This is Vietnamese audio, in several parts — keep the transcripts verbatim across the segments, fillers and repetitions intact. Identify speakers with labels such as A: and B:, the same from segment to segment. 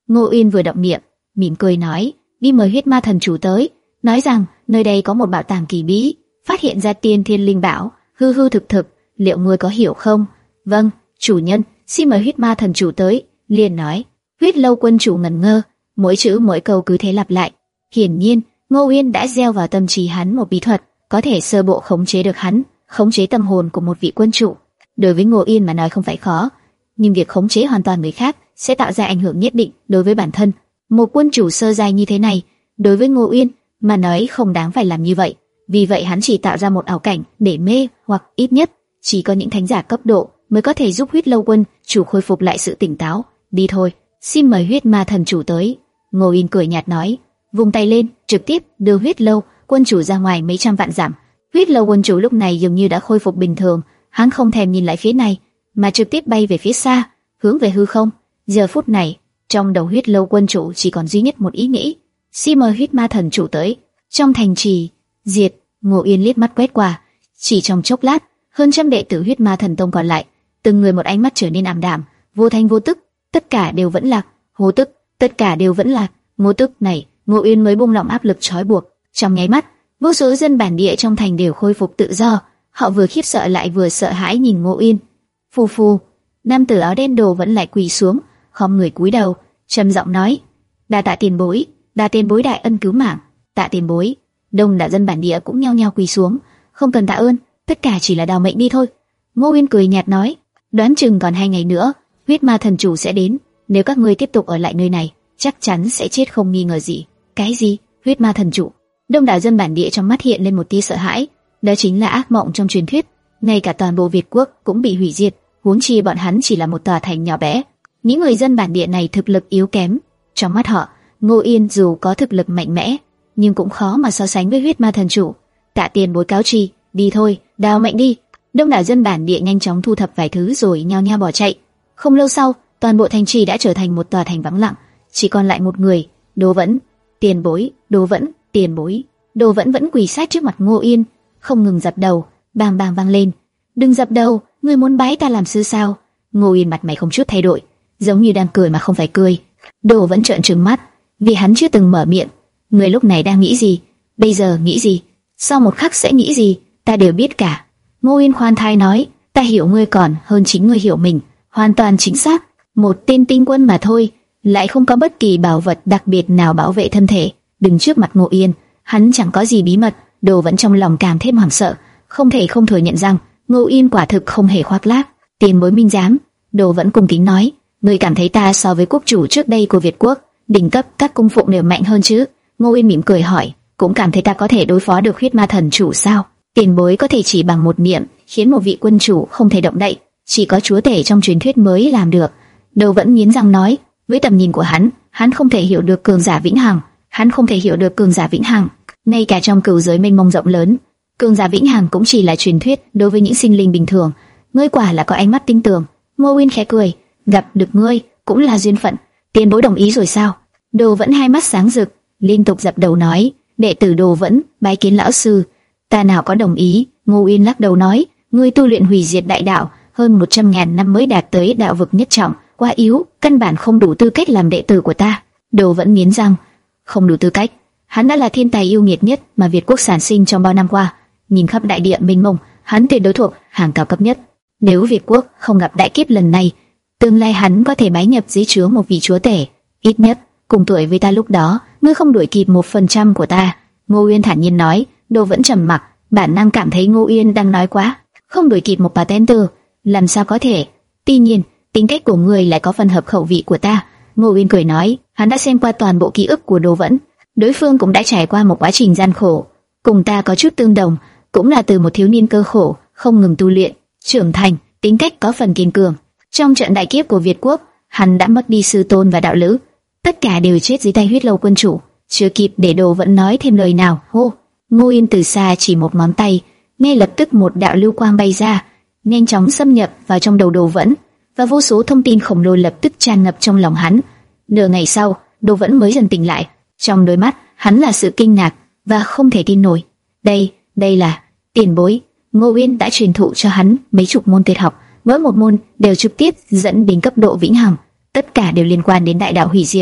A: Ngô Uyên vừa động miệng, mỉm cười nói, đi mời huyết ma thần chủ tới, nói rằng nơi đây có một bảo tàng kỳ bí, phát hiện ra tiên thiên linh bảo, hư hư thực thực, liệu ngươi có hiểu không? Vâng, chủ nhân, xin mời huyết ma thần chủ tới. Liền nói. Huyết Lâu quân chủ ngẩn ngơ, mỗi chữ mỗi câu cứ thế lặp lại. Hiển nhiên, Ngô Uyên đã gieo vào tâm trí hắn một bí thuật, có thể sơ bộ khống chế được hắn, khống chế tâm hồn của một vị quân chủ. Đối với Ngô Uyên mà nói không phải khó, nhưng việc khống chế hoàn toàn người khác sẽ tạo ra ảnh hưởng nhất định đối với bản thân. Một quân chủ sơ giai như thế này, đối với Ngô Uyên mà nói không đáng phải làm như vậy. Vì vậy hắn chỉ tạo ra một ảo cảnh để mê, hoặc ít nhất chỉ có những thánh giả cấp độ mới có thể giúp Huyết Lâu quân chủ khôi phục lại sự tỉnh táo. Đi thôi, xin mời huyết ma thần chủ tới. Ngô Uyên cười nhạt nói, vung tay lên, trực tiếp đưa Huyết Lâu quân chủ ra ngoài mấy trăm vạn dặm. Huyết Lâu quân chủ lúc này dường như đã khôi phục bình thường, hắn không thèm nhìn lại phía này, mà trực tiếp bay về phía xa, hướng về hư không. Giờ phút này, trong đầu Huyết Lâu quân chủ chỉ còn duy nhất một ý nghĩ, xin mời huyết ma thần chủ tới. Trong thành trì diệt, Ngô Uyên liếc mắt quét qua, chỉ trong chốc lát, hơn trăm đệ tử huyết ma thần tông còn lại, từng người một ánh mắt trở nên ảm đạm, vô thanh vô tức, tất cả đều vẫn lạc, hô tức, tất cả đều vẫn lạc, ngô tức này, Ngô Uyên mới buông lỏng áp lực trói buộc. Trong nháy mắt, vô số dân bản địa trong thành đều khôi phục tự do, họ vừa khiếp sợ lại vừa sợ hãi nhìn Ngô Uyên. Phù phù, nam tử áo đen đồ vẫn lại quỳ xuống, khom người cúi đầu, trầm giọng nói: đa tạ tiền bối, đa tiền bối đại ân cứu mạng, tạ tiền bối. Đông đảo dân bản địa cũng nhao nhao quỳ xuống, không cần tạ ơn, tất cả chỉ là đào mệnh đi thôi. Ngô Uyên cười nhạt nói: đoán chừng còn hai ngày nữa, huyết ma thần chủ sẽ đến, nếu các ngươi tiếp tục ở lại nơi này, chắc chắn sẽ chết không nghi ngờ gì. Cái gì? Huyết ma thần chủ? Đông đảo dân bản địa trong mắt hiện lên một tia sợ hãi, đó chính là ác mộng trong truyền thuyết, ngay cả toàn bộ Việt quốc cũng bị hủy diệt, huống chi bọn hắn chỉ là một tòa thành nhỏ bé. Những người dân bản địa này thực lực yếu kém, trong mắt họ, Ngô Uyên dù có thực lực mạnh mẽ, nhưng cũng khó mà so sánh với huyết ma thần chủ. Tạ tiền bối cáo tri, đi thôi, đào mệnh đi. Đông đảo dân bản địa nhanh chóng thu thập vài thứ rồi nhao nhao bỏ chạy. Không lâu sau, toàn bộ thành trì đã trở thành một tòa thành vắng lặng, chỉ còn lại một người, Đỗ Vẫn. Tiền bối, Đỗ Vẫn, tiền bối. Đỗ Vẫn vẫn quỳ sát trước mặt Ngô Uyên, không ngừng dập đầu, bang bang vang lên. Đừng dập đầu, ngươi muốn bái ta làm sư sao? Ngô Uyên mặt mày không chút thay đổi, giống như đang cười mà không phải cười. Đỗ Vẫn trợn trừng mắt, vì hắn chưa từng mở miệng. Ngươi lúc này đang nghĩ gì? Bây giờ nghĩ gì? Sau một khắc sẽ nghĩ gì? Ta đều biết cả. Ngô Uyên khoan thai nói, ta hiểu ngươi còn hơn chính ngươi hiểu mình. Hoàn toàn chính xác, một tên tinh quân mà thôi, lại không có bất kỳ bảo vật đặc biệt nào bảo vệ thân thể. Đứng trước mặt Ngô Uyên, hắn chẳng có gì bí mật. Đồ Vẫn trong lòng càng thêm hoảng sợ, không thể không thừa nhận rằng Ngô Uyên quả thực không hề khoác lác. Tiền bối minh giám, Đồ Vẫn cung kính nói, ngươi cảm thấy ta so với quốc chủ trước đây của Việt quốc, đỉnh cấp các cung phụng đều mạnh hơn chứ? Ngô Uyên mỉm cười hỏi, cũng cảm thấy ta có thể đối phó được huyết ma thần chủ sao? Tiền bối có thể chỉ bằng một niệm khiến một vị quân chủ không thể động đậy, chỉ có chúa tể trong truyền thuyết mới làm được. Đồ Vẫn nghiến răng nói, với tầm nhìn của hắn, hắn không thể hiểu được cường giả vĩnh hằng, hắn không thể hiểu được cường giả vĩnh hằng. Ngay cả trong cửu giới mênh mông rộng lớn, cường giả vĩnh hằng cũng chỉ là truyền thuyết đối với những sinh linh bình thường. Ngươi quả là có ánh mắt tinh tường. Ngô Uyên khẽ cười, gặp được ngươi cũng là duyên phận. Tiền bối đồng ý rồi sao? Đồ Vẫn hai mắt sáng rực, liên tục dập đầu nói, đệ tử Đồ Vẫn bái kiến lão sư. Ta nào có đồng ý? Ngô Uyên lắc đầu nói, ngươi tu luyện hủy diệt đại đạo hơn một trăm ngàn năm mới đạt tới đạo vực nhất trọng, quá yếu, căn bản không đủ tư cách làm đệ tử của ta. Đồ Vẫn nghiến răng, không đủ tư cách? Hắn đã là thiên tài yêu nghiệt nhất mà Việt quốc sản sinh trong bao năm qua, nhìn khắp đại địa mênh mông, hắn tuyệt đối thuộc hàng cao cấp nhất. Nếu Việt quốc không gặp đại kiếp lần này, tương lai hắn có thể bái nhập dưới trướng một vị chúa tể, ít nhất cùng tuổi với ta lúc đó, ngươi không đuổi kịp một phần trăm của ta. Ngô Uyên thản nhiên nói. Đồ Vẫn trầm mặc, bản năng cảm thấy Ngô Uyên đang nói quá, không đuổi kịp một bà tên từ, làm sao có thể? Tuy nhiên, tính cách của ngươi lại có phần hợp khẩu vị của ta. Ngô Uyên cười nói, hắn đã xem qua toàn bộ ký ức của Đồ Vẫn, đối phương cũng đã trải qua một quá trình gian khổ, cùng ta có chút tương đồng, cũng là từ một thiếu niên cơ khổ, không ngừng tu luyện, trưởng thành, tính cách có phần kiên cường. Trong trận đại kiếp của Việt quốc, hắn đã mất đi sư tôn và đạo lữ, tất cả đều chết dưới tay Huyết Lâu quân chủ. Chưa kịp để Đồ Vẫn nói thêm lời nào, hô, Ngô Uyên từ xa chỉ một ngón tay, ngay lập tức một đạo lưu quang bay ra, nhanh chóng xâm nhập vào trong đầu Đồ Vẫn, và vô số thông tin khổng lồ lập tức tràn ngập trong lòng hắn. Nửa ngày sau, Đồ Vẫn mới dần tỉnh lại, trong đôi mắt hắn là sự kinh ngạc và không thể tin nổi. Đây, đây là tiền bối. Ngô Uyên đã truyền thụ cho hắn mấy chục môn tuyệt học, mỗi một môn đều trực tiếp dẫn đến cấp độ vĩnh hằng, tất cả đều liên quan đến đại đạo hủy diệt.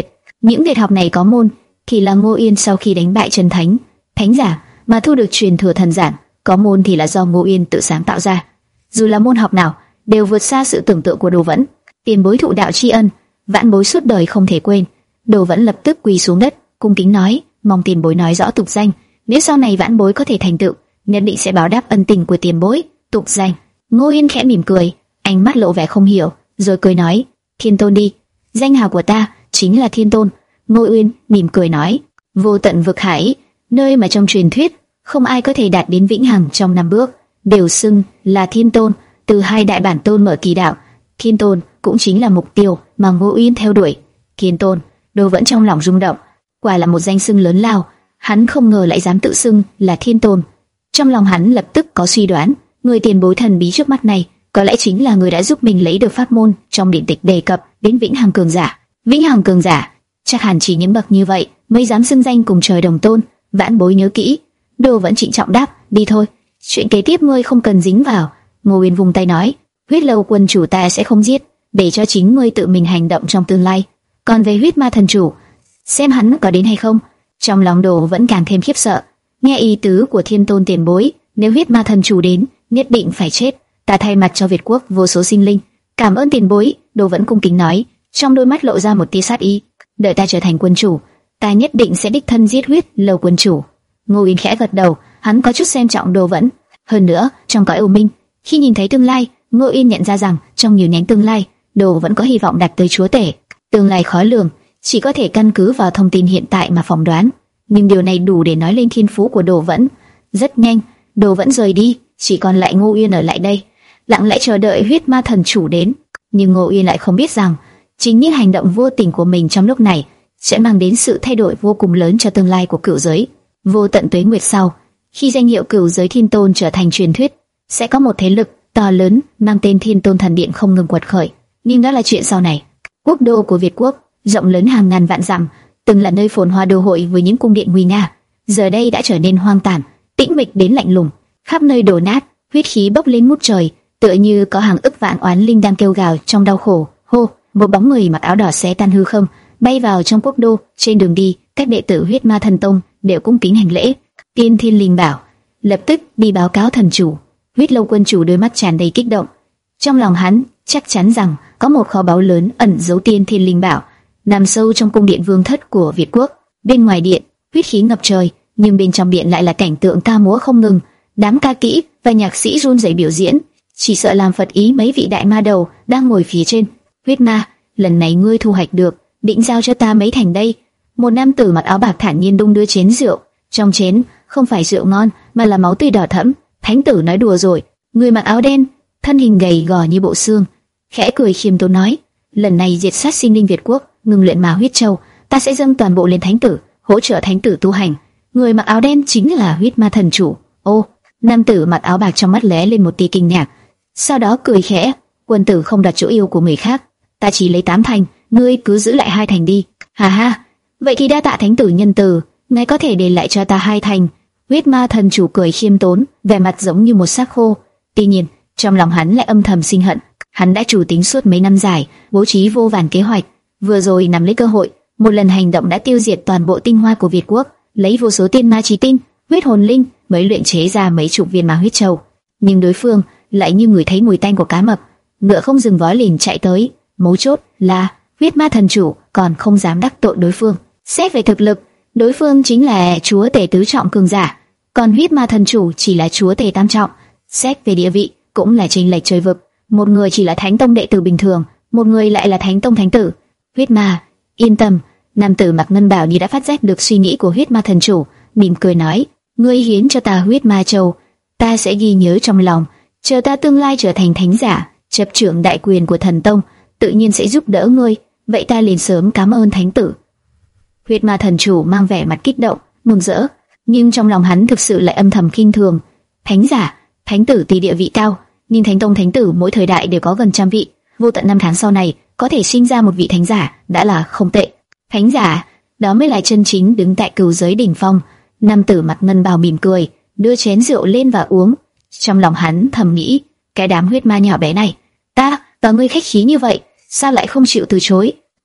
A: Những tuyệt học này có môn thì là Ngô Uyên sau khi đánh bại Chân Thánh, Thánh giả mà thu được truyền thừa thần giản, có môn thì là do Ngô Uyên tự sáng tạo ra. Dù là môn học nào, đều vượt xa sự tưởng tượng của Đồ Vẫn. Tiền bối thụ đạo tri ân, vãn bối suốt đời không thể quên. Đồ Vẫn lập tức quỳ xuống đất, cung kính nói, mong tiền bối nói rõ tục danh, nếu sau này vãn bối có thể thành tựu, nhất định sẽ báo đáp ân tình của tiền bối. Tục danh. Ngô Uyên khẽ mỉm cười, ánh mắt lộ vẻ không hiểu, rồi cười nói, Thiên Tôn đi. Danh hào của ta chính là Thiên Tôn. Ngô Uyên mỉm cười nói, vô tận vực hải, nơi mà trong truyền thuyết không ai có thể đạt đến vĩnh hằng trong năm bước, đều xưng là Thiên Tôn. Từ hai đại bản tôn mở kỳ đạo, Thiên Tôn cũng chính là mục tiêu mà Ngô Uyên theo đuổi. Thiên Tôn, Đồ Vẫn trong lòng rung động, quả là một danh xưng lớn lao, hắn không ngờ lại dám tự xưng là Thiên Tôn. Trong lòng hắn lập tức có suy đoán, người tiền bối thần bí trước mắt này có lẽ chính là người đã giúp mình lấy được pháp môn trong điện tịch đề cập đến vĩnh hằng cường giả. Vĩnh hằng cường giả, chắc hẳn chỉ những bậc như vậy mới dám xưng danh cùng trời đồng tôn. Vãn bối nhớ kỹ. Đồ Vẫn trịnh trọng đáp, đi thôi, chuyện kế tiếp ngươi không cần dính vào. Ngô Uyên vùng tay nói, Huyết Lâu quân chủ ta sẽ không giết, để cho chính ngươi tự mình hành động trong tương lai. Còn về Huyết Ma thần chủ, xem hắn có đến hay không. Trong lòng Đồ Vẫn càng thêm khiếp sợ, nghe ý tứ của Thiên Tôn tiền bối, nếu Huyết Ma thần chủ đến, nhất định phải chết. Ta thay mặt cho Việt quốc vô số sinh linh, cảm ơn tiền bối. Đồ Vẫn cung kính nói, trong đôi mắt lộ ra một tia sát ý. Đợi ta trở thành quân chủ, ta nhất định sẽ đích thân giết Huyết Lâu quân chủ. Ngô Uyên khẽ gật đầu, hắn có chút xem trọng Đồ Vẫn. Hơn nữa, trong cõi u minh, khi nhìn thấy tương lai, Ngô Uyên nhận ra rằng trong nhiều nhánh tương lai, Đồ Vẫn có hy vọng đạt tới chúa tể. Tương lai khó lường, chỉ có thể căn cứ vào thông tin hiện tại mà phỏng đoán, nhưng điều này đủ để nói lên thiên phú của Đồ Vẫn. Rất nhanh, Đồ Vẫn rời đi, chỉ còn lại Ngô Uyên ở lại đây, lặng lẽ chờ đợi Huyết Ma thần chủ đến. Nhưng Ngô Uyên lại không biết rằng, chính những hành động vô tình của mình trong lúc này sẽ mang đến sự thay đổi vô cùng lớn cho tương lai của cửu giới. Vô tận tuế nguyệt sau, khi danh hiệu cửu giới Thiên Tôn trở thành truyền thuyết, sẽ có một thế lực to lớn mang tên Thiên Tôn Thần Điện không ngừng quật khởi. Nhưng đó là chuyện sau này. Quốc đô của Việt quốc, rộng lớn hàng ngàn vạn dặm, từng là nơi phồn hoa đô hội với những cung điện nguy nga, giờ đây đã trở nên hoang tàn, tĩnh mịch đến lạnh lùng, khắp nơi đổ nát, huyết khí bốc lên ngút trời, tựa như có hàng ức vạn oán linh đang kêu gào trong đau khổ. Hô, một bóng người mặc áo đỏ xé tan hư không, bay vào trong quốc đô. Trên đường đi, các đệ tử Huyết Ma thần tông đều cung kính hành lễ. Tiên Thiên Linh Bảo lập tức đi báo cáo thần chủ. Huyết Lâu quân chủ đôi mắt tràn đầy kích động, trong lòng hắn chắc chắn rằng có một kho báu lớn ẩn giấu Tiên Thiên Linh Bảo, nằm sâu trong cung điện vương thất của Việt quốc. Bên ngoài điện, huyết khí ngập trời, nhưng bên trong điện lại là cảnh tượng ca múa không ngừng, đám ca kỹ và nhạc sĩ run rẩy biểu diễn, chỉ sợ làm phật ý mấy vị đại ma đầu đang ngồi phía trên. Huyết Ma, lần này ngươi thu hoạch được, định giao cho ta mấy thành đây? Một nam tử mặc áo bạc thản nhiên đung đưa chén rượu, trong chén không phải rượu ngon mà là máu tươi đỏ thẫm. Thánh tử nói đùa rồi. Người mặc áo đen, thân hình gầy gò như bộ xương, khẽ cười khiêm tốn nói, lần này diệt sát sinh linh Việt quốc, ngừng luyện Ma huyết châu, ta sẽ dâng toàn bộ lên thánh tử, hỗ trợ thánh tử tu hành. Người mặc áo đen chính là Huyết Ma thần chủ. Ô, nam tử mặc áo bạc trong mắt lóe lên một tia kinh ngạc, sau đó cười khẽ, quân tử không đoạt chỗ yêu của người khác, ta chỉ lấy tám thành, ngươi cứ giữ lại hai thành đi. Hà ha, vậy thì đa tạ thánh tử nhân từ, ngài có thể để lại cho ta hai thành. Huyết Ma thần chủ cười khiêm tốn, vẻ mặt giống như một xác khô. Tuy nhiên, trong lòng hắn lại âm thầm sinh hận. Hắn đã chủ tính suốt mấy năm dài, bố trí vô vàn kế hoạch, vừa rồi nắm lấy cơ hội, một lần hành động đã tiêu diệt toàn bộ tinh hoa của Việt quốc, lấy vô số tiên ma chí tinh, huyết hồn linh mới luyện chế ra mấy chục viên Ma huyết châu. Nhưng đối phương lại như người thấy mùi tanh của cá mập, ngựa không dừng vó liền chạy tới. Mấu chốt là Huyết Ma thần chủ còn không dám đắc tội đối phương. Xét về thực lực, đối phương chính là chúa tể tứ trọng cường giả, còn Huyết Ma thần chủ chỉ là chúa tể tam trọng. Xét về địa vị, cũng là chênh lệch trời vực. Một người chỉ là thánh tông đệ tử bình thường, một người lại là thánh tông thánh tử. Huyết Ma, yên tâm. Nam tử mặc ngân bào như đã phát giác được suy nghĩ của Huyết Ma thần chủ, mỉm cười nói, ngươi hiến cho ta Huyết Ma châu, ta sẽ ghi nhớ trong lòng. Chờ ta tương lai trở thành thánh giả, chấp trưởng đại quyền của thần tông, tự nhiên sẽ giúp đỡ ngươi. Vậy ta liền sớm cảm ơn thánh tử. Huyết Ma thần chủ mang vẻ mặt kích động, mừng rỡ, nhưng trong lòng hắn thực sự lại âm thầm khinh thường. Thánh giả, thánh tử tuy địa vị cao, nhưng thánh tông thánh tử mỗi thời đại đều có gần trăm vị, vô tận năm tháng sau này có thể sinh ra một vị thánh giả đã là không tệ. Thánh giả, đó mới là chân chính đứng tại cửu giới đỉnh phong. Nam tử mặc ngân bào mỉm cười, đưa chén rượu lên và uống. Trong lòng hắn thầm nghĩ, cái đám huyết ma nhỏ bé này, ta và ngươi khách khí như vậy, sao lại không chịu từ chối?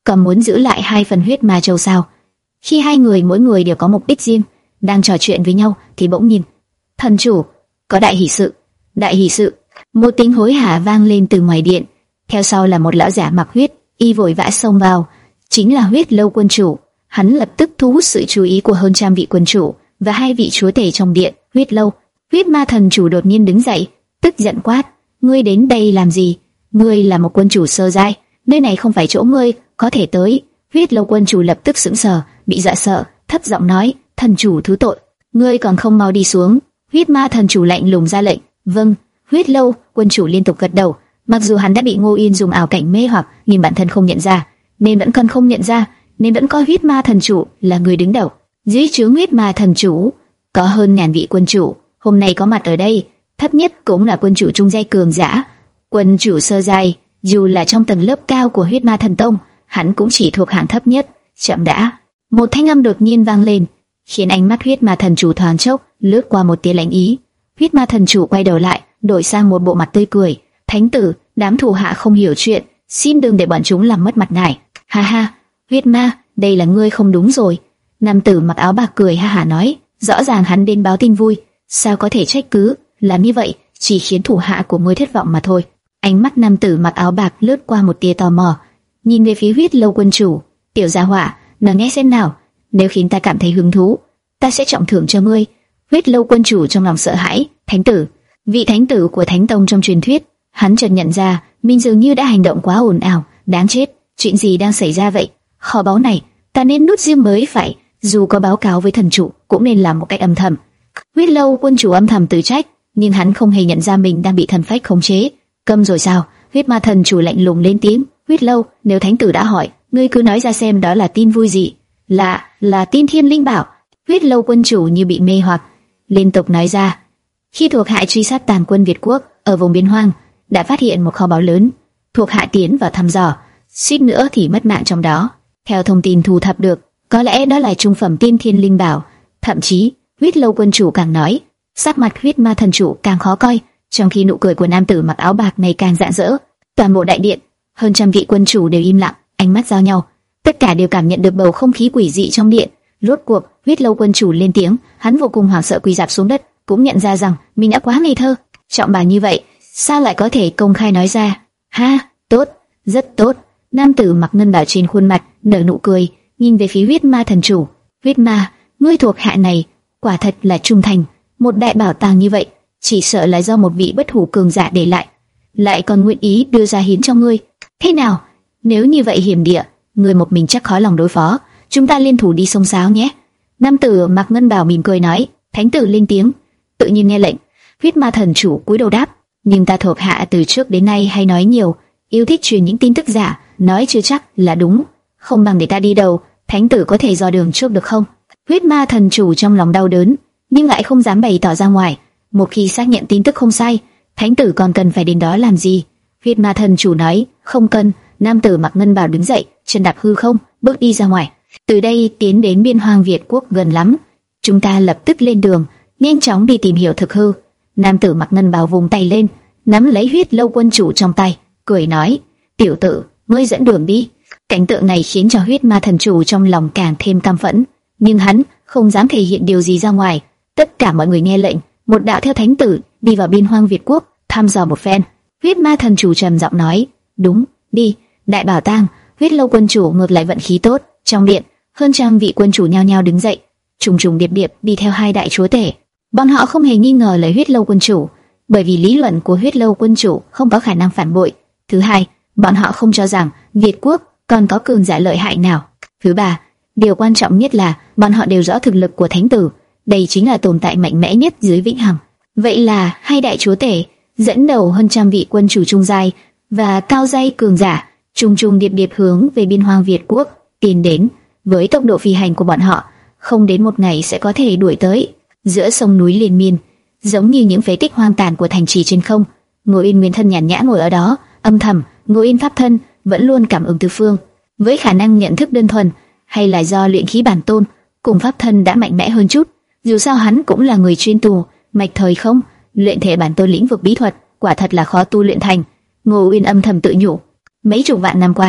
A: còn muốn giữ lại hai phần huyết ma châu sao? Khi hai người mỗi người đều có mục đích riêng, đang trò chuyện với nhau thì bỗng nhìn, thần chủ, có đại hỷ sự, đại hỷ sự. Một tiếng hối hả vang lên từ ngoài điện, theo sau là một lão giả mặc huyết y vội vã xông vào, chính là Huyết Lâu quân chủ. Hắn lập tức thu hút sự chú ý của hơn trăm vị quân chủ và hai vị chúa tể trong điện Huyết Lâu. Huyết Ma thần chủ đột nhiên đứng dậy, tức giận quát: ngươi đến đây làm gì? Ngươi là một quân chủ sơ giai, nơi này không phải chỗ ngươi có thể tới. Huyết Lâu quân chủ lập tức sững sờ, bị dọa sợ, thấp giọng nói: thần chủ thứ tội, ngươi còn không mau đi xuống. Huyết Ma thần chủ lạnh lùng ra lệnh. Vâng. Huyết Lâu quân chủ liên tục gật đầu. Mặc dù hắn đã bị Ngô Yên dùng ảo cảnh mê hoặc, nhưng bản thân không nhận ra, nên vẫn còn không nhận ra, nên vẫn coi Huyết Ma thần chủ là người đứng đầu. Dưới trướng Huyết Ma thần chủ có hơn ngàn vị quân chủ, hôm nay có mặt ở đây, thấp nhất cũng là quân chủ trung giai cường giả. Quân chủ sơ giai, dù là trong tầng lớp cao của Huyết Ma thần tông, hắn cũng chỉ thuộc hạng thấp nhất. Chậm đã. Một thanh âm đột nhiên vang lên, khiến ánh mắt Huyết Ma thần chủ thoáng chốc lướt qua một tia lạnh ý. Huyết Ma thần chủ quay đầu lại, đổi sang một bộ mặt tươi cười. Thánh tử, đám thủ hạ không hiểu chuyện, xin đừng để bọn chúng làm mất mặt ngài. Ha ha, Huyết Ma, đây là ngươi không đúng rồi. Nam tử mặc áo bạc cười ha hả nói, rõ ràng hắn đến báo tin vui, sao có thể trách cứ, làm như vậy chỉ khiến thủ hạ của ngươi thất vọng mà thôi. Ánh mắt nam tử mặc áo bạc lướt qua một tia tò mò, nhìn về phía Huyết Lâu quân chủ. Tiểu gia hỏa, nói nghe xem nào, nếu khiến ta cảm thấy hứng thú, ta sẽ trọng thưởng cho ngươi. Huyết Lâu quân chủ trong lòng sợ hãi. Thánh tử, vị thánh tử của Thánh tông trong truyền thuyết. Hắn chợt nhận ra mình dường như đã hành động quá ồn ào, đáng chết. Chuyện gì đang xảy ra vậy? Kho báu này ta nên nuốt riêng mới phải, dù có báo cáo với thần chủ cũng nên làm một cách âm thầm. Huyết Lâu quân chủ âm thầm tự trách, nhưng hắn không hề nhận ra mình đang bị thần phách khống chế. Câm rồi sao? Huyết Ma thần chủ lạnh lùng lên tiếng. Huyết Lâu, nếu thánh tử đã hỏi, ngươi cứ nói ra xem đó là tin vui gì? Là, là tin thiên linh bảo. Huyết Lâu quân chủ như bị mê hoặc, liên tục nói ra. Khi thuộc hạ truy sát tàn quân Việt quốc ở vùng biên hoang, đã phát hiện một kho báu lớn. Thuộc hạ tiến vào thăm dò, suýt nữa thì mất mạng trong đó. Theo thông tin thu thập được, có lẽ đó là trung phẩm tiên thiên linh bảo. Thậm chí, Huyết Lâu quân chủ càng nói, sắc mặt Huyết Ma thần chủ càng khó coi, trong khi nụ cười của nam tử mặc áo bạc này càng rạng rỡ. Toàn bộ đại điện, hơn trăm vị quân chủ đều im lặng, ánh mắt giao nhau, tất cả đều cảm nhận được bầu không khí quỷ dị trong điện. Rốt cuộc, Huyết Lâu quân chủ lên tiếng, hắn vô cùng hoảng sợ quỳ rạp xuống đất, cũng nhận ra rằng mình đã quá ngây thơ. Trọng bà như vậy, sao lại có thể công khai nói ra? Ha, tốt, rất tốt. Nam tử mặc ngân bào trên khuôn mặt nở nụ cười, nhìn về phía Huyết Ma thần chủ. Huyết Ma, ngươi thuộc hạ này quả thật là trung thành, một đại bảo tàng như vậy, chỉ sợ là do một vị bất hủ cường giả để lại, lại còn nguyện ý đưa ra hiến cho ngươi. Thế nào? Nếu như vậy hiểm địa, ngươi một mình chắc khó lòng đối phó, chúng ta liên thủ đi xông xáo nhé. Nam tử mặc ngân bào mỉm cười nói. Thánh tử lên tiếng, tự nhiên nghe lệnh. Huyết Ma thần chủ cúi đầu đáp, nhưng ta thuộc hạ từ trước đến nay hay nói nhiều, yêu thích truyền những tin tức giả, nói chưa chắc là đúng, không bằng để ta đi đầu, thánh tử có thể dò đường trước được không? Huyết Ma thần chủ trong lòng đau đớn, nhưng lại không dám bày tỏ ra ngoài. Một khi xác nhận tin tức không sai, thánh tử còn cần phải đến đó làm gì? Huyết Ma thần chủ nói, không cần. Nam tử mặc ngân bào đứng dậy, chân đạp hư không, bước đi ra ngoài. Từ đây tiến đến biên hoang Việt quốc gần lắm, chúng ta lập tức lên đường, nhanh chóng đi tìm hiểu thực hư. Nam tử mặc ngân bào vùng tay lên, nắm lấy Huyết Lâu quân chủ trong tay, cười nói, tiểu tử, ngươi dẫn đường đi. Cảnh tượng này khiến cho Huyết Ma thần chủ trong lòng càng thêm căm phẫn, nhưng hắn không dám thể hiện điều gì ra ngoài. Tất cả mọi người nghe lệnh, một đạo theo thánh tử đi vào biên hoang Việt quốc, thăm dò một phen. Huyết Ma thần chủ trầm giọng nói, đúng, đi. Đại bảo tàng. Huyết Lâu quân chủ ngược lại vận khí tốt. Trong điện, hơn trăm vị quân chủ nhao nhao đứng dậy, trùng trùng điệp điệp đi theo hai đại chúa tể. Bọn họ không hề nghi ngờ lời Huyết Lâu quân chủ, bởi vì lý luận của Huyết Lâu quân chủ không có khả năng phản bội. Thứ hai, bọn họ không cho rằng Việt quốc còn có cường giả lợi hại nào. Thứ ba, điều quan trọng nhất là bọn họ đều rõ thực lực của thánh tử, đây chính là tồn tại mạnh mẽ nhất dưới vĩnh hằng. Vậy là hai đại chúa tể dẫn đầu hơn trăm vị quân chủ trung giai và cao giai cường giả, trùng trùng điệp điệp hướng về biên hoang Việt quốc tiến đến. Với tốc độ phi hành của bọn họ, không đến một ngày sẽ có thể đuổi tới. Giữa sông núi liên miên, giống như những phế tích hoang tàn của thành trì trên không, Ngô Yên nguyên thân nhàn nhã ngồi ở đó, âm thầm. Ngô Yên pháp thân vẫn luôn cảm ứng tứ phương, với khả năng nhận thức đơn thuần, hay là do luyện khí bản tôn cùng pháp thân đã mạnh mẽ hơn chút. Dù sao hắn cũng là người chuyên tu mạch thời không, luyện thể bản tôn lĩnh vực bí thuật, quả thật là khó tu luyện thành. Ngô Yên âm thầm tự nhủ. Mấy chục vạn năm qua,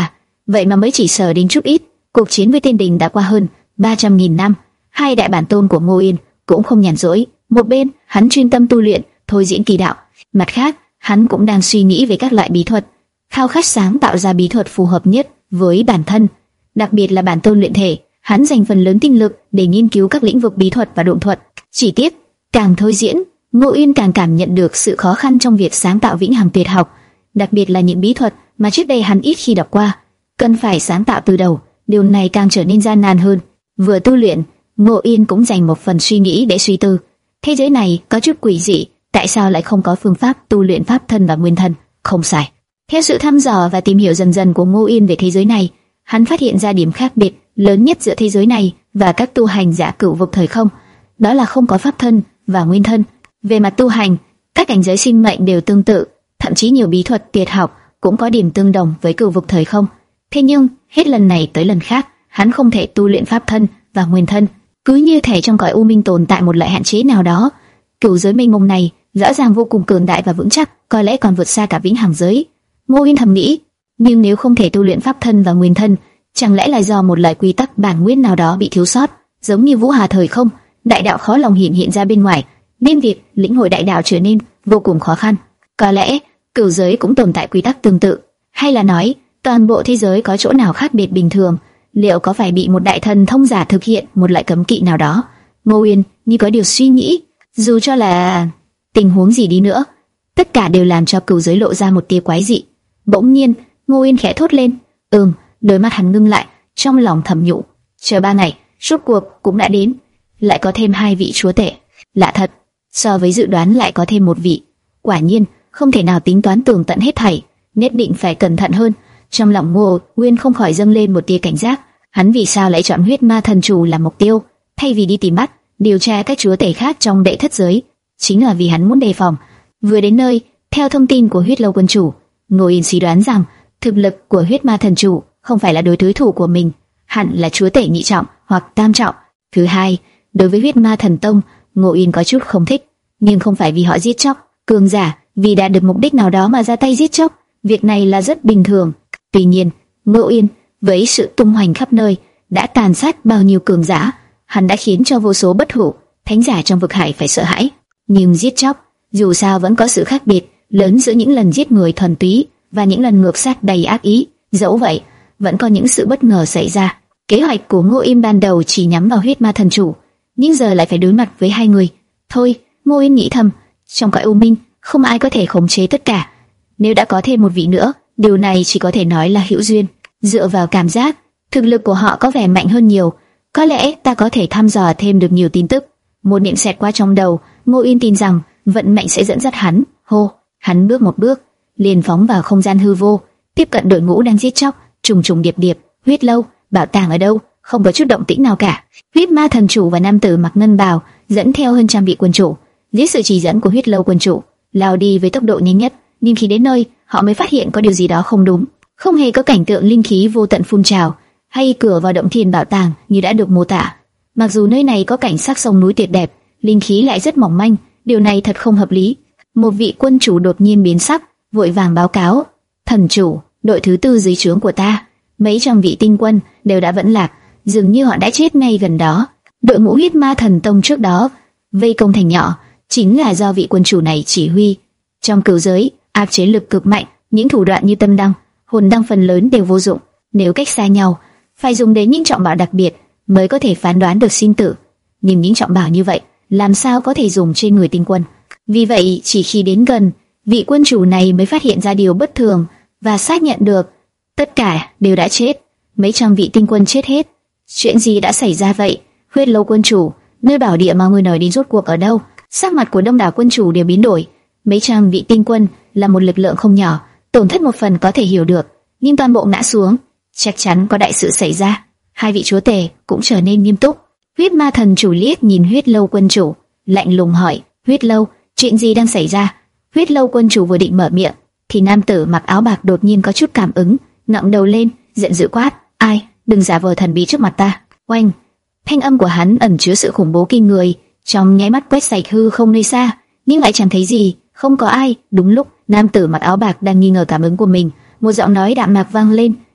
A: vậy mà mới chỉ sờ đến chút ít. Cuộc chiến với Tiên Đình đã qua hơn ba trăm nghìn năm, hai đại bản tôn của Ngô Yên cũng không nhàn rỗi. Một bên, hắn chuyên tâm tu luyện, thôi diễn kỳ đạo. Mặt khác, hắn cũng đang suy nghĩ về các loại bí thuật, khao khát sáng tạo ra bí thuật phù hợp nhất với bản thân. Đặc biệt là bản tôn luyện thể, hắn dành phần lớn tinh lực để nghiên cứu các lĩnh vực bí thuật và độn thuật. Chỉ tiếc, càng thôi diễn, Ngô Yên càng cảm nhận được sự khó khăn trong việc sáng tạo vĩnh hằng tuyệt học, đặc biệt là những bí thuật mà trước đây hắn ít khi đọc qua, cần phải sáng tạo từ đầu. Điều này càng trở nên gian nan hơn. Vừa tu luyện, Ngô Yên cũng dành một phần suy nghĩ để suy tư. Thế giới này có chút quỷ dị, tại sao lại không có phương pháp tu luyện pháp thân và nguyên thân? Không sai. Theo sự thăm dò và tìm hiểu dần dần của Ngô Yên về thế giới này, hắn phát hiện ra điểm khác biệt lớn nhất giữa thế giới này và các tu hành giả cửu vực thời không, đó là không có pháp thân và nguyên thân. Về mặt tu hành, các cảnh giới sinh mệnh đều tương tự, thậm chí nhiều bí thuật tuyệt học cũng có điểm tương đồng với cửu vực thời không. Thế nhưng, hết lần này tới lần khác, hắn không thể tu luyện pháp thân và nguyên thân, cứ như thể trong cõi u minh tồn tại một loại hạn chế nào đó. Cửu giới mênh mông này rõ ràng vô cùng cường đại và vững chắc, có lẽ còn vượt xa cả vĩnh hằng giới. Ngô Yên thầm nghĩ, nhưng nếu không thể tu luyện pháp thân và nguyên thân, chẳng lẽ là do một loại quy tắc bản nguyên nào đó bị thiếu sót, giống như Vũ Hà thời không, đại đạo khó lòng hiện hiện ra bên ngoài, nên việc lĩnh hội đại đạo trở nên vô cùng khó khăn. Có lẽ cửu giới cũng tồn tại quy tắc tương tự, hay là nói toàn bộ thế giới có chỗ nào khác biệt bình thường? Liệu có phải bị một đại thần thông giả thực hiện một loại cấm kỵ nào đó? Ngô Yên như có điều suy nghĩ. Dù cho là tình huống gì đi nữa, tất cả đều làm cho cửu giới lộ ra một tia quái dị. Bỗng nhiên, Ngô Yên khẽ thốt lên. Ừm, đôi mắt hắn ngưng lại, trong lòng thầm nhủ. Chờ ba ngày, rốt cuộc cũng đã đến. Lại có thêm hai vị chúa tể. Lạ thật, so với dự đoán lại có thêm một vị. Quả nhiên, không thể nào tính toán tường tận hết thảy, nhất định phải cẩn thận hơn. Trong lòng Ngô Nguyên không khỏi dâng lên một tia cảnh giác. Hắn vì sao lại chọn huyết ma thần chủ làm mục tiêu, thay vì đi tìm bắt, điều tra các chúa tể khác trong đệ thất giới? Chính là vì hắn muốn đề phòng. Vừa đến nơi, theo thông tin của huyết lâu quân chủ, Ngô Yên suy đoán rằng thực lực của huyết ma thần chủ không phải là đối đối thủ của mình, hẳn là chúa tể nhị trọng hoặc tam trọng. Thứ hai, đối với huyết ma thần tông, Ngô Yên có chút không thích, nhưng không phải vì họ giết chóc cường giả, vì đạt được mục đích nào đó mà ra tay giết chóc. Việc này là rất bình thường. Tuy nhiên, Ngô Yên với sự tung hoành khắp nơi đã tàn sát bao nhiêu cường giả, hắn đã khiến cho vô số bất hủ thánh giả trong vực hải phải sợ hãi. Nhưng giết chóc dù sao vẫn có sự khác biệt lớn giữa những lần giết người thuần túy và những lần ngược sát đầy ác ý. Dẫu vậy, vẫn có những sự bất ngờ xảy ra. Kế hoạch của Ngô Yên ban đầu chỉ nhắm vào huyết ma thần chủ, nhưng giờ lại phải đối mặt với hai người. Thôi, Ngô Yên nghĩ thầm, trong cõi u minh không ai có thể khống chế tất cả. Nếu đã có thêm một vị nữa, điều này chỉ có thể nói là hữu duyên. Dựa vào cảm giác, thực lực của họ có vẻ mạnh hơn nhiều. Có lẽ ta có thể thăm dò thêm được nhiều tin tức. Một niệm xẹt qua trong đầu, Ngô Yên tin rằng vận mệnh sẽ dẫn dắt hắn. Hô, hắn bước một bước, liền phóng vào không gian hư vô, tiếp cận đội ngũ đang giết chóc, trùng trùng điệp điệp. Huyết lâu, bảo tàng ở đâu? Không có chút động tĩnh nào cả. Huyết ma thần chủ và nam tử mặc ngân bào dẫn theo hơn trăm vị quân chủ, dưới sự chỉ dẫn của huyết lâu quân chủ, lao đi với tốc độ nhanh nhất. Nhưng khi đến nơi, họ mới phát hiện có điều gì đó không đúng. Không hề có cảnh tượng linh khí vô tận phun trào hay cửa vào động thiên bảo tàng như đã được mô tả. Mặc dù nơi này có cảnh sắc sông núi tuyệt đẹp, linh khí lại rất mỏng manh. Điều này thật không hợp lý. Một vị quân chủ đột nhiên biến sắc, vội vàng báo cáo: thần chủ, đội thứ tư dưới trướng của ta, mấy trăm vị tinh quân đều đã vẫn lạc, dường như họ đã chết ngay gần đó. Đội ngũ huyết ma thần tông trước đó vây công thành nhỏ chính là do vị quân chủ này chỉ huy. Trong cửu giới, áp chế lực cực mạnh, những thủ đoạn như tâm đăng, hồn đăng phần lớn đều vô dụng. Nếu cách xa nhau, phải dùng đến những trọng bảo đặc biệt mới có thể phán đoán được sinh tử. Nhưng những trọng bảo như vậy, làm sao có thể dùng trên người tinh quân? Vì vậy, chỉ khi đến gần, vị quân chủ này mới phát hiện ra điều bất thường và xác nhận được tất cả đều đã chết. Mấy trăm vị tinh quân chết hết. Chuyện gì đã xảy ra vậy? Huyết lâu quân chủ, nơi bảo địa mà người nói đến rốt cuộc ở đâu? Sắc mặt của đông đảo quân chủ đều biến đổi. Mấy trăm vị tinh quân là một lực lượng không nhỏ, tổn thất một phần có thể hiểu được, nhưng toàn bộ ngã xuống, chắc chắn có đại sự xảy ra. Hai vị chúa tể cũng trở nên nghiêm túc. Huyết ma thần chủ liếc nhìn huyết lâu quân chủ, lạnh lùng hỏi: huyết lâu, chuyện gì đang xảy ra? Huyết lâu quân chủ vừa định mở miệng, thì nam tử mặc áo bạc đột nhiên có chút cảm ứng, ngẩng đầu lên, giận dữ quát: ai, đừng giả vờ thần bí trước mặt ta! Oanh! Thanh âm của hắn ẩn chứa sự khủng bố kinh người, trong nháy mắt quét sạch hư không nơi xa, nhưng lại chẳng thấy gì, không có ai. Đúng lúc nam tử mặc áo bạc đang nghi ngờ cảm ứng của mình, một giọng nói đạm mạc vang lên: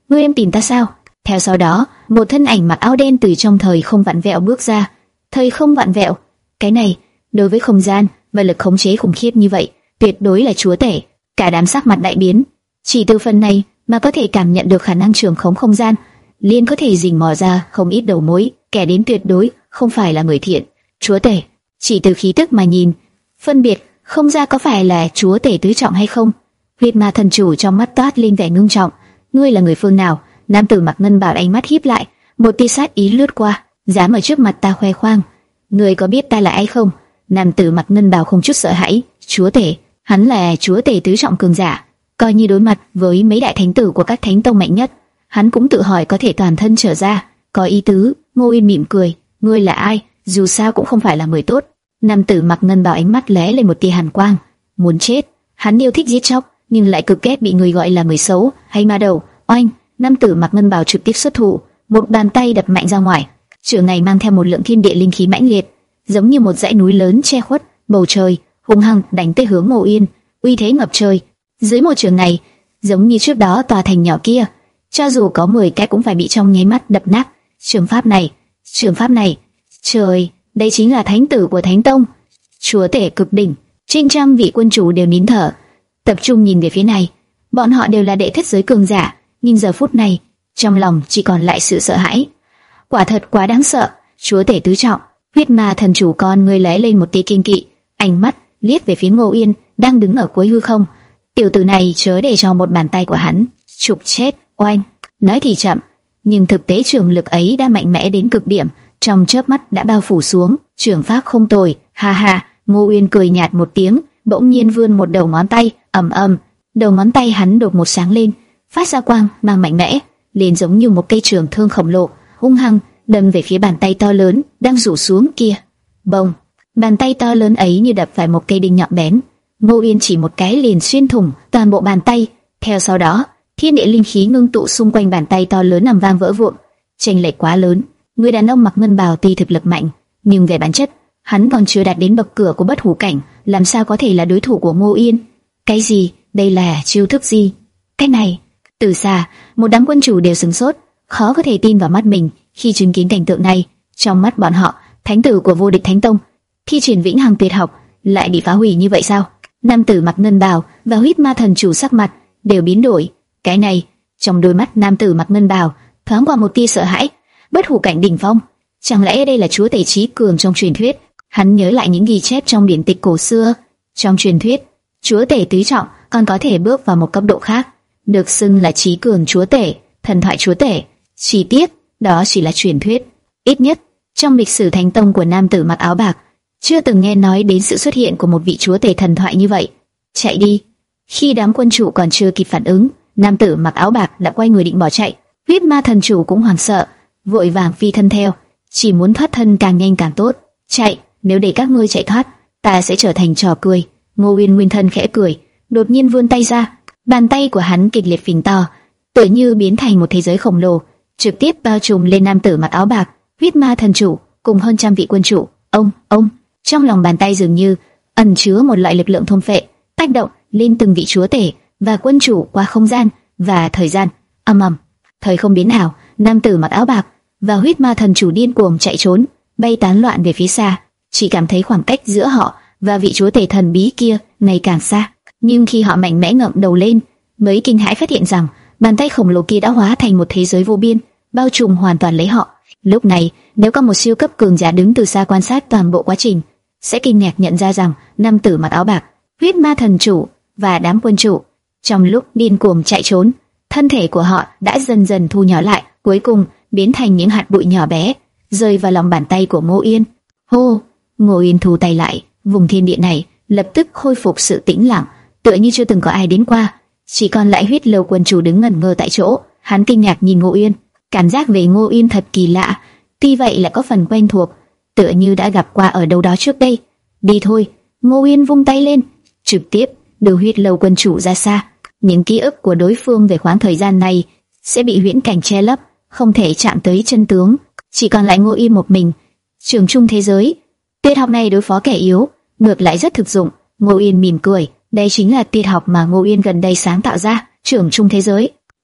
A: ngươi em tìm ta sao? Theo sau đó, một thân ảnh mặc áo đen từ trong thời không vặn vẹo bước ra. Thời không vặn vẹo, cái này đối với không gian và lực khống chế khủng khiếp như vậy, tuyệt đối là chúa tể. Cả đám sắc mặt đại biến, chỉ từ phần này mà có thể cảm nhận được khả năng trường khống không gian, liền có thể rình mò ra không ít đầu mối. Kẻ đến tuyệt đối không phải là người thiện. Chúa tể, chỉ từ khí tức mà nhìn, phân biệt không ra có phải là chúa tể tứ trọng hay không. Huyết Ma thần chủ trong mắt toát lên vẻ ngưng trọng. Ngươi là người phương nào? Nam tử mặc ngân bào ánh mắt híp lại, một tia sát ý lướt qua. Dám ở trước mặt ta khoe khoang? Ngươi có biết ta là ai không? Nam tử mặc ngân bào không chút sợ hãi. Chúa tể, hắn là chúa tể tứ trọng cường giả, coi như đối mặt với mấy đại thánh tử của các thánh tông mạnh nhất, hắn cũng tự hỏi có thể toàn thân trở ra. Có ý tứ. Ngô Uyên mỉm cười. Ngươi là ai? Dù sao cũng không phải là người tốt. Nam tử mặc ngân bào ánh mắt lóe lên một tia hàn quang. Muốn chết. Hắn yêu thích giết chóc, nhưng lại cực ghét bị người gọi là người xấu hay ma đầu. Oanh! Nam tử mặc ngân bào trực tiếp xuất thủ, một bàn tay đập mạnh ra ngoài. Chưởng này mang theo một lượng thiên địa linh khí mãnh liệt, giống như một dãy núi lớn che khuất bầu trời, hung hăng đánh tới hướng Ngô Uyên, uy thế ngập trời. Dưới một chưởng này, giống như trước đó tòa thành nhỏ kia, cho dù có mười cái cũng phải bị trong nháy mắt đập nát. Trường pháp này, trường pháp này, trời, đây chính là thánh tử của Thánh Tông, chúa tể cực đỉnh. Trên trăm vị quân chủ đều nín thở, tập trung nhìn về phía này. Bọn họ đều là đệ thất giới cường giả, nhưng giờ phút này, trong lòng chỉ còn lại sự sợ hãi. Quả thật quá đáng sợ. Chúa tể tứ trọng. Huyết Ma thần chủ con người lóe lên một tia kiên kỵ, ánh mắt liếc về phía Ngô Uyên đang đứng ở cuối hư không. Tiểu tử này chớ để cho một bàn tay của hắn trục chết. Oanh! Nói thì chậm, nhưng thực tế trường lực ấy đã mạnh mẽ đến cực điểm, trong chớp mắt đã bao phủ xuống. Trường pháp không tồi. Ha ha! Ngô Uyên cười nhạt một tiếng, bỗng nhiên vươn một đầu ngón tay. Ầm ầm, đầu ngón tay hắn đột một sáng lên, phát ra quang mang mạnh mẽ, liền giống như một cây trường thương khổng lồ, hung hăng đâm về phía bàn tay to lớn đang rủ xuống kia. Bông! Bàn tay to lớn ấy như đập phải một cây đinh nhọn bén. Ngô Uyên chỉ một cái liền xuyên thủng toàn bộ bàn tay. Theo sau đó, thiên địa linh khí ngưng tụ xung quanh bàn tay to lớn nằm vang vỡ vụn. Chênh lệch quá lớn. Người đàn ông mặc ngân bào tuy thực lực mạnh, nhưng về bản chất, hắn còn chưa đạt đến bậc cửa của bất hủ cảnh, làm sao có thể là đối thủ của Ngô Uyên? Cái gì? Đây là chiêu thức gì? Cái này? Từ xa, một đám quân chủ đều sửng sốt, khó có thể tin vào mắt mình khi chứng kiến cảnh tượng này. Trong mắt bọn họ, thánh tử của vô địch Thánh Tông, thi triển vĩnh hằng tuyệt học, lại bị phá hủy như vậy sao? Nam tử mặc ngân bào và Huyết Ma thần chủ sắc mặt đều biến đổi. Cái này, trong đôi mắt nam tử mặc ngân bào thoáng qua một tia sợ hãi. Bất hủ cảnh đỉnh phong, chẳng lẽ đây là chúa tể trí cường trong truyền thuyết? Hắn nhớ lại những ghi chép trong điển tịch cổ xưa. Trong truyền thuyết, chúa tể tứ trọng còn có thể bước vào một cấp độ khác, được xưng là trí cường chúa tể, thần thoại chúa tể. Chi tiết, đó chỉ là truyền thuyết. Ít nhất, trong lịch sử Thánh Tông của nam tử mặc áo bạc, chưa từng nghe nói đến sự xuất hiện của một vị chúa tể thần thoại như vậy. Chạy đi! Khi đám quân chủ còn chưa kịp phản ứng, nam tử mặc áo bạc đã quay người định bỏ chạy. Huyết Ma thần chủ cũng hoảng sợ, vội vàng phi thân theo, chỉ muốn thoát thân càng nhanh càng tốt. Chạy! Nếu để các ngươi chạy thoát, ta sẽ trở thành trò cười. Ngô Uyên nguyên thân khẽ cười, đột nhiên vươn tay ra, bàn tay của hắn kịch liệt phình to, tựa như biến thành một thế giới khổng lồ, trực tiếp bao trùm lên nam tử mặc áo bạc, Huyết Ma thần chủ cùng hơn trăm vị quân chủ. Ông, ông! Trong lòng bàn tay dường như ẩn chứa một loại lực lượng thôn phệ, tác động lên từng vị chúa tể và quân chủ qua không gian và thời gian. Ầm ầm, thời không biến ảo, nam tử mặc áo bạc và Huyết Ma thần chủ điên cuồng chạy trốn, bay tán loạn về phía xa. Chỉ cảm thấy khoảng cách giữa họ và vị chúa tể thần bí kia ngày càng xa. Nhưng khi họ mạnh mẽ ngẩng đầu lên, mới kinh hãi phát hiện rằng bàn tay khổng lồ kia đã hóa thành một thế giới vô biên, bao trùm hoàn toàn lấy họ. Lúc này, nếu có một siêu cấp cường giả đứng từ xa quan sát toàn bộ quá trình, sẽ kinh ngạc nhận ra rằng nam tử mặc áo bạc, Huyết Ma thần chủ và đám quân chủ trong lúc điên cuồng chạy trốn, thân thể của họ đã dần dần thu nhỏ lại, cuối cùng biến thành những hạt bụi nhỏ bé, rơi vào lòng bàn tay của Ngô Uyên. Hô! Ngô Uyên thu tay lại, vùng thiên địa này lập tức khôi phục sự tĩnh lặng, tựa như chưa từng có ai đến qua. Chỉ còn lại Huyết Lâu quân chủ đứng ngẩn ngơ tại chỗ. Hắn kinh ngạc nhìn Ngô Uyên, cảm giác về Ngô Uyên thật kỳ lạ, tuy vậy lại có phần quen thuộc, tựa như đã gặp qua ở đâu đó trước đây. Đi thôi! Ngô Uyên vung tay lên, trực tiếp đưa Huyết Lâu quân chủ ra xa. Những ký ức của đối phương về khoảng thời gian này sẽ bị huyễn cảnh che lấp, không thể chạm tới chân tướng. Chỉ còn lại Ngô Uyên một mình. Trường trung thế giới, tuyệt học này đối phó kẻ yếu ngược lại rất thực dụng. Ngô Uyên mỉm cười, đây chính là tuyệt học mà Ngô Uyên gần đây sáng tạo ra. Trường trung thế giới,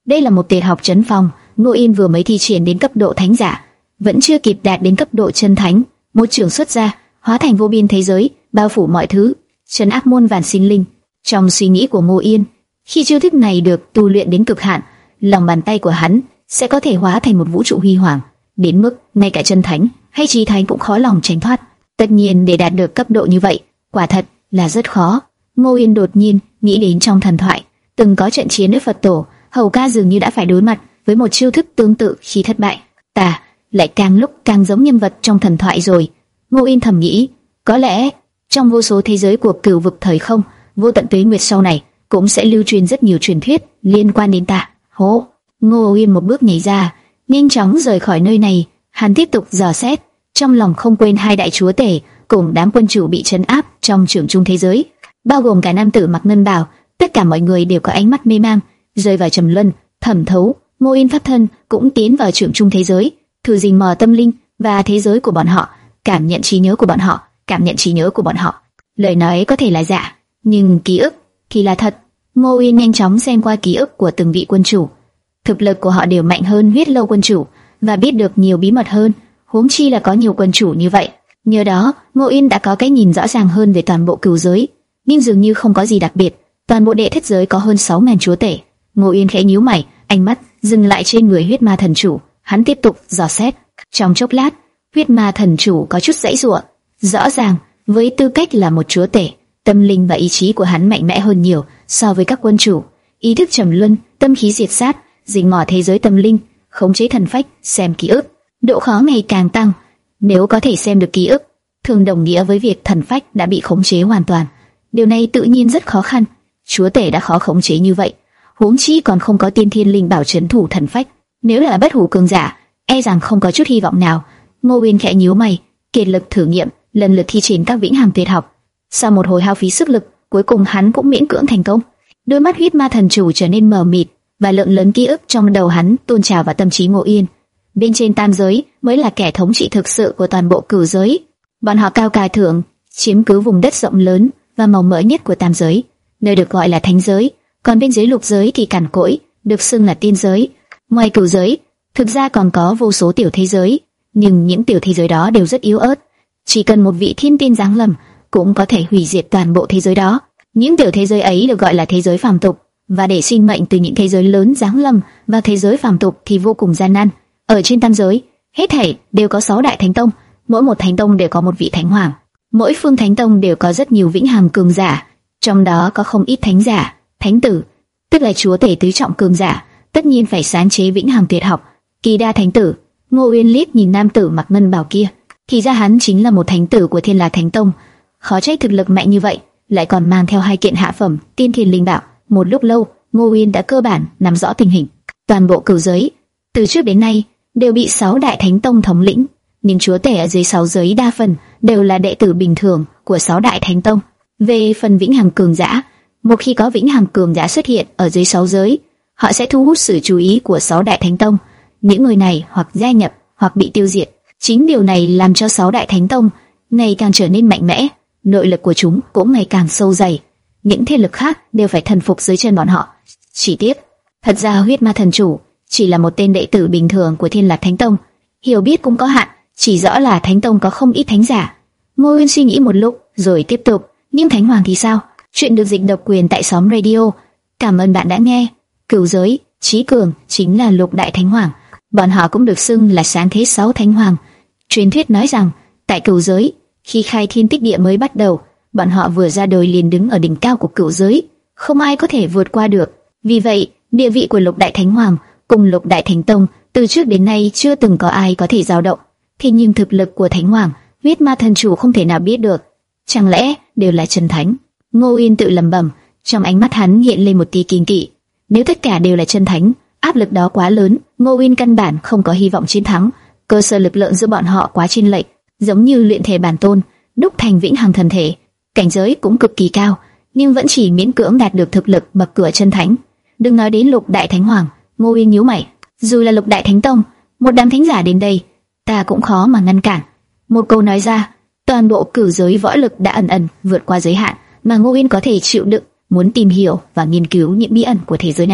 A: Đây là một tuyệt học trấn phong, Ngô Yên vừa mới thi triển đến cấp độ thánh giả, vẫn chưa kịp đạt đến cấp độ chân thánh, một trường xuất ra, hóa thành vô biên thế giới, bao phủ mọi thứ, trấn áp muôn vàn sinh linh. Trong suy nghĩ của Ngô Yên, khi chiêu thức này được tu luyện đến cực hạn, lòng bàn tay của hắn sẽ có thể hóa thành một vũ trụ huy hoàng, đến mức ngay cả chân thánh hay chí thánh cũng khó lòng tránh thoát. Tất nhiên để đạt được cấp độ như vậy, quả thật là rất khó. Ngô Yên đột nhiên nghĩ đến trong thần thoại, từng có trận chiến với Phật tổ, Hầu ca dường như đã phải đối mặt với một chiêu thức tương tự khi thất bại. Ta lại càng lúc càng giống nhân vật trong thần thoại rồi. Ngô Yên thầm nghĩ, có lẽ trong vô số thế giới của cửu vực thời không, vô tận tuế nguyệt sau này cũng sẽ lưu truyền rất nhiều truyền thuyết liên quan đến ta. Hố! Ngô Yên một bước nhảy ra, nhanh chóng rời khỏi nơi này. Hắn tiếp tục dò xét, trong lòng không quên hai đại chúa tể cùng đám quân chủ bị trấn áp trong trưởng trung thế giới, bao gồm cả nam tử mặc ngân bào. Tất cả mọi người đều có ánh mắt mê mang, rơi vào trầm luân, thẩm thấu. Ngô Yên pháp thân cũng tiến vào trưởng trung thế giới, thử rình mò tâm linh và thế giới của bọn họ, cảm nhận trí nhớ của bọn họ, cảm nhận trí nhớ của bọn họ. Lời nói có thể là giả, nhưng ký ức thì là thật. Ngô Yên nhanh chóng xem qua ký ức của từng vị quân chủ, thực lực của họ đều mạnh hơn Huyết Lâu quân chủ và biết được nhiều bí mật hơn, huống chi là có nhiều quân chủ như vậy. Nhờ đó, Ngô Yên đã có cái nhìn rõ ràng hơn về toàn bộ cửu giới, nhưng dường như không có gì đặc biệt. Toàn bộ đệ thất giới có hơn sáu ngàn chúa tể. Ngô Yên khẽ nhíu mày, ánh mắt dừng lại trên người huyết ma thần chủ. Hắn tiếp tục dò xét. Trong chốc lát, huyết ma thần chủ có chút giãy giụa. Rõ ràng, với tư cách là một chúa tể, tâm linh và ý chí của hắn mạnh mẽ hơn nhiều so với các quân chủ. Ý thức trầm luân, tâm khí diệt sát, rình mò thế giới tâm linh, khống chế thần phách, xem ký ức. Độ khó ngày càng tăng. Nếu có thể xem được ký ức, thường đồng nghĩa với việc thần phách đã bị khống chế hoàn toàn. Điều này tự nhiên rất khó khăn. Chúa tể đã khó khống chế như vậy, huống chi còn không có tiên thiên linh bảo trấn thủ thần phách. Nếu là bất hủ cường giả, e rằng không có chút hy vọng nào. Ngô Uyên khẽ nhíu mày, kiệt lực thử nghiệm, lần lượt thi triển các vĩnh hằng tuyệt học. Sau một hồi hao phí sức lực, cuối cùng hắn cũng miễn cưỡng thành công. Đôi mắt huyết ma thần chủ trở nên mờ mịt, và lượng lớn ký ức trong đầu hắn tuôn trào vào tâm trí Ngô Uyên. Bên trên tam giới mới là kẻ thống trị thực sự của toàn bộ cửu giới. Bọn họ cao cao thượng, chiếm cứ vùng đất rộng lớn và màu mỡ nhất của tam giới, nơi được gọi là thánh giới. Còn bên dưới lục giới thì cằn cỗi, được xưng là tiên giới. Ngoài cửu giới, thực ra còn có vô số tiểu thế giới, nhưng những tiểu thế giới đó đều rất yếu ớt. Chỉ cần một vị thiên tiên giáng lâm cũng có thể hủy diệt toàn bộ thế giới đó. Những tiểu thế giới ấy được gọi là thế giới phàm tục, và để sinh mệnh từ những thế giới lớn giáng lâm vào thế giới phàm tục thì vô cùng gian nan. Ở trên tam giới, hết thảy đều có sáu đại thánh tông, mỗi một thánh tông đều có một vị thánh hoàng. Mỗi phương thánh tông đều có rất nhiều vĩnh hằng cường giả, trong đó có không ít thánh giả, thánh tử, tức là chúa tể tứ trọng cường giả, tất nhiên phải sáng chế vĩnh hằng tuyệt học. Kỳ đa thánh tử. Ngô Uyên liếc nhìn nam tử mặc ngân bào kia, thì ra hắn chính là một thánh tử của Thiên Lạc Thánh Tông. Khó trách thực lực mạnh như vậy, lại còn mang theo hai kiện hạ phẩm tiên thiên linh bảo. Một lúc lâu, Ngô Uyên đã cơ bản nắm rõ tình hình. Toàn bộ cửu giới, từ trước đến nay đều bị sáu đại thánh tông thống lĩnh, nhưng chúa tể ở dưới sáu giới đa phần đều là đệ tử bình thường của sáu đại thánh tông. Về phần vĩnh hằng cường giả, một khi có vĩnh hằng cường giả xuất hiện ở dưới sáu giới, họ sẽ thu hút sự chú ý của sáu đại thánh tông. Những người này hoặc gia nhập hoặc bị tiêu diệt. Chính điều này làm cho sáu đại thánh tông ngày càng trở nên mạnh mẽ, nội lực của chúng cũng ngày càng sâu dày. Những thế lực khác đều phải thần phục dưới chân bọn họ. Chỉ tiếc, thật ra huyết ma thần chủ chỉ là một tên đệ tử bình thường của Thiên Lạc Thánh Tông, hiểu biết cũng có hạn, chỉ rõ là Thánh Tông có không ít thánh giả. Ngô Uyên suy nghĩ một lúc rồi tiếp tục, nhưng Thánh Hoàng thì sao? Chuyện được dịch độc quyền tại Xóm Radio. Cảm ơn bạn đã nghe. Cửu giới, Chí Cường chính là lục đại thánh hoàng, bọn họ cũng được xưng là sáng thế sáu thánh hoàng. Truyền thuyết nói rằng tại cửu giới, khi khai thiên tích địa mới bắt đầu, bọn họ vừa ra đời liền đứng ở đỉnh cao của cửu giới, không ai có thể vượt qua được. Vì vậy, địa vị của lục đại thánh hoàng cùng lục đại thánh tông từ trước đến nay chưa từng có ai có thể dao động. Thế nhưng thực lực của thánh hoàng, huyết ma thần chủ không thể nào biết được. Chẳng lẽ đều là chân thánh? Ngô Uyên tự lẩm bẩm, trong ánh mắt hắn hiện lên một tia kiêng kỵ. Nếu tất cả đều là chân thánh, áp lực đó quá lớn, Ngô Uyên căn bản không có hy vọng chiến thắng. Cơ sở lực lượng giữa bọn họ quá chênh lệch, giống như luyện thể bản tôn, đúc thành vĩnh hằng thần thể, cảnh giới cũng cực kỳ cao, nhưng vẫn chỉ miễn cưỡng đạt được thực lực bậc cửa chân thánh. Đừng nói đến lục đại thánh hoàng. Ngô Uyên nhíu mày, dù là lục đại thánh tông, một đám thánh giả đến đây, ta cũng khó mà ngăn cản. Một câu nói ra, toàn bộ cửu giới võ lực đã ẩn ẩn vượt qua giới hạn mà Ngô Uyên có thể chịu đựng. Muốn tìm hiểu và nghiên cứu những bí ẩn của thế giới này,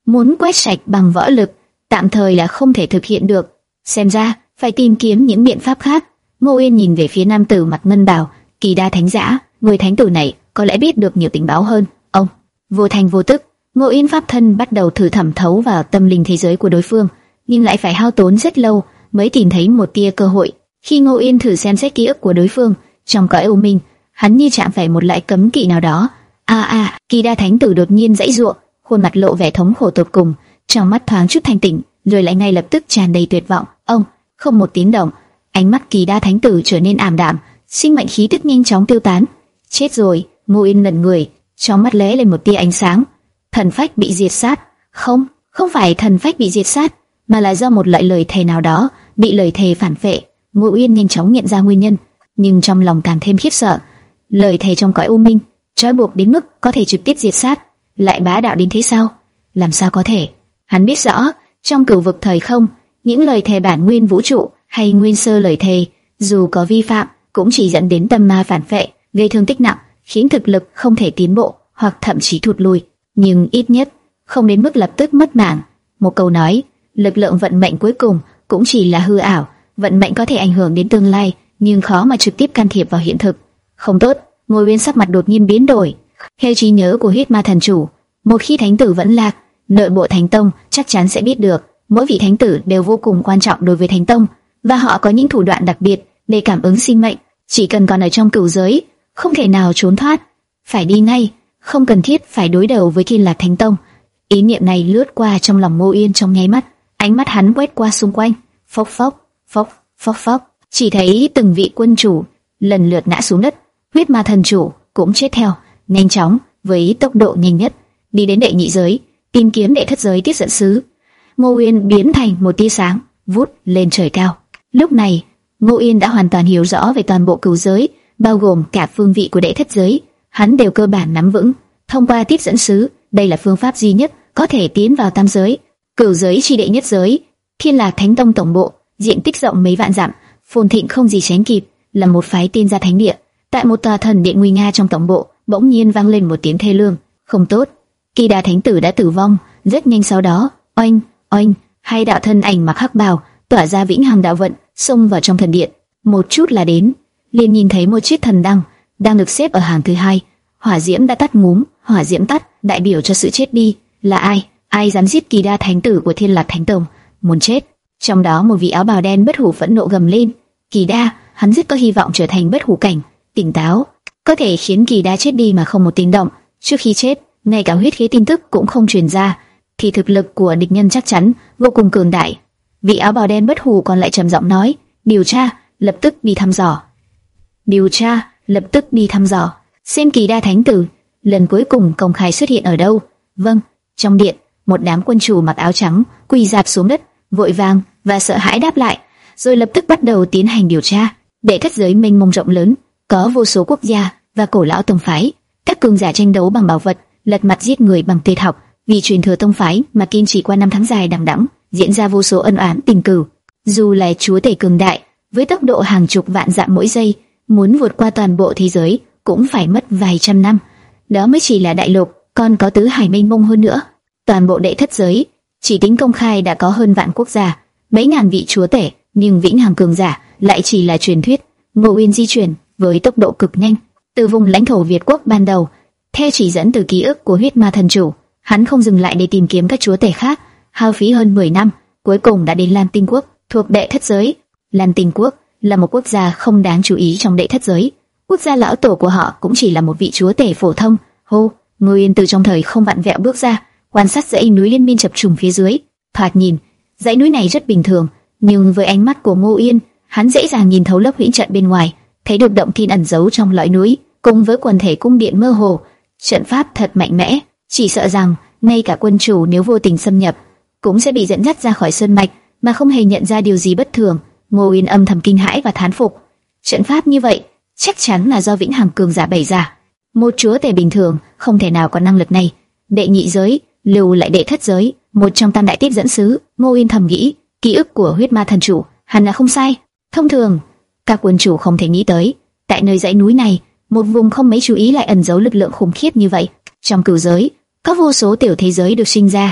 A: muốn quét sạch bằng võ lực, tạm thời là không thể thực hiện được. Xem ra phải tìm kiếm những biện pháp khác. Ngô Yên nhìn về phía nam tử mặt ngân bào, Kỳ Đa thánh giả, người thánh tử này có lẽ biết được nhiều tình báo hơn ông. Vô thành vô tức, Ngô Yên pháp thân bắt đầu thử thẩm thấu vào tâm linh thế giới của đối phương, nhưng lại phải hao tốn rất lâu mới tìm thấy một tia cơ hội. Khi Ngô Yên thử xem xét ký ức của đối phương, trong cõi u minh, hắn như chạm phải một loại cấm kỵ nào đó. A a, Kỳ Đa thánh tử đột nhiên giãy giụa, khuôn mặt lộ vẻ thống khổ tột cùng, trong mắt thoáng chút thanh tỉnh, rồi lại ngay lập tức tràn đầy tuyệt vọng. Ông, không một tiếng động, ánh mắt Kỳ Đa thánh tử trở nên ảm đạm, sinh mệnh khí tức nhanh chóng tiêu tán. Chết rồi. Ngô Yên ngẩn người, trong mắt lóe lên một tia ánh sáng. Thần phách bị diệt sát? Không, không phải thần phách bị diệt sát, mà là do một loại lời thề nào đó bị lời thề phản phệ. Ngô Yên nhanh chóng nhận ra nguyên nhân, nhưng trong lòng càng thêm khiếp sợ. Lời thề trong cõi u minh, trói buộc đến mức có thể trực tiếp diệt sát, lại bá đạo đến thế sao? Làm sao có thể? Hắn biết rõ, trong cửu vực thời không, những lời thề bản nguyên vũ trụ hay nguyên sơ lời thề, dù có vi phạm, cũng chỉ dẫn đến tâm ma phản phệ, gây thương tích nặng, khiến thực lực không thể tiến bộ hoặc thậm chí thụt lùi, nhưng ít nhất không đến mức lập tức mất mạng. Một câu nói, lực lượng vận mệnh cuối cùng cũng chỉ là hư ảo. Vận mệnh có thể ảnh hưởng đến tương lai, nhưng khó mà trực tiếp can thiệp vào hiện thực. Không tốt. Ngồi bên sắc mặt đột nhiên biến đổi. Theo trí nhớ của huyết ma thần chủ, một khi thánh tử vẫn lạc, nội bộ thánh tông chắc chắn sẽ biết được. Mỗi vị thánh tử đều vô cùng quan trọng đối với thánh tông, và họ có những thủ đoạn đặc biệt để cảm ứng sinh mệnh. Chỉ cần còn ở trong cửu giới, không thể nào trốn thoát. Phải đi ngay, không cần thiết phải đối đầu với Thiên Lạc Thánh Tông. Ý niệm này lướt qua trong lòng Ngô Yên trong nháy mắt, ánh mắt hắn quét qua xung quanh, phốc phốc, phốc phốc phốc, chỉ thấy từng vị quân chủ lần lượt ngã xuống đất, huyết ma thần chủ cũng chết theo. Nhanh chóng, với tốc độ nhanh nhất, đi đến đệ nhị giới, tìm kiếm đệ thất giới tiết dẫn sứ. Ngô Yên biến thành một tia sáng, vút lên trời cao. Lúc này, Ngô Yên đã hoàn toàn hiểu rõ về toàn bộ cửu giới, bao gồm cả phương vị của đệ thất giới, hắn đều cơ bản nắm vững. Thông qua tiết dẫn sứ, đây là phương pháp duy nhất có thể tiến vào tam giới. Cửu giới chi đệ nhất giới, Thiên Lạc Thánh Tông tổng bộ, diện tích rộng mấy vạn dặm, phồn thịnh không gì sánh kịp, là một phái tiên gia thánh địa. Tại một tòa thần điện nguy nga trong tổng bộ, bỗng nhiên vang lên một tiếng thê lương. Không tốt, Kỳ Đa thánh tử đã tử vong. Rất nhanh sau đó, oanh oanh, hai đạo thân ảnh mặc hắc bào, tỏa ra vĩnh hằng đạo vận, xông vào trong thần điện. Một chút là đến, liền nhìn thấy một chiếc thần đăng đang được xếp ở hàng thứ hai. Hỏa diễm đã tắt ngúm, hỏa diễm tắt, đại biểu cho sự chết đi. Là ai? Ai dám giết Kỳ Đa thánh tử của Thiên Lạc Thánh Tông? Muốn chết. Trong đó một vị áo bào đen bất hủ phẫn nộ gầm lên. Kỳ Đa, hắn rất có hy vọng trở thành bất hủ cảnh. Tỉnh táo, có thể khiến Kỳ Đa chết đi mà không một tiếng động. Trước khi chết, ngay cả huyết khí tin tức cũng không truyền ra, thì thực lực của địch nhân chắc chắn vô cùng cường đại. Vị áo bào đen bất hủ còn lại trầm giọng nói: điều tra, lập tức đi thăm dò. Điều tra, lập tức đi thăm dò. Xem Kỳ Đa thánh tử lần cuối cùng công khai xuất hiện ở đâu. Vâng. Trong điện, một đám quân chủ mặc áo trắng quỳ rạp xuống đất, vội vàng và sợ hãi đáp lại, rồi lập tức bắt đầu tiến hành điều tra. Đệ thất giới mênh mông rộng lớn, có vô số quốc gia và cổ lão tông phái, các cường giả tranh đấu bằng bảo vật, lật mặt giết người bằng tuyệt học. Vì truyền thừa tông phái mà kiên trì qua năm tháng dài đằng đẵng, diễn ra vô số ân oán tình cừu. Dù là chúa tể cường đại, với tốc độ hàng chục vạn dặm mỗi giây, muốn vượt qua toàn bộ thế giới cũng phải mất vài trăm năm. Đó mới chỉ là đại lục, còn có tứ hải mênh mông hơn nữa. Toàn bộ đệ thất giới, chỉ tính công khai đã có hơn vạn quốc gia, mấy ngàn vị chúa tể, nhưng vĩnh hằng cường giả lại chỉ là truyền thuyết. Ngô Uyên di chuyển với tốc độ cực nhanh từ vùng lãnh thổ Việt quốc ban đầu, theo chỉ dẫn từ ký ức của huyết ma thần chủ, hắn không dừng lại để tìm kiếm các chúa tể khác, hao phí hơn mười năm, cuối cùng đã đến Lan Tinh quốc, thuộc đệ thất giới. Lan Tinh quốc là một quốc gia không đáng chú ý trong đệ thất giới. Quốc gia lão tổ của họ cũng chỉ là một vị chúa tể phổ thông. Hô, Ngô Uyên từ trong thời không vặn vẹo bước ra, quan sát dãy núi liên miên chập trùng phía dưới. Thoạt nhìn, dãy núi này rất bình thường, nhưng với ánh mắt của Ngô Uyên, hắn dễ dàng nhìn thấu lớp huyễn trận bên ngoài, thấy được động thiên ẩn giấu trong lõi núi, cùng với quần thể cung điện mơ hồ. Trận pháp thật mạnh mẽ, chỉ sợ rằng ngay cả quân chủ nếu vô tình xâm nhập, cũng sẽ bị dẫn dắt ra khỏi sơn mạch mà không hề nhận ra điều gì bất thường. Ngô Uyên âm thầm kinh hãi và thán phục. Trận pháp như vậy chắc chắn là do vĩnh hằng cường giả bày ra. Một chúa tể bình thường không thể nào có năng lực này. Đệ nhị giới, lưu lại đệ thất giới, một trong tam đại tiếp dẫn sứ. Ngô Uyên thầm nghĩ, ký ức của huyết ma thần chủ hẳn là không sai. Thông thường, các quân chủ không thể nghĩ tới, tại nơi dãy núi này, một vùng không mấy chú ý lại ẩn giấu lực lượng khủng khiếp như vậy. Trong cửu giới, có vô số tiểu thế giới được sinh ra,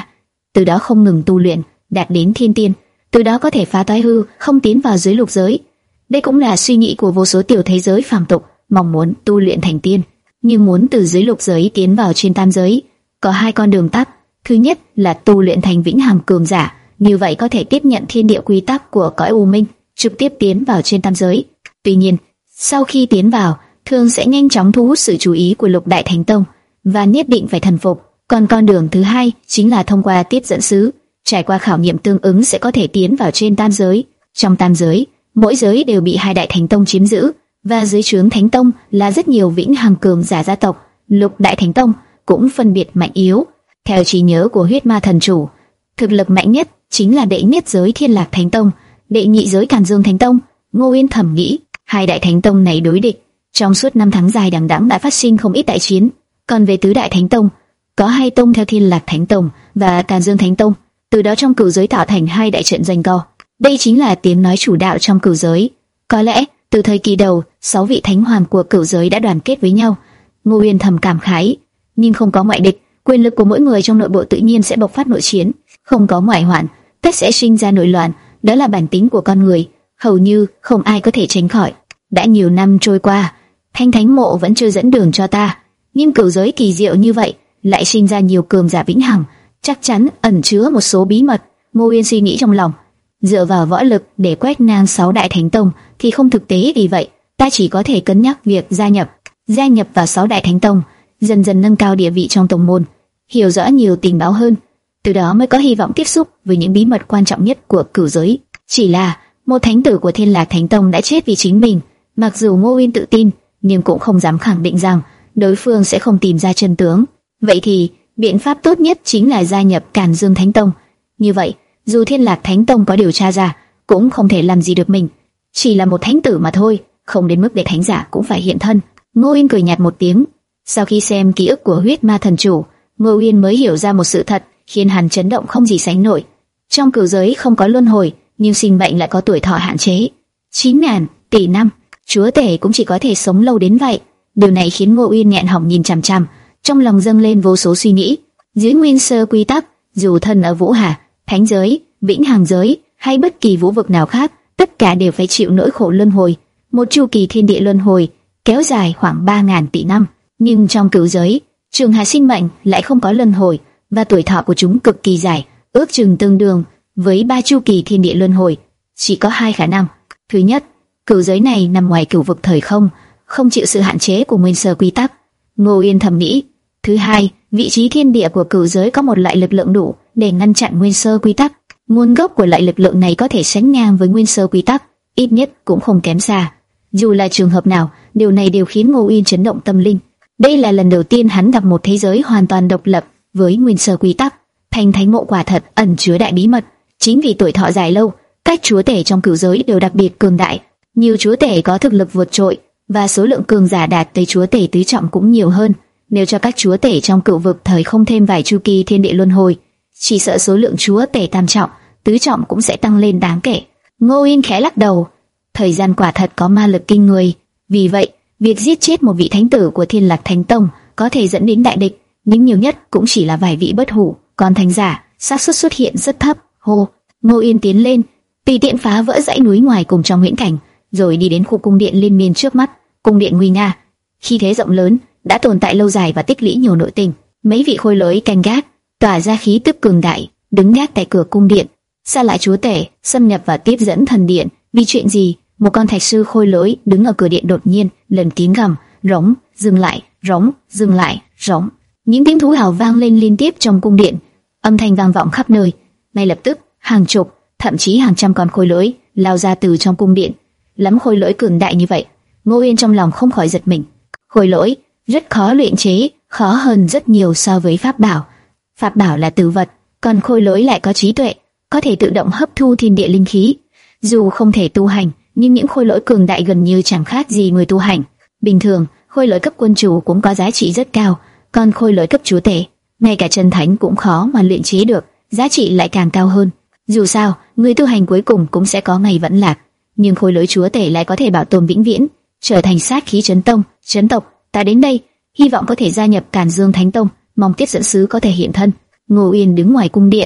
A: từ đó không ngừng tu luyện, đạt đến thiên tiên, từ đó có thể phá toái hư, không tiến vào dưới lục giới. Đây cũng là suy nghĩ của vô số tiểu thế giới phàm tục, mong muốn tu luyện thành tiên, nhưng muốn từ dưới lục giới tiến vào trên tam giới, có hai con đường tắt. Thứ nhất là tu luyện thành vĩnh hằng cường giả, như vậy có thể tiếp nhận thiên địa quy tắc của cõi u minh, trực tiếp tiến vào trên tam giới. Tuy nhiên, sau khi tiến vào, thường sẽ nhanh chóng thu hút sự chú ý của lục đại thánh tông và nhất định phải thần phục. Còn con đường thứ hai chính là thông qua tiếp dẫn sứ, trải qua khảo nghiệm tương ứng sẽ có thể tiến vào trên tam giới. Trong tam giới, mỗi giới đều bị hai đại thánh tông chiếm giữ, và dưới trướng thánh tông là rất nhiều vĩnh hằng cường giả gia tộc. Lục đại thánh tông cũng phân biệt mạnh yếu. Theo trí nhớ của huyết ma thần chủ, thực lực mạnh nhất chính là đệ nhất giới Thiên Lạc Thánh Tông, đệ nhị giới Càn Dương Thánh Tông. Ngô Uyên thầm nghĩ, hai đại thánh tông này đối địch, trong suốt năm tháng dài đằng đẵng đã phát sinh không ít đại chiến. Còn về tứ đại thánh tông, có hai tông theo Thiên Lạc Thánh Tông và Càn Dương Thánh Tông, từ đó trong cửu giới tạo thành hai đại trận giằng co. Đây chính là tiếng nói chủ đạo trong cửu giới. Có lẽ từ thời kỳ đầu, sáu vị thánh hoàng của cửu giới đã đoàn kết với nhau. Ngô Uyên thầm cảm khái, nhưng không có ngoại địch, quyền lực của mỗi người trong nội bộ tự nhiên sẽ bộc phát nội chiến, không có ngoại hoạn, tất sẽ sinh ra nội loạn, đó là bản tính của con người, hầu như không ai có thể tránh khỏi. Đã nhiều năm trôi qua, Thanh Thánh Mộ vẫn chưa dẫn đường cho ta, nhưng cửu giới kỳ diệu như vậy, lại sinh ra nhiều cường giả vĩnh hằng, chắc chắn ẩn chứa một số bí mật. Ngô Uyên suy nghĩ trong lòng, dựa vào võ lực để quét ngang sáu đại thánh tông thì không thực tế, vì vậy ta chỉ có thể cân nhắc việc gia nhập, gia nhập vào sáu đại thánh tông, dần dần nâng cao địa vị trong tông môn, hiểu rõ nhiều tình báo hơn, từ đó mới có hy vọng tiếp xúc với những bí mật quan trọng nhất của cửu giới. Chỉ là một thánh tử của Thiên Lạc Thánh Tông đã chết vì chính mình. Mặc dù Ngô Uyên tự tin, nhưng cũng không dám khẳng định rằng đối phương sẽ không tìm ra chân tướng. Vậy thì biện pháp tốt nhất chính là gia nhập Càn Dương Thánh Tông. Như vậy, dù Thiên Lạc Thánh Tông có điều tra ra, cũng không thể làm gì được mình. Chỉ là một thánh tử mà thôi, không đến mức để thánh giả cũng phải hiện thân. Ngô Uyên cười nhạt một tiếng. Sau khi xem ký ức của huyết ma thần chủ, Ngô Uyên mới hiểu ra một sự thật khiến hắn chấn động không gì sánh nổi. Trong cửu giới không có luân hồi, nhưng sinh mệnh lại có tuổi thọ hạn chế, chín ngàn tỷ năm. Chúa tể cũng chỉ có thể sống lâu đến vậy. Điều này khiến Ngô Uyên nghẹn họng nhìn chằm chằm, trong lòng dâng lên vô số suy nghĩ. Dưới nguyên sơ quy tắc, dù thân ở Vũ Hà, Thánh giới, Vĩnh Hằng giới hay bất kỳ vũ vực nào khác, tất cả đều phải chịu nỗi khổ luân hồi. Một chu kỳ thiên địa luân hồi kéo dài khoảng ba ngàn tỷ năm, nhưng trong cửu giới, trường hà sinh mệnh lại không có luân hồi, và tuổi thọ của chúng cực kỳ dài, ước chừng tương đương với ba chu kỳ thiên địa luân hồi. Chỉ có hai khả năng. Thứ nhất, cửu giới này nằm ngoài cửu vực thời không, không chịu sự hạn chế của nguyên sơ quy tắc. Ngô Uyên thầm nghĩ. Thứ hai, vị trí thiên địa của cửu giới có một loại lực lượng đủ để ngăn chặn nguyên sơ quy tắc. Nguồn gốc của loại lực lượng này có thể sánh ngang với nguyên sơ quy tắc, ít nhất cũng không kém xa. Dù là trường hợp nào, điều này đều khiến Ngô Uyên chấn động tâm linh. Đây là lần đầu tiên hắn gặp một thế giới hoàn toàn độc lập với nguyên sơ quy tắc. Thanh Thánh Mộ quả thật ẩn chứa đại bí mật. Chính vì tuổi thọ dài lâu, các chúa tể trong cửu giới đều đặc biệt cường đại. Nhiều chúa tể có thực lực vượt trội, và số lượng cường giả đạt tới chúa tể tứ trọng cũng nhiều hơn. Nếu cho các chúa tể trong cửu vực thời không thêm vài chu kỳ thiên địa luân hồi, chỉ sợ số lượng chúa tể tam trọng, tứ trọng cũng sẽ tăng lên đáng kể. Ngô Uyên khẽ lắc đầu. Thời gian quả thật có ma lực kinh người. Vì vậy, việc giết chết một vị thánh tử của Thiên Lạc Thánh Tông có thể dẫn đến đại địch, nhưng nhiều nhất cũng chỉ là vài vị bất hủ, còn thánh giả, xác suất xuất hiện rất thấp. Hô, Ngô Uyên tiến lên, tùy tiện phá vỡ dãy núi ngoài cùng trong huyễn cảnh, rồi đi đến khu cung điện liên miên trước mắt. Cung điện nguy nga, khí thế rộng lớn, đã tồn tại lâu dài và tích lũy nhiều nội tình. Mấy vị khôi lỗi canh gác, tỏa ra khí tức cường đại, đứng gác tại cửa cung điện. Xa lại chúa tể xâm nhập và tiếp dẫn thần điện, vì chuyện gì? Một con thạch sư khôi lỗi đứng ở cửa điện đột nhiên lần tiếng gầm, rống, dừng lại, rống, dừng lại, rống. Những tiếng thú hào vang lên liên tiếp trong cung điện, âm thanh vang vọng khắp nơi. Ngay lập tức, hàng chục, thậm chí hàng trăm con khôi lỗi lao ra từ trong cung điện. Lắm khôi lỗi cường đại như vậy, Ngô Uyên trong lòng không khỏi giật mình. Khôi lỗi rất khó luyện chế, khó hơn rất nhiều so với pháp bảo. Pháp bảo là tử vật, còn khôi lỗi lại có trí tuệ, có thể tự động hấp thu thiên địa linh khí. Dù không thể tu hành, nhưng những khôi lỗi cường đại gần như chẳng khác gì người tu hành. Bình thường, khôi lỗi cấp quân chủ cũng có giá trị rất cao, còn khôi lỗi cấp chúa tể, ngay cả chân thánh cũng khó mà luyện chế được, giá trị lại càng cao hơn. Dù sao, người tu hành cuối cùng cũng sẽ có ngày vẫn lạc, nhưng khôi lỗi chúa tể lại có thể bảo tồn vĩnh viễn, trở thành sát khí chấn tông, chấn tộc. Ta đến đây, hy vọng có thể gia nhập Càn Dương Thánh Tông, mong tiếp dẫn sứ có thể hiện thân. Ngô Uyên đứng ngoài cung điện,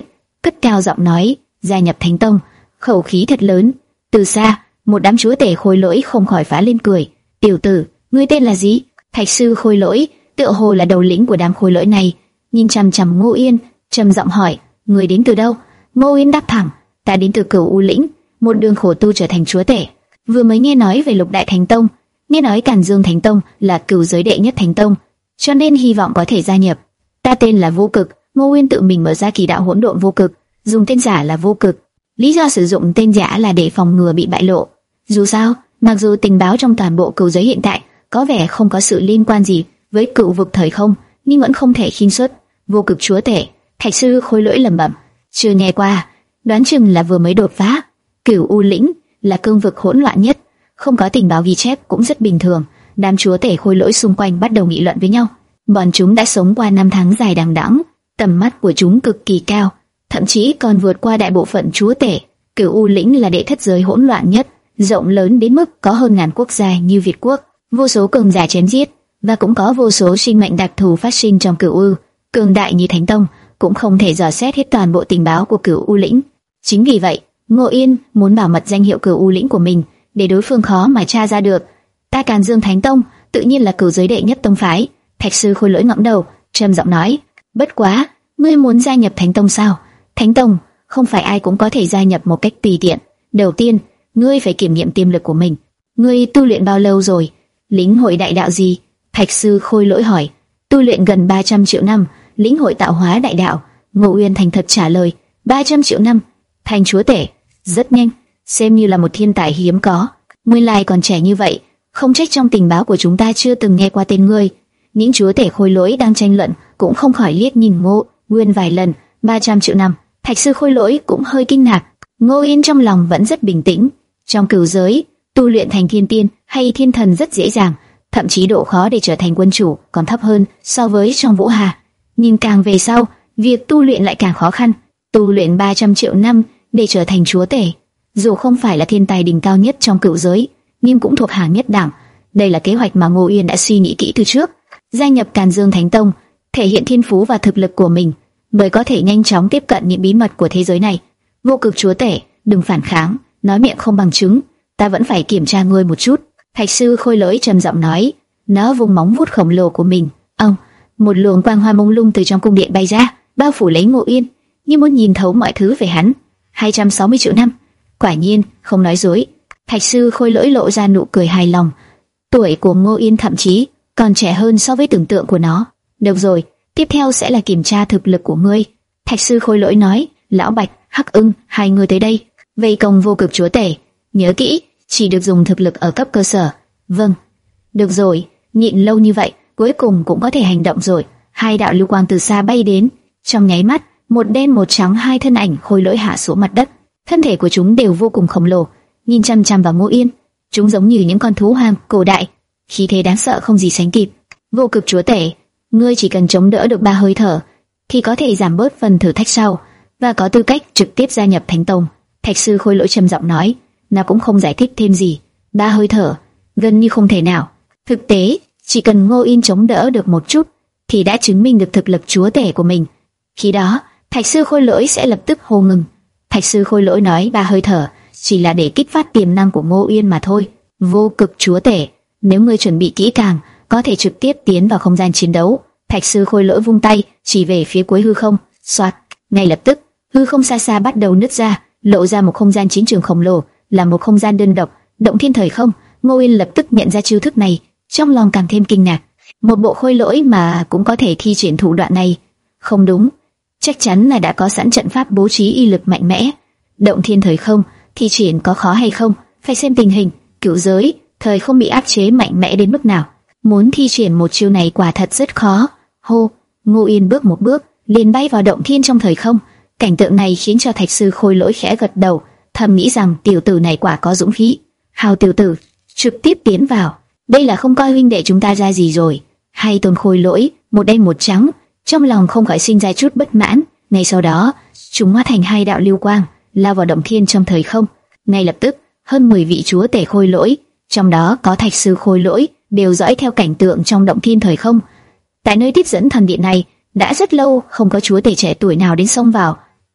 A: cất cao giọng nói, gia nhập Thánh Tông, khẩu khí thật lớn. Từ xa, một đám chúa tể khôi lỗi không khỏi phá lên cười. Tiểu tử, ngươi tên là gì? Thạch sư khôi lỗi, tựa hồ là đầu lĩnh của đám khôi lỗi này, nhìn chằm chằm Ngô Yên, trầm giọng hỏi, ngươi đến từ đâu? Ngô Yên đáp thẳng, ta đến từ Cửu U lĩnh, một đường khổ tu trở thành chúa tể. Vừa mới nghe nói về Lục Đại Thánh Tông, nghe nói Càn Dương Thánh Tông là cửu giới đệ nhất thánh tông, cho nên hy vọng có thể gia nhập. Ta tên là Vô Cực. Ngô Yên tự mình mở ra kỳ đạo hỗn độn vô cực, dùng tên giả là Vô Cực. Lý do sử dụng tên giả là để phòng ngừa bị bại lộ. Dù sao, mặc dù tình báo trong toàn bộ cửu giới hiện tại có vẻ không có sự liên quan gì với cửu vực thời không, nhưng vẫn không thể khinh suất. Vô Cực chúa tể, Thạch sư khôi lỗi lẩm bẩm, chưa nghe qua, đoán chừng là vừa mới đột phá. Cửu U lĩnh là cương vực hỗn loạn nhất, không có tình báo ghi chép cũng rất bình thường. Đám chúa tể khôi lỗi xung quanh bắt đầu nghị luận với nhau. Bọn chúng đã sống qua năm tháng dài đằng đẵng, tầm mắt của chúng cực kỳ cao, thậm chí còn vượt qua đại bộ phận chúa tể. Cửu U lĩnh là đệ thất giới hỗn loạn nhất, rộng lớn đến mức có hơn ngàn quốc gia như Việt quốc, vô số cường giả chém giết, và cũng có vô số sinh mệnh đặc thù phát sinh trong Cửu U. Cường đại như Thánh Tông cũng không thể dò xét hết toàn bộ tình báo của Cửu U lĩnh. Chính vì vậy, Ngô Yên muốn bảo mật danh hiệu Cửu U lĩnh của mình, để đối phương khó mà tra ra được. Ta Càn Dương Thánh Tông tự nhiên là cửu giới đệ nhất tông phái. Thạch sư khôi lỗi ngẩng đầu, trầm giọng nói, bất quá, ngươi muốn gia nhập Thánh Tông sao? Thánh Tông không phải ai cũng có thể gia nhập một cách tùy tiện. Đầu tiên, ngươi phải kiểm nghiệm tiềm lực của mình. Ngươi tu luyện bao lâu rồi? Lĩnh hội đại đạo gì? Thạch sư khôi lỗi hỏi. Tu luyện gần ba trăm triệu năm, lĩnh hội tạo hóa đại đạo. Ngô Uyên thành thật trả lời, ba trăm triệu năm, thành chúa tể, rất nhanh, xem như là một thiên tài hiếm có. Nguyên lai còn trẻ như vậy, không trách trong tình báo của chúng ta chưa từng nghe qua tên ngươi. Những chúa tể khôi lỗi đang tranh luận cũng không khỏi liếc nhìn Ngô Uyên vài lần. ba trăm triệu năm, Thạch sư khôi lỗi cũng hơi kinh ngạc. Ngô Uyên trong lòng vẫn rất bình tĩnh. Trong cửu giới, tu luyện thành thiên tiên hay thiên thần rất dễ dàng, thậm chí độ khó để trở thành quân chủ còn thấp hơn so với trong Vũ Hà. Nhưng càng về sau, việc tu luyện lại càng khó khăn. Tu luyện ba trăm triệu năm để trở thành chúa tể, dù không phải là thiên tài đỉnh cao nhất trong cửu giới, nhưng cũng thuộc hàng nhất đẳng. Đây là kế hoạch mà Ngô Uyên đã suy nghĩ kỹ từ trước. Gia nhập Càn Dương Thánh Tông, thể hiện thiên phú và thực lực của mình, mới có thể nhanh chóng tiếp cận những bí mật của thế giới này. Vô Cực chúa tể, đừng phản kháng, nói miệng không bằng chứng, ta vẫn phải kiểm tra ngươi một chút. Thạch sư khôi lỗi trầm giọng nói. Nó vung móng vuốt khổng lồ của mình. Ông, một luồng quang hoa mông lung từ trong cung điện bay ra, bao phủ lấy Ngô Uyên, như muốn nhìn thấu mọi thứ về hắn. hai trăm sáu mươi triệu năm, quả nhiên không nói dối. Thạch sư khôi lỗi lộ ra nụ cười hài lòng. Tuổi của Ngô Yên thậm chí còn trẻ hơn so với tưởng tượng của nó. Được rồi, tiếp theo sẽ là kiểm tra thực lực của ngươi. Thạch sư khôi lỗi nói. Lão Bạch, Hắc Ưng, hai người tới đây, vây công Vô Cực chúa tể. Nhớ kỹ, chỉ được dùng thực lực ở cấp cơ sở. Vâng. Được rồi, nhịn lâu như vậy, cuối cùng cũng có thể hành động rồi. Hai đạo lưu quang từ xa bay đến, trong nháy mắt, một đen một trắng hai thân ảnh khôi lỗi hạ xuống mặt đất. Thân thể của chúng đều vô cùng khổng lồ, nhìn chăm chăm vào Ngô Yên, chúng giống như những con thú hoang cổ đại, khí thế đáng sợ không gì sánh kịp. Vô Cực chúa tể, ngươi chỉ cần chống đỡ được ba hơi thở, thì có thể giảm bớt phần thử thách sau, và có tư cách trực tiếp gia nhập Thánh Tông. Thạch sư khôi lỗi trầm giọng nói, nó cũng không giải thích thêm gì. Ba hơi thở, gần như không thể nào. Thực tế, chỉ cần Ngô Yên chống đỡ được một chút, thì đã chứng minh được thực lực chúa tể của mình. Khi đó, Thạch sư khôi lỗi sẽ lập tức hô ngừng. Thạch sư khôi lỗi nói ba hơi thở chỉ là để kích phát tiềm năng của Ngô Yên mà thôi. Vô Cực chúa tể, nếu ngươi chuẩn bị kỹ càng, có thể trực tiếp tiến vào không gian chiến đấu. Thạch sư khôi lỗi vung tay chỉ về phía cuối hư không. Soạt, ngay lập tức hư không xa xa bắt đầu nứt ra, lộ ra một không gian chiến trường khổng lồ, là một không gian đơn độc, động thiên thời không. Ngô Yên lập tức nhận ra chiêu thức này, trong lòng càng thêm kinh ngạc. Một bộ khôi lỗi mà cũng có thể thi triển thủ đoạn này, không đúng, chắc chắn là đã có sẵn trận pháp bố trí y lực mạnh mẽ. Động thiên thời không thi triển có khó hay không, phải xem tình hình. Cửu giới thời không bị áp chế mạnh mẽ đến mức nào, muốn thi triển một chiêu này quả thật rất khó. Hô, Ngô Yên bước một bước, liền bay vào động thiên trong thời không. Cảnh tượng này khiến cho Thạch sư khôi lỗi khẽ gật đầu, thầm nghĩ rằng tiểu tử này quả có dũng khí. Hào tiểu tử, trực tiếp tiến vào. Đây là không coi huynh đệ chúng ta ra gì rồi. Hai tôn khôi lỗi, một đen một trắng, trong lòng không khỏi sinh ra chút bất mãn. Ngay sau đó, chúng hóa thành hai đạo lưu quang, lao vào động thiên trong thời không. Ngay lập tức, hơn mười vị chúa tể khôi lỗi, trong đó có Thạch sư khôi lỗi, đều dõi theo cảnh tượng trong động thiên thời không. Tại nơi tiếp dẫn thần điện này, đã rất lâu không có chúa tể trẻ tuổi nào đến xông vào.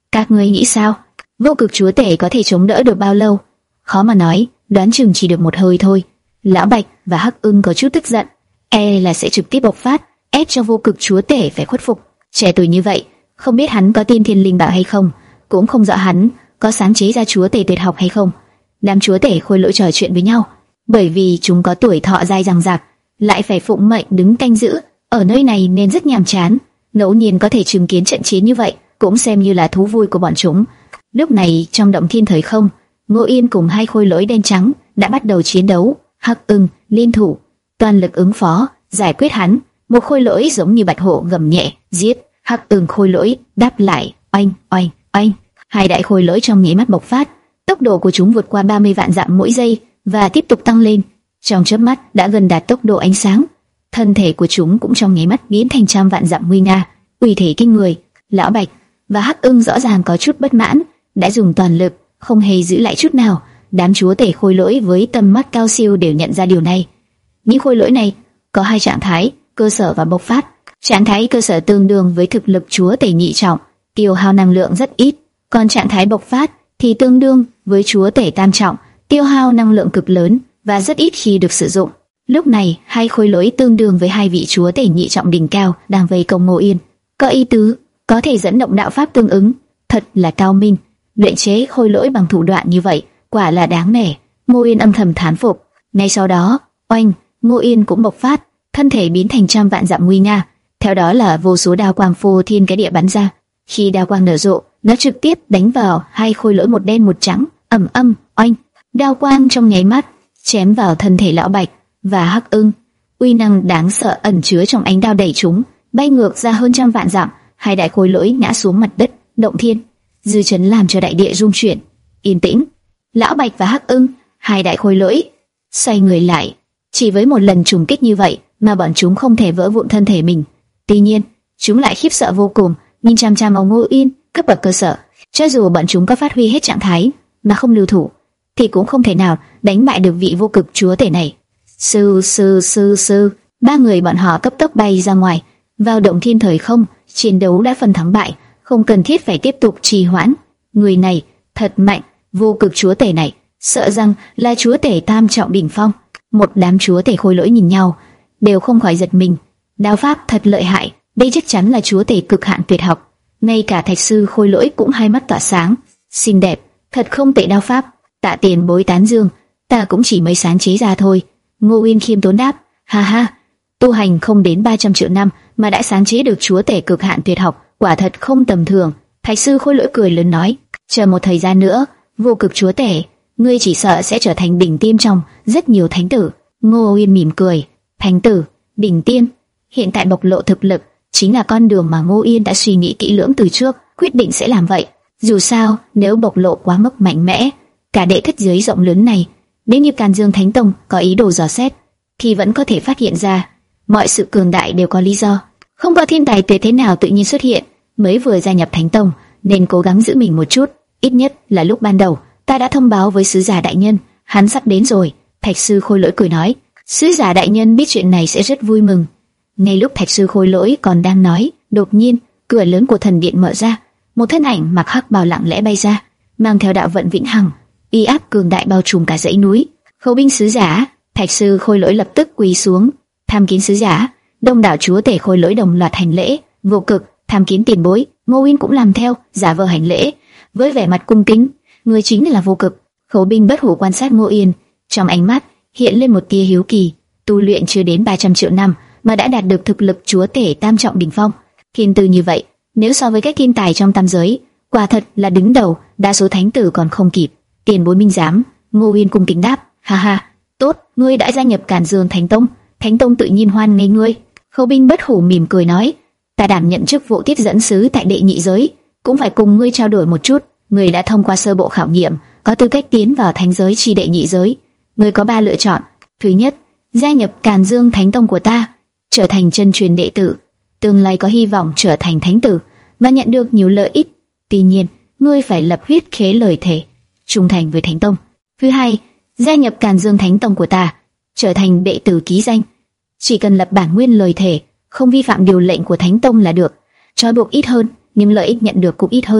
A: Các ngươi nghĩ sao? Vô cực chúa tể có thể chống đỡ được bao lâu? Khó mà nói, đoán chừng chỉ được một hơi thôi. Lão Bạch và Hắc Ưng có chút tức giận, e là sẽ trực tiếp bộc phát, ép cho vô cực chúa tể phải khuất phục. Trẻ tuổi như vậy, không biết hắn có tiên thiên linh bảo hay không, cũng không rõ hắn có sáng chế ra chúa tể tuyệt học hay không. Đám chúa tể khôi lỗi trò chuyện với nhau, bởi vì chúng có tuổi thọ dài dằng dặc, lại phải phụng mệnh đứng canh giữ ở nơi này nên rất nhàm chán. Ngẫu nhiên có thể chứng kiến trận chiến như vậy, cũng xem như là thú vui của bọn chúng. Lúc này trong động thiên thời không, Ngô Yên cùng hai khôi lỗi đen trắng đã bắt đầu chiến đấu. Hắc Ưng liên thủ, toàn lực ứng phó, giải quyết hắn. Một khôi lỗi giống như bạch hổ gầm nhẹ, giết. Hắc Ưng khôi lỗi đáp lại, oanh oanh oanh. Hai đại khôi lỗi trong nháy mắt bộc phát, tốc độ của chúng vượt qua ba mươi vạn dặm mỗi giây và tiếp tục tăng lên. Trong chớp mắt đã gần đạt tốc độ ánh sáng. Thân thể của chúng cũng trong nháy mắt biến thành trăm vạn dặm nguy nga, uy thế kinh người. Lão Bạch và Hắc Ưng rõ ràng có chút bất mãn, đã dùng toàn lực, không hề giữ lại chút nào. Đám chúa tể khôi lỗi với tầm mắt cao siêu đều nhận ra điều này. Những khôi lỗi này có hai trạng thái, cơ sở và bộc phát. Trạng thái cơ sở tương đương với thực lực chúa tể nhị trọng, tiêu hao năng lượng rất ít, còn trạng thái bộc phát thì tương đương với chúa tể tam trọng, tiêu hao năng lượng cực lớn và rất ít khi được sử dụng. Lúc này, hai khôi lỗi tương đương với hai vị chúa tể nhị trọng đỉnh cao đang vây công Ngô Yên. Có ý tứ, có thể dẫn động đạo pháp tương ứng, thật là cao minh. Luyện chế khôi lỗi bằng thủ đoạn như vậy, quả là đáng nể. Ngô Yên âm thầm thán phục. Ngay sau đó, oanh, Ngô Yên cũng bộc phát, thân thể biến thành trăm vạn dặm nguy nga. Theo đó là vô số đao quang phô thiên cái địa bắn ra. Khi đao quang nở rộ, nó trực tiếp đánh vào hai khôi lỗi một đen một trắng. Ầm ầm, oanh, đao quang trong nháy mắt chém vào thân thể Lão Bạch và Hắc Ưng. Uy năng đáng sợ ẩn chứa trong ánh đao đẩy chúng bay ngược ra hơn trăm vạn dặm. Hai đại khôi lỗi ngã xuống mặt đất. Động thiên dư chấn làm cho đại địa rung chuyển. Yên tĩnh. Lão Bạch và Hắc Ưng, hai đại khôi lỗi, xoay người lại. Chỉ với một lần trùng kích như vậy mà bọn chúng không thể vỡ vụn thân thể mình. Tuy nhiên, chúng lại khiếp sợ vô cùng, nhìn chăm chăm vào Ngô Yên, cấp bậc cơ sở. Cho dù bọn chúng có phát huy hết trạng thái mà không lưu thủ, thì cũng không thể nào đánh bại được vị vô cực chúa tể này. Sư sư sư sư, ba người bọn họ cấp tốc bay ra ngoài, vào động thiên thời không. Chiến đấu đã phân thắng bại, không cần thiết phải tiếp tục trì hoãn. Người này thật mạnh, vô cực chúa tể này, sợ rằng là chúa tể tam trọng đỉnh phong. Một đám chúa tể khôi lỗi nhìn nhau, đều không khỏi giật mình. Đao pháp thật lợi hại, đây chắc chắn là chúa tể cực hạn tuyệt học. Ngay cả thạch sư khôi lỗi cũng hai mắt tỏa sáng. Xinh đẹp, thật không tệ đao pháp. Tạ tiền bối tán dương, ta cũng chỉ mới sáng chế ra thôi. Ngô Uyên khiêm tốn đáp, ha ha, tu hành không đến ba trăm triệu năm mà đã sáng chế được chúa tể cực hạn tuyệt học, quả thật không tầm thường. Thạch sư khôi lỗi cười lớn nói, chờ một thời gian nữa, vô cực chúa tể, ngươi chỉ sợ sẽ trở thành đỉnh tiêm trong rất nhiều thánh tử. Ngô Uyên mỉm cười, thánh tử, đỉnh tiêm, hiện tại bộc lộ thực lực chính là con đường mà Ngô Uyên đã suy nghĩ kỹ lưỡng từ trước, quyết định sẽ làm vậy. Dù sao, nếu bộc lộ quá mức mạnh mẽ, cả đệ thất giới rộng lớn này, nếu như Càn Dương Thánh Tông có ý đồ dò xét, thì vẫn có thể phát hiện ra. Mọi sự cường đại đều có lý do, không có thiên tài tuyệt thế nào tự nhiên xuất hiện. Mới vừa gia nhập Thánh Tông nên cố gắng giữ mình một chút, ít nhất là lúc ban đầu ta đã thông báo với sứ giả đại nhân, hắn sắp đến rồi. Thạch sư khôi lỗi cười nói, sứ giả đại nhân biết chuyện này sẽ rất vui mừng. Ngay lúc thạch sư khôi lỗi còn đang nói, đột nhiên cửa lớn của thần điện mở ra, một thân ảnh mặc hắc bào lặng lẽ bay ra, mang theo đạo vận vĩnh hằng, uy áp cường đại bao trùm cả dãy núi. Khâu binh sứ giả. Thạch sư khôi lỗi lập tức quỳ xuống, tham kiến sứ giả. Đông đảo chúa tể khôi lỗi đồng loạt hành lễ. Vô cực, tham kiến tiền bối. Ngô Uyên cũng làm theo, giả vờ hành lễ với vẻ mặt cung kính. Người chính là vô cực. Khâu binh bất hủ quan sát Ngô Uyên, trong ánh mắt hiện lên một tia hiếu kỳ. Tu luyện chưa đến ba trăm triệu năm mà đã đạt được thực lực chúa tể tam trọng đỉnh phong, thiên tư như vậy, nếu so với các thiên tài trong tam giới, quả thật là đứng đầu, đa số thánh tử còn không kịp. Tiền bối minh giám. Ngô Uyên cung kính đáp, ha ha, tốt, ngươi đã gia nhập Càn Dương Thánh Tông, Thánh Tông tự nhiên hoan nghênh ngươi. Khâu binh bất hủ mỉm cười nói, ta đảm nhận chức vụ tiếp dẫn sứ tại đệ nhị giới, cũng phải cùng ngươi trao đổi một chút. Ngươi đã thông qua sơ bộ khảo nghiệm, có tư cách tiến vào thánh giới chi đệ nhị giới. Ngươi có ba lựa chọn. Thứ nhất, gia nhập Càn Dương Thánh Tông của ta, trở thành chân truyền đệ tử, tương lai có hy vọng trở thành thánh tử và nhận được nhiều lợi ích. Tuy nhiên, ngươi phải lập huyết khế lời thề, trung thành với Thánh Tông. Thứ hai, gia nhập Càn Dương Thánh Tông của ta, trở thành đệ tử ký danh, chỉ cần lập bản nguyên lời thề, không vi phạm điều lệnh của Thánh Tông là được. Trói buộc ít hơn, nhưng lợi ích nhận được cũng ít hơn.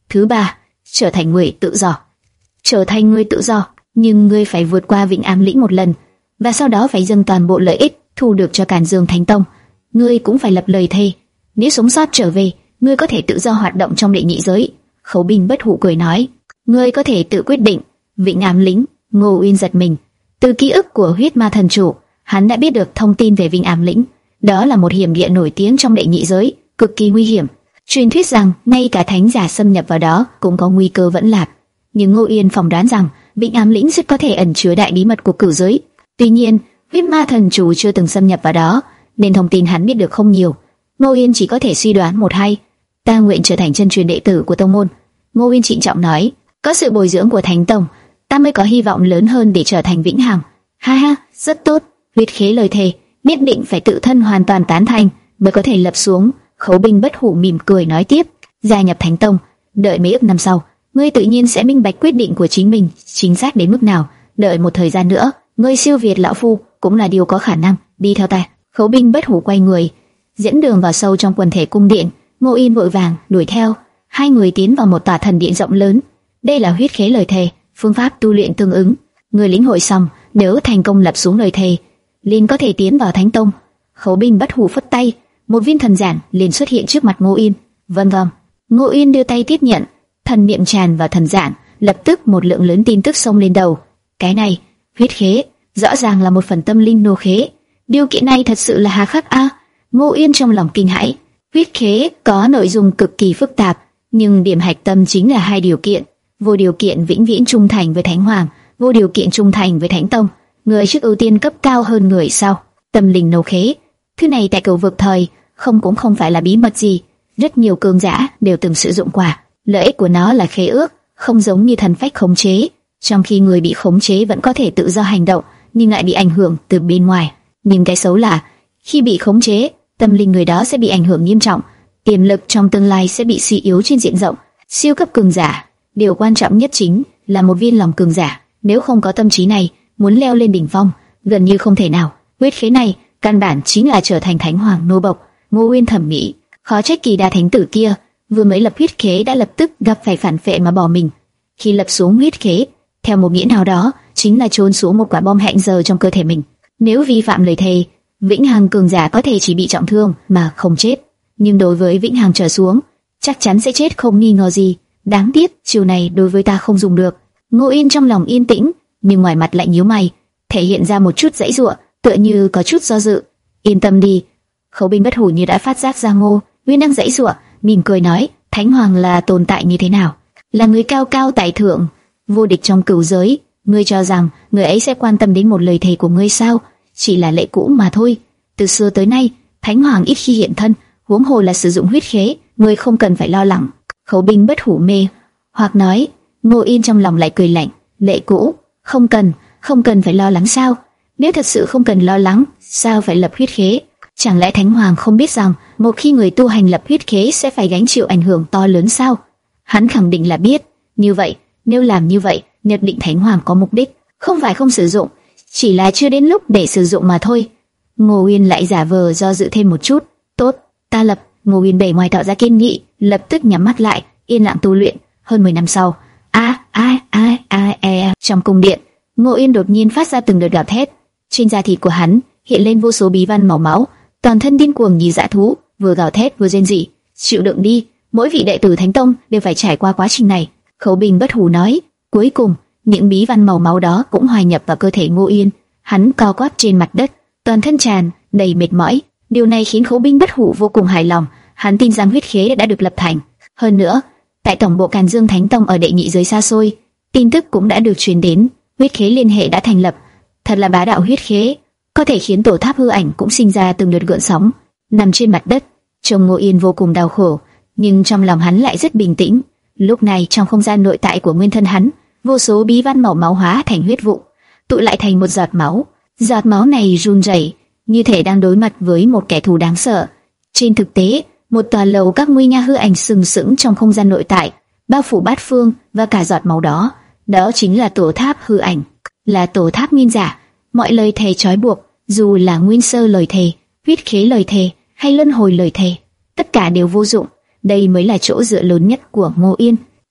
A: Thứ ba, trở thành người tự do. Trở thành người tự do, nhưng ngươi phải vượt qua Vĩnh Ám Lĩnh một lần, và sau đó phải dâng toàn bộ lợi ích thu được cho Càn Dương Thánh Tông. Ngươi cũng phải lập lời thề, nếu sống sót trở về, ngươi có thể tự do hoạt động trong đệ nhị giới. Khấu Binh Bất Hủ cười nói, ngươi có thể tự quyết định. Vĩnh Ám Lĩnh. Ngô Uyên giật mình. Từ ký ức của huyết ma thần chủ, hắn đã biết được thông tin về Vĩnh Ám Lĩnh. Đó là một hiểm địa nổi tiếng trong đệ nhị giới, cực kỳ nguy hiểm. Truyền thuyết rằng ngay cả thánh giả xâm nhập vào đó cũng có nguy cơ vẫn lạc. Nhưng Ngô Uyên phỏng đoán rằng Vĩnh Ám Lĩnh rất có thể ẩn chứa đại bí mật của cửu giới. Tuy nhiên, huyết ma thần chủ chưa từng xâm nhập vào đó, nên thông tin hắn biết được không nhiều. Ngô Uyên chỉ có thể suy đoán một hai. Ta nguyện trở thành chân truyền đệ tử của tông môn. Ngô Uyên trịnh trọng nói, có sự bồi dưỡng của Thánh Tông, ta mới có hy vọng lớn hơn để trở thành vĩnh hằng. Ha ha, rất tốt. Huyết khế lời thề, nhất định phải tự thân hoàn toàn tán thành mới có thể lập xuống. Khấu Binh Bất Hủ mỉm cười nói tiếp, gia nhập Thánh Tông, đợi mấy ức năm sau, ngươi tự nhiên sẽ minh bạch quyết định của chính mình chính xác đến mức nào. Đợi một thời gian nữa, ngươi siêu việt lão phu cũng là điều có khả năng. Đi theo ta. Khấu Binh Bất Hủ quay người, dẫn đường vào sâu trong quần thể cung điện. Ngô Yên vội vàng đuổi theo. Hai người tiến vào một tòa thần điện rộng lớn. Đây là huyết khế lời thề, phương pháp tu luyện tương ứng. Người lĩnh hội xong, nếu thành công lập xuống lời thề, liền có thể tiến vào Thánh Tông. Khấu Binh Bất Hủ phất tay, một viên thần giản liền xuất hiện trước mặt Ngô Yên. Vâng vâng. Ngô Yên đưa tay tiếp nhận, thần niệm tràn vào thần giản, lập tức một lượng lớn tin tức xông lên đầu. Cái này, huyết khế, rõ ràng là một phần tâm linh nô khế. Điều kiện này thật sự là hà khắc a. Ngô Yên trong lòng kinh hãi. Huyết khế có nội dung cực kỳ phức tạp, nhưng điểm hạch tâm chính là hai điều kiện: vô điều kiện vĩnh viễn trung thành với Thánh Hoàng, vô điều kiện trung thành với Thánh Tông. Người trước ưu tiên cấp cao hơn người sau. Tâm linh nô khế, thứ này tại Cửu Vực thời không cũng không phải là bí mật gì, rất nhiều cường giả đều từng sử dụng qua. Lợi ích của nó là khế ước, không giống như thần phách khống chế, trong khi người bị khống chế vẫn có thể tự do hành động, nhưng lại bị ảnh hưởng từ bên ngoài. Nhưng cái xấu là khi bị khống chế, tâm linh người đó sẽ bị ảnh hưởng nghiêm trọng, tiềm lực trong tương lai sẽ bị suy yếu trên diện rộng. Siêu cấp cường giả, điều quan trọng nhất chính là một viên lòng cường giả. Nếu không có tâm trí này, muốn leo lên đỉnh phong gần như không thể nào. Huyết khế này căn bản chính là trở thành Thánh Hoàng nô bộc. Ngô Uyên thẩm nghĩ, khó trách Kỳ Đa thánh tử kia vừa mới lập huyết khế đã lập tức gặp phải phản phệ mà bỏ mình. Khi lập xuống huyết khế, theo một nghĩa nào đó, chính là trôn xuống một quả bom hẹn giờ trong cơ thể mình. Nếu vi phạm lời thề, vĩnh hằng cường giả có thể chỉ bị trọng thương mà không chết, nhưng đối với vĩnh hằng trở xuống, chắc chắn sẽ chết không nghi ngờ gì. Đáng tiếc, chiều này đối với ta không dùng được. Ngô Yên trong lòng yên tĩnh, nhưng ngoài mặt lại nhíu mày, thể hiện ra một chút giãy giụa, tựa như có chút do dự. Yên tâm đi. Khấu Binh Bất Hủ như đã phát giác ra Ngô Uyên đang giãy giụa, mỉm cười nói, Thánh Hoàng là tồn tại như thế nào? Là người cao cao tại thượng, vô địch trong cửu giới. Ngươi cho rằng người ấy sẽ quan tâm đến một lời thề của ngươi sao? Chỉ là lệ cũ mà thôi. Từ xưa tới nay, Thánh Hoàng ít khi hiện thân, huống hồ là sử dụng huyết khế, ngươi không cần phải lo lắng. Khấu Binh Bất Hủ mê hoặc nói. Ngô Yên trong lòng lại cười lạnh, lệ cũ, không cần, không cần phải lo lắng sao? Nếu thật sự không cần lo lắng, sao phải lập huyết khế? Chẳng lẽ Thánh Hoàng không biết rằng một khi người tu hành lập huyết khế sẽ phải gánh chịu ảnh hưởng to lớn sao? Hắn khẳng định là biết. Như vậy, nếu làm như vậy, nhất định Thánh Hoàng có mục đích, không phải không sử dụng, chỉ là chưa đến lúc để sử dụng mà thôi. Ngô Uyên lại giả vờ do dự thêm một chút. Tốt, ta lập. Ngô Uyên bề ngoài tỏ ra kiên nghị, lập tức nhắm mắt lại, yên lặng tu luyện. Hơn mười năm sau, a a a a a trong cung điện, Ngô Uyên đột nhiên phát ra từng đợt gào thét. Trên da thịt của hắn hiện lên vô số bí văn màu máu, toàn thân điên cuồng như dã thú, vừa gào thét vừa rên rỉ. Chịu đựng đi, mỗi vị đệ tử Thánh Tông đều phải trải qua quá trình này. Khấu Binh Bất Hủ nói. Cuối cùng, những bí văn màu máu đó cũng hòa nhập vào cơ thể Ngô Uyên. Hắn co quắp trên mặt đất, toàn thân tràn đầy mệt mỏi. Điều này khiến Khấu Binh Bất Hủ vô cùng hài lòng. Hắn tin rằng huyết khế đã được lập thành. Hơn nữa, tại tổng bộ Càn Dương Thánh Tông ở đệ nhị giới xa xôi, tin tức cũng đã được truyền đến, huyết khế liên hệ đã thành lập. Thật là bá đạo huyết khế, có thể khiến tổ tháp hư ảnh cũng sinh ra từng đợt gợn sóng. Nằm trên mặt đất, trông Ngô Yên vô cùng đau khổ, nhưng trong lòng hắn lại rất bình tĩnh. Lúc này trong không gian nội tại của nguyên thân hắn, vô số bí văn màu máu hóa thành huyết vụ, tụ lại thành một giọt máu. Giọt máu này run rẩy, như thể đang đối mặt với một kẻ thù đáng sợ. Trên thực tế, một tòa lầu các nguy nga hư ảnh sừng sững trong không gian nội tại, bao phủ bát phương và cả giọt máu đó, đó chính là tổ tháp hư ảnh, là tổ tháp nguyên giả. Mọi lời thề trói buộc, dù là nguyên sơ lời thề, huyết khế lời thề hay luân hồi lời thề, tất cả đều vô dụng. Đây mới là chỗ dựa lớn nhất của Ngô Yên.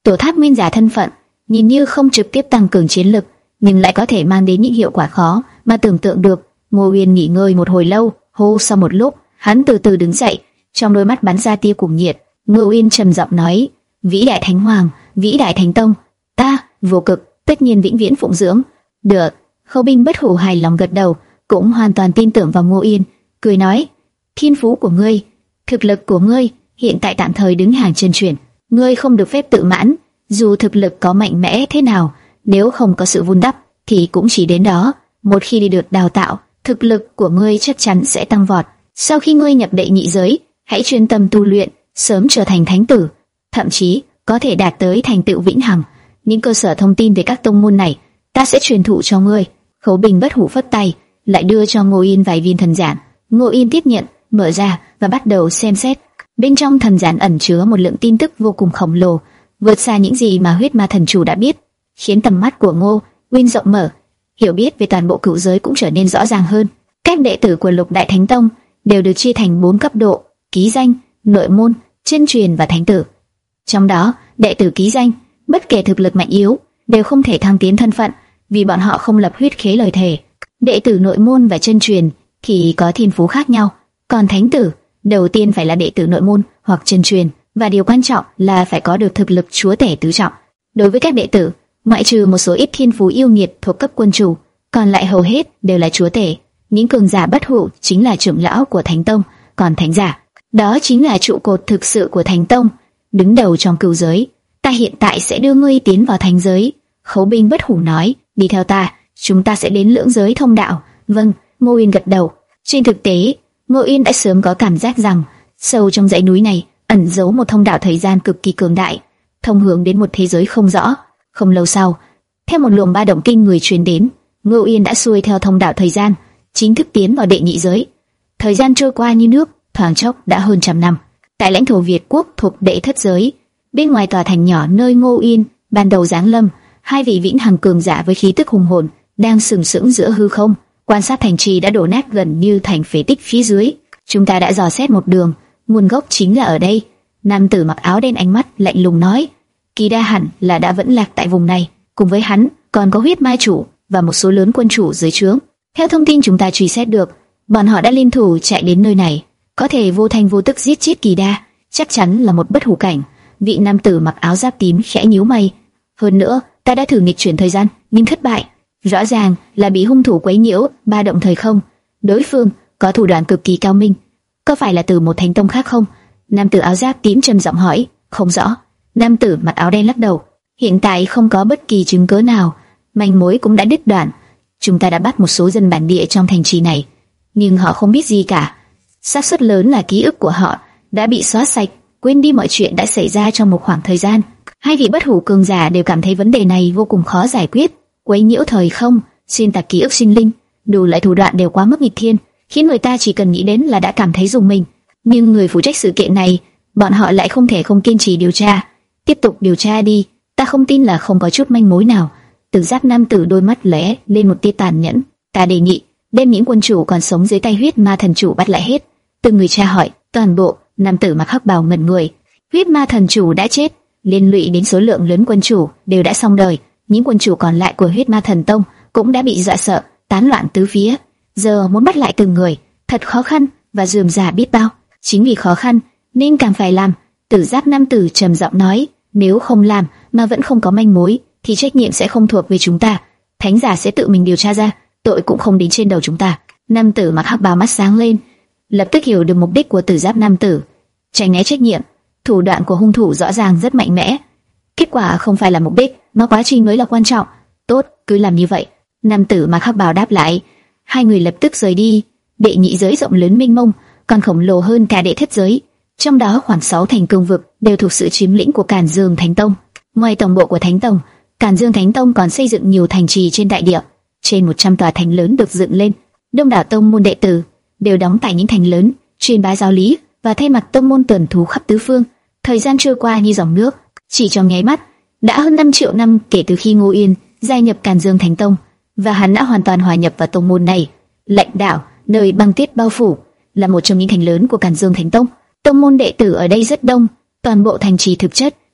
A: Tổ tháp nguyên giả thân phận nhìn như không trực tiếp tăng cường chiến lực, nhưng lại có thể mang đến những hiệu quả khó mà tưởng tượng được. Ngô Uyên nghỉ ngơi một hồi lâu, hô sau một lúc, hắn từ từ đứng dậy, trong đôi mắt bắn ra tia cuồng nhiệt. Ngô Uyên trầm giọng nói: "Vĩ đại Thánh Hoàng, vĩ đại Thánh Tông, ta vô cực tất nhiên vĩnh viễn phụng dưỡng." Được. Khâu Binh Bất Hủ hài lòng gật đầu, cũng hoàn toàn tin tưởng vào Ngô Uyên, cười nói: "Thiên phú của ngươi, thực lực của ngươi hiện tại tạm thời đứng hàng chân truyền, ngươi không được phép tự mãn, dù thực lực có mạnh mẽ thế nào, nếu không có sự vun đắp thì cũng chỉ đến đó. Một khi đi được đào tạo, thực lực của ngươi chắc chắn sẽ tăng vọt. Sau khi ngươi nhập đệ nhị giới, hãy chuyên tâm tu luyện, sớm trở thành thánh tử, thậm chí có thể đạt tới thành tựu vĩnh hằng. Những cơ sở thông tin về các tông môn này, ta sẽ truyền thụ cho ngươi." Khấu Bình Bất Hủ phất tay, lại đưa cho Ngô Yên vài viên thần giản. Ngô Yên tiếp nhận, mở ra và bắt đầu xem xét. Bên trong thần giản ẩn chứa một lượng tin tức vô cùng khổng lồ, vượt xa những gì mà huyết ma thần chủ đã biết, khiến tầm mắt của Ngô Uyên rộng mở, hiểu biết về toàn bộ cửu giới cũng trở nên rõ ràng hơn. Các đệ tử của Lục Đại Thánh Tông đều được chia thành bốn cấp độ: ký danh, nội môn, chân truyền và thánh tử. Trong đó, đệ tử ký danh, bất kể thực lực mạnh yếu, đều không thể thăng tiến thân phận, vì bọn họ không lập huyết khế lời thề. Đệ tử nội môn và chân truyền thì có thiên phú khác nhau, còn thánh tử đầu tiên phải là đệ tử nội môn hoặc chân truyền, và điều quan trọng là phải có được thực lực chúa tể tứ trọng. Đối với các đệ tử, ngoại trừ một số ít thiên phú yêu nghiệt thuộc cấp quân chủ, còn lại hầu hết đều là chúa tể. Những cường giả bất hủ chính là trưởng lão của Thánh Tông, còn thánh giả, đó chính là trụ cột thực sự của Thánh Tông, đứng đầu trong cửu giới. Ta hiện tại sẽ đưa ngươi tiến vào thánh giới." Khấu Binh Bất Hủ nói: "Đi theo ta, chúng ta sẽ đến lưỡng giới thông đạo." "Vâng." Ngô Uyên gật đầu. Trên thực tế, Ngô Uyên đã sớm có cảm giác rằng sâu trong dãy núi này ẩn giấu một thông đạo thời gian cực kỳ cường đại, thông hướng đến một thế giới không rõ. Không lâu sau, theo một luồng ba động kinh người truyền đến, Ngô Uyên đã xuôi theo thông đạo thời gian, chính thức tiến vào đệ nhị giới. Thời gian trôi qua như nước, thoáng chốc đã hơn trăm năm. Tại lãnh thổ Việt Quốc thuộc đệ thất giới, bên ngoài tòa thành nhỏ nơi Ngô Uyên ban đầu giáng lâm, hai vị vĩnh hằng cường giả với khí tức hùng hồn đang sừng sững giữa hư không, quan sát thành trì đã đổ nát gần như thành phế tích phía dưới. "Chúng ta đã dò xét một đường, nguồn gốc chính là ở đây." Nam tử mặc áo đen ánh mắt lạnh lùng nói: "Kỳ đa hẳn là đã vẫn lạc tại vùng này, cùng với hắn còn có huyết ma chủ và một số lớn quân chủ dưới trướng. Theo thông tin chúng ta truy xét được, bọn họ đã liên thủ chạy đến nơi này, có thể vô thanh vô tức giết chết Kỳ đa, chắc chắn là một bất hủ cảnh." Vị nam tử mặc áo giáp tím khẽ nhíu mày: "Hơn nữa, ta đã thử nghịch chuyển thời gian nhưng thất bại, rõ ràng là bị hung thủ quấy nhiễu ba động thời không. Đối phương có thủ đoạn cực kỳ cao minh, có phải là từ một thánh tông khác không?" Nam tử áo giáp tím trầm giọng hỏi. "Không rõ." Nam tử mặc áo đen lắc đầu: "Hiện tại không có bất kỳ chứng cứ nào, manh mối cũng đã đứt đoạn. Chúng ta đã bắt một số dân bản địa trong thành trì này, nhưng họ không biết gì cả. Xác suất lớn là ký ức của họ đã bị xóa sạch, quên đi mọi chuyện đã xảy ra trong một khoảng thời gian." Hai vị bất hủ cường giả đều cảm thấy vấn đề này vô cùng khó giải quyết. Quấy nhiễu thời không, xuyên tạc ký ức sinh linh, đủ loại thủ đoạn đều quá mức nghịch thiên, khiến người ta chỉ cần nghĩ đến là đã cảm thấy rùng mình. Nhưng người phụ trách sự kiện này, bọn họ lại không thể không kiên trì điều tra. "Tiếp tục điều tra đi, ta không tin là không có chút manh mối nào." Từ Giáp nam tử đôi mắt lóe lên một tia tàn nhẫn: "Ta đề nghị đem những quân chủ còn sống dưới tay huyết ma thần chủ bắt lại hết." Từng người tra hỏi, toàn bộ. Nam tử mặc hắc bào ngẩn người: "Huyết ma thần chủ đã chết, liên lụy đến số lượng lớn quân chủ đều đã xong đời. Những quân chủ còn lại của huyết ma thần tông cũng đã bị dọa sợ, tán loạn tứ phía. Giờ muốn bắt lại từng người, thật khó khăn và rườm rà biết bao. Chính vì khó khăn nên càng phải làm." Tử Giáp nam tử trầm giọng nói: "Nếu không làm mà vẫn không có manh mối, thì trách nhiệm sẽ không thuộc về chúng ta. Thánh giả sẽ tự mình điều tra ra, tội cũng không đến trên đầu chúng ta." Nam tử mặc hắc bào mắt sáng lên, lập tức hiểu được mục đích của Tử Giáp nam tử: tránh né trách nhiệm. Thủ đoạn của hung thủ rõ ràng rất mạnh mẽ, kết quả không phải là mục đích, mà quá trình mới là quan trọng. "Tốt, cứ làm như vậy." Nam tử mặc hắc bào đáp lại. Hai người lập tức rời đi. Đệ nhị giới rộng lớn mênh mông, còn khổng lồ hơn cả đệ thất giới, trong đó khoảng sáu thành cương vực đều thuộc sự chiếm lĩnh của Càn Dương Thánh Tông. Ngoài tổng bộ của Thánh Tông, Càn Dương Thánh Tông còn xây dựng nhiều thành trì trên đại địa, trên một trăm tòa thành lớn được dựng lên. Đông đảo tông môn đệ tử đều đóng tại những thành lớn, truyền bá giáo lý và thay mặt tông môn tuần thú khắp tứ phương. Thời gian trôi qua như dòng nước, chỉ trong nháy mắt đã hơn năm triệu năm kể từ khi Ngô Uyên gia nhập Càn Dương Thánh Tông, và hắn đã hoàn toàn hòa nhập vào tông môn này. Lãnh đạo nơi băng tuyết bao phủ là một trong những thành lớn của Càn Dương Thánh Tông. Tông môn đệ tử ở đây rất đông, toàn bộ thành trì thực chất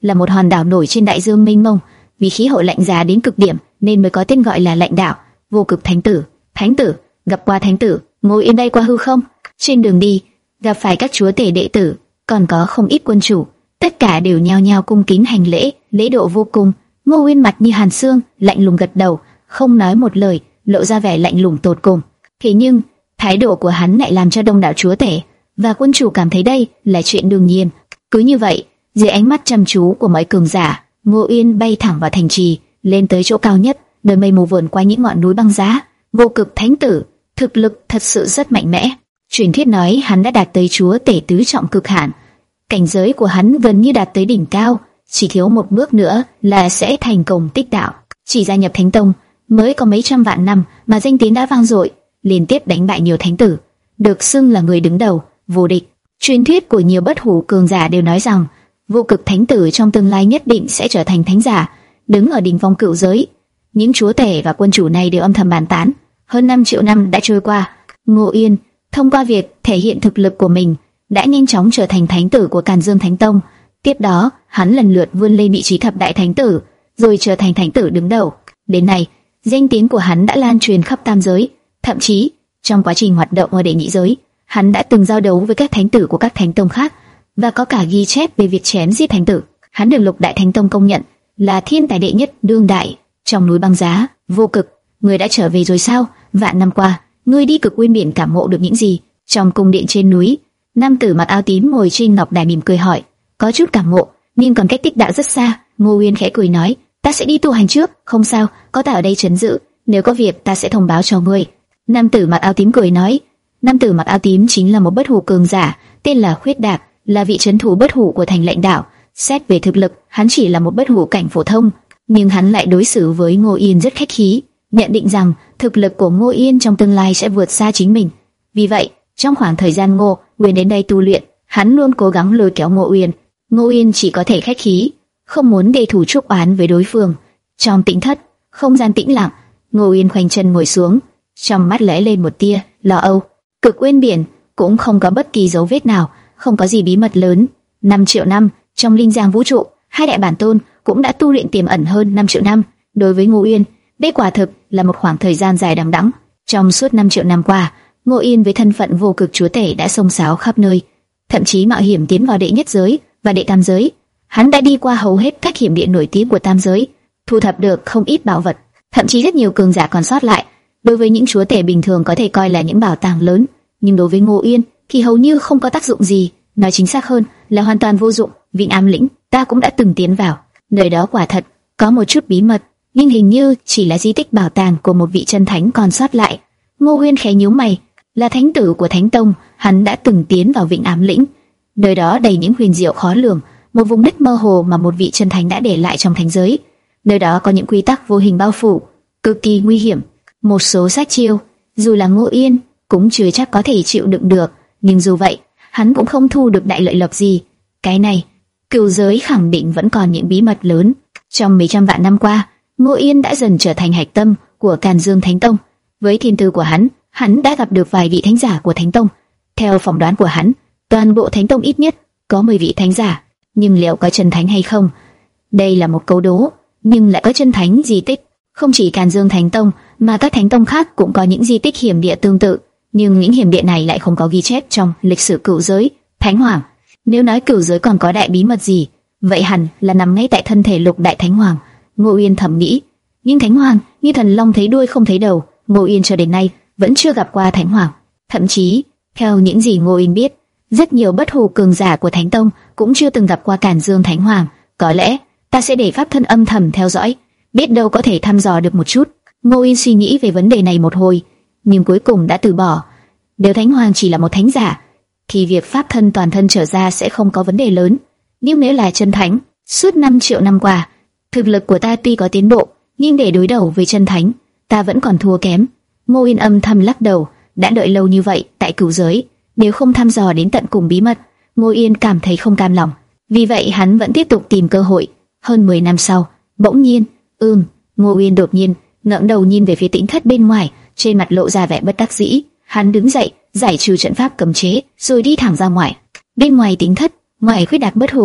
A: là một hòn đảo nổi trên đại dương mênh mông, vì khí hậu lạnh giá đến cực điểm nên mới có tên gọi là Lạnh Đảo. Vô Cực Thánh Tử, Thánh Tử, gặp qua Thánh Tử. Ngô Yên bay qua hư không, trên đường đi gặp phải các chúa tể đệ tử, còn có không ít quân chủ, tất cả đều nhao nhao cung kính hành lễ, lễ độ vô cùng. Ngô Yên mặt như hàn xương, lạnh lùng gật đầu, không nói một lời, lộ ra vẻ lạnh lùng tột cùng. Thế nhưng thái độ của hắn lại làm cho đông đảo chúa tể và quân chủ cảm thấy đây là chuyện đương nhiên. Cứ như vậy, dưới ánh mắt chăm chú của mọi cường giả, Ngô Yên bay thẳng vào thành trì, lên tới chỗ cao nhất, nơi mây mù vờn qua những ngọn núi băng giá. Vô Cực Thánh Tử, thực lực thật sự rất mạnh mẽ. Truyền thuyết nói hắn đã đạt tới chúa tể tứ trọng cực hạn, cảnh giới của hắn gần như đạt tới đỉnh cao, chỉ thiếu một bước nữa là sẽ thành công tích đạo. Chỉ gia nhập Thánh Tông mới có mấy trăm vạn năm mà danh tiếng đã vang dội, liên tiếp đánh bại nhiều thánh tử, được xưng là người đứng đầu, vô địch. Truyền thuyết của nhiều bất hủ cường giả đều nói rằng Vô Cực Thánh Tử trong tương lai nhất định sẽ trở thành thánh giả, đứng ở đỉnh phong cựu giới. Những chúa tể và quân chủ này đều âm thầm bàn tán. Hơn năm triệu năm đã trôi qua, Ngô Yên thông qua việc thể hiện thực lực của mình đã nhanh chóng trở thành thánh tử của Càn Dương Thánh Tông. Tiếp đó, hắn lần lượt vươn lên vị trí thập đại thánh tử, rồi trở thành thánh tử đứng đầu. Đến nay, danh tiếng của hắn đã lan truyền khắp tam giới, thậm chí trong quá trình hoạt động ở đệ nhị giới, hắn đã từng giao đấu với các thánh tử của các thánh tông khác và có cả ghi chép về việc chém giết thánh tử. Hắn được Lục Đại Thánh Tông công nhận là thiên tài đệ nhất đương đại. Trong núi băng giá, Vô Cực, ngươi đã trở về rồi sao? Vạn năm qua, ngươi đi Cực Nguyên Biển cảm ngộ được những gì? Trong cung điện trên núi, nam tử mặc áo tím ngồi trên ngọc đài mỉm cười hỏi. Có chút cảm ngộ, nhưng còn cách tích đạo rất xa. Ngô Uyên khẽ cười nói, ta sẽ đi tu hành trước, không sao, có ta ở đây trấn giữ, nếu có việc ta sẽ thông báo cho ngươi. Nam tử mặc áo tím cười nói. Nam tử mặc áo tím chính là một bất hủ cường giả, tên là Khuyết Đạc, là vị trấn thủ bất hủ của thành Lạnh Đảo. Xét về thực lực, hắn chỉ là một bất hủ cảnh phổ thông, nhưng hắn lại đối xử với Ngô Yên rất khách khí, nhận định rằng thực lực của Ngô Yên trong tương lai sẽ vượt xa chính mình. Vì vậy, trong khoảng thời gian Ngô Uyên đến đây tu luyện, hắn luôn cố gắng lôi kéo Ngô Uyên. Ngô Uyên chỉ có thể khách khí, không muốn gây thù chuốc oán với đối phương. Trong tĩnh thất, không gian tĩnh lặng, Ngô Uyên khoanh chân ngồi xuống, trong mắt lóe lên một tia lo âu. Cực Nguyên Biển cũng không có bất kỳ dấu vết nào, không có gì bí mật lớn. Năm triệu năm trong linh giang vũ trụ, hai đại bản tôn cũng đã tu luyện tiềm ẩn hơn năm triệu năm. Đối với Ngô Uyên, đây quả thực là một khoảng thời gian dài đằng đẵng. Trong suốt năm triệu năm qua, Ngô Uyên với thân phận vô cực chúa tể đã xông xáo khắp nơi, thậm chí mạo hiểm tiến vào đệ nhất giới và đệ tam giới. Hắn đã đi qua hầu hết các hiểm địa nổi tiếng của tam giới, thu thập được không ít bảo vật, thậm chí rất nhiều cường giả còn sót lại. Đối với những chúa tể bình thường có thể coi là những bảo tàng lớn, nhưng đối với Ngô Uyên thì hầu như không có tác dụng gì, nói chính xác hơn là hoàn toàn vô dụng. Vịnh Ám Lĩnh, ta cũng đã từng tiến vào, nơi đó quả thật có một chút bí mật, nhưng hình như chỉ là di tích bảo tàng của một vị chân thánh còn sót lại. Ngô Uyên khẽ nhíu mày, là thánh tử của Thánh Tông, hắn đã từng tiến vào Vịnh Ám Lĩnh, nơi đó đầy những huyền diệu khó lường, một vùng đất mơ hồ mà một vị chân thánh đã để lại trong thánh giới. Nơi đó có những quy tắc vô hình bao phủ, cực kỳ nguy hiểm, một số sát chiêu, dù là Ngô Uyên cũng chưa chắc có thể chịu đựng được, nhưng dù vậy, hắn cũng không thu được đại lợi lộc gì. Cái này, cửu giới khẳng định vẫn còn những bí mật lớn. Trong mấy trăm vạn năm qua, Ngô Uyên đã dần trở thành hạch tâm của Càn Dương Thánh Tông. Với thiên tư của hắn, hắn đã gặp được vài vị thánh giả của Thánh Tông. Theo phỏng đoán của hắn, toàn bộ Thánh Tông ít nhất có mười vị thánh giả, nhưng liệu có chân thánh hay không? Đây là một câu đố, nhưng lại có chân thánh di tích. Không chỉ Càn Dương Thánh Tông, mà các thánh tông khác cũng có những di tích hiểm địa tương tự, nhưng những hiểm địa này lại không có ghi chép trong lịch sử cửu giới. Thánh Hoàng, nếu nói cửu giới còn có đại bí mật gì, vậy hẳn là nằm ngay tại thân thể Lục Đại Thánh Hoàng. Ngô Uyên thầm nghĩ. Nhưng Thánh Hoàng như thần long thấy đuôi không thấy đầu, Ngô Uyên cho đến nay vẫn chưa gặp qua Thánh Hoàng. Thậm chí, theo những gì Ngô Uyên biết, rất nhiều bất hủ cường giả của Thánh Tông cũng chưa từng gặp qua Càn Dương Thánh Hoàng. Có lẽ ta sẽ để pháp thân âm thầm theo dõi, biết đâu có thể thăm dò được một chút. Ngô Uyên suy nghĩ về vấn đề này một hồi, nhưng cuối cùng đã từ bỏ. Nếu Thánh Hoàng chỉ là một thánh giả, thì việc pháp thân toàn thân trở ra sẽ không có vấn đề lớn. Nhưng nếu là chân thánh, suốt năm triệu năm qua, thực lực của ta tuy có tiến bộ, nhưng để đối đầu với chân thánh, ta vẫn còn thua kém. Ngô Uyên âm thầm lắc đầu, đã đợi lâu như vậy tại cửu giới, nếu không thăm dò đến tận cùng bí mật, Ngô Uyên cảm thấy không cam lòng. Vì vậy hắn vẫn tiếp tục tìm cơ hội. Hơn mười năm sau, bỗng nhiên, ừm, Ngô Uyên đột nhiên ngẩng đầu nhìn về phía tĩnh thất bên ngoài, trên mặt lộ ra vẻ bất đắc dĩ. Hắn đứng dậy, giải trừ trận pháp cấm chế, rồi đi thẳng ra ngoài. Bên ngoài tĩnh thất, ngoài Khuyết Đạc bất hủ,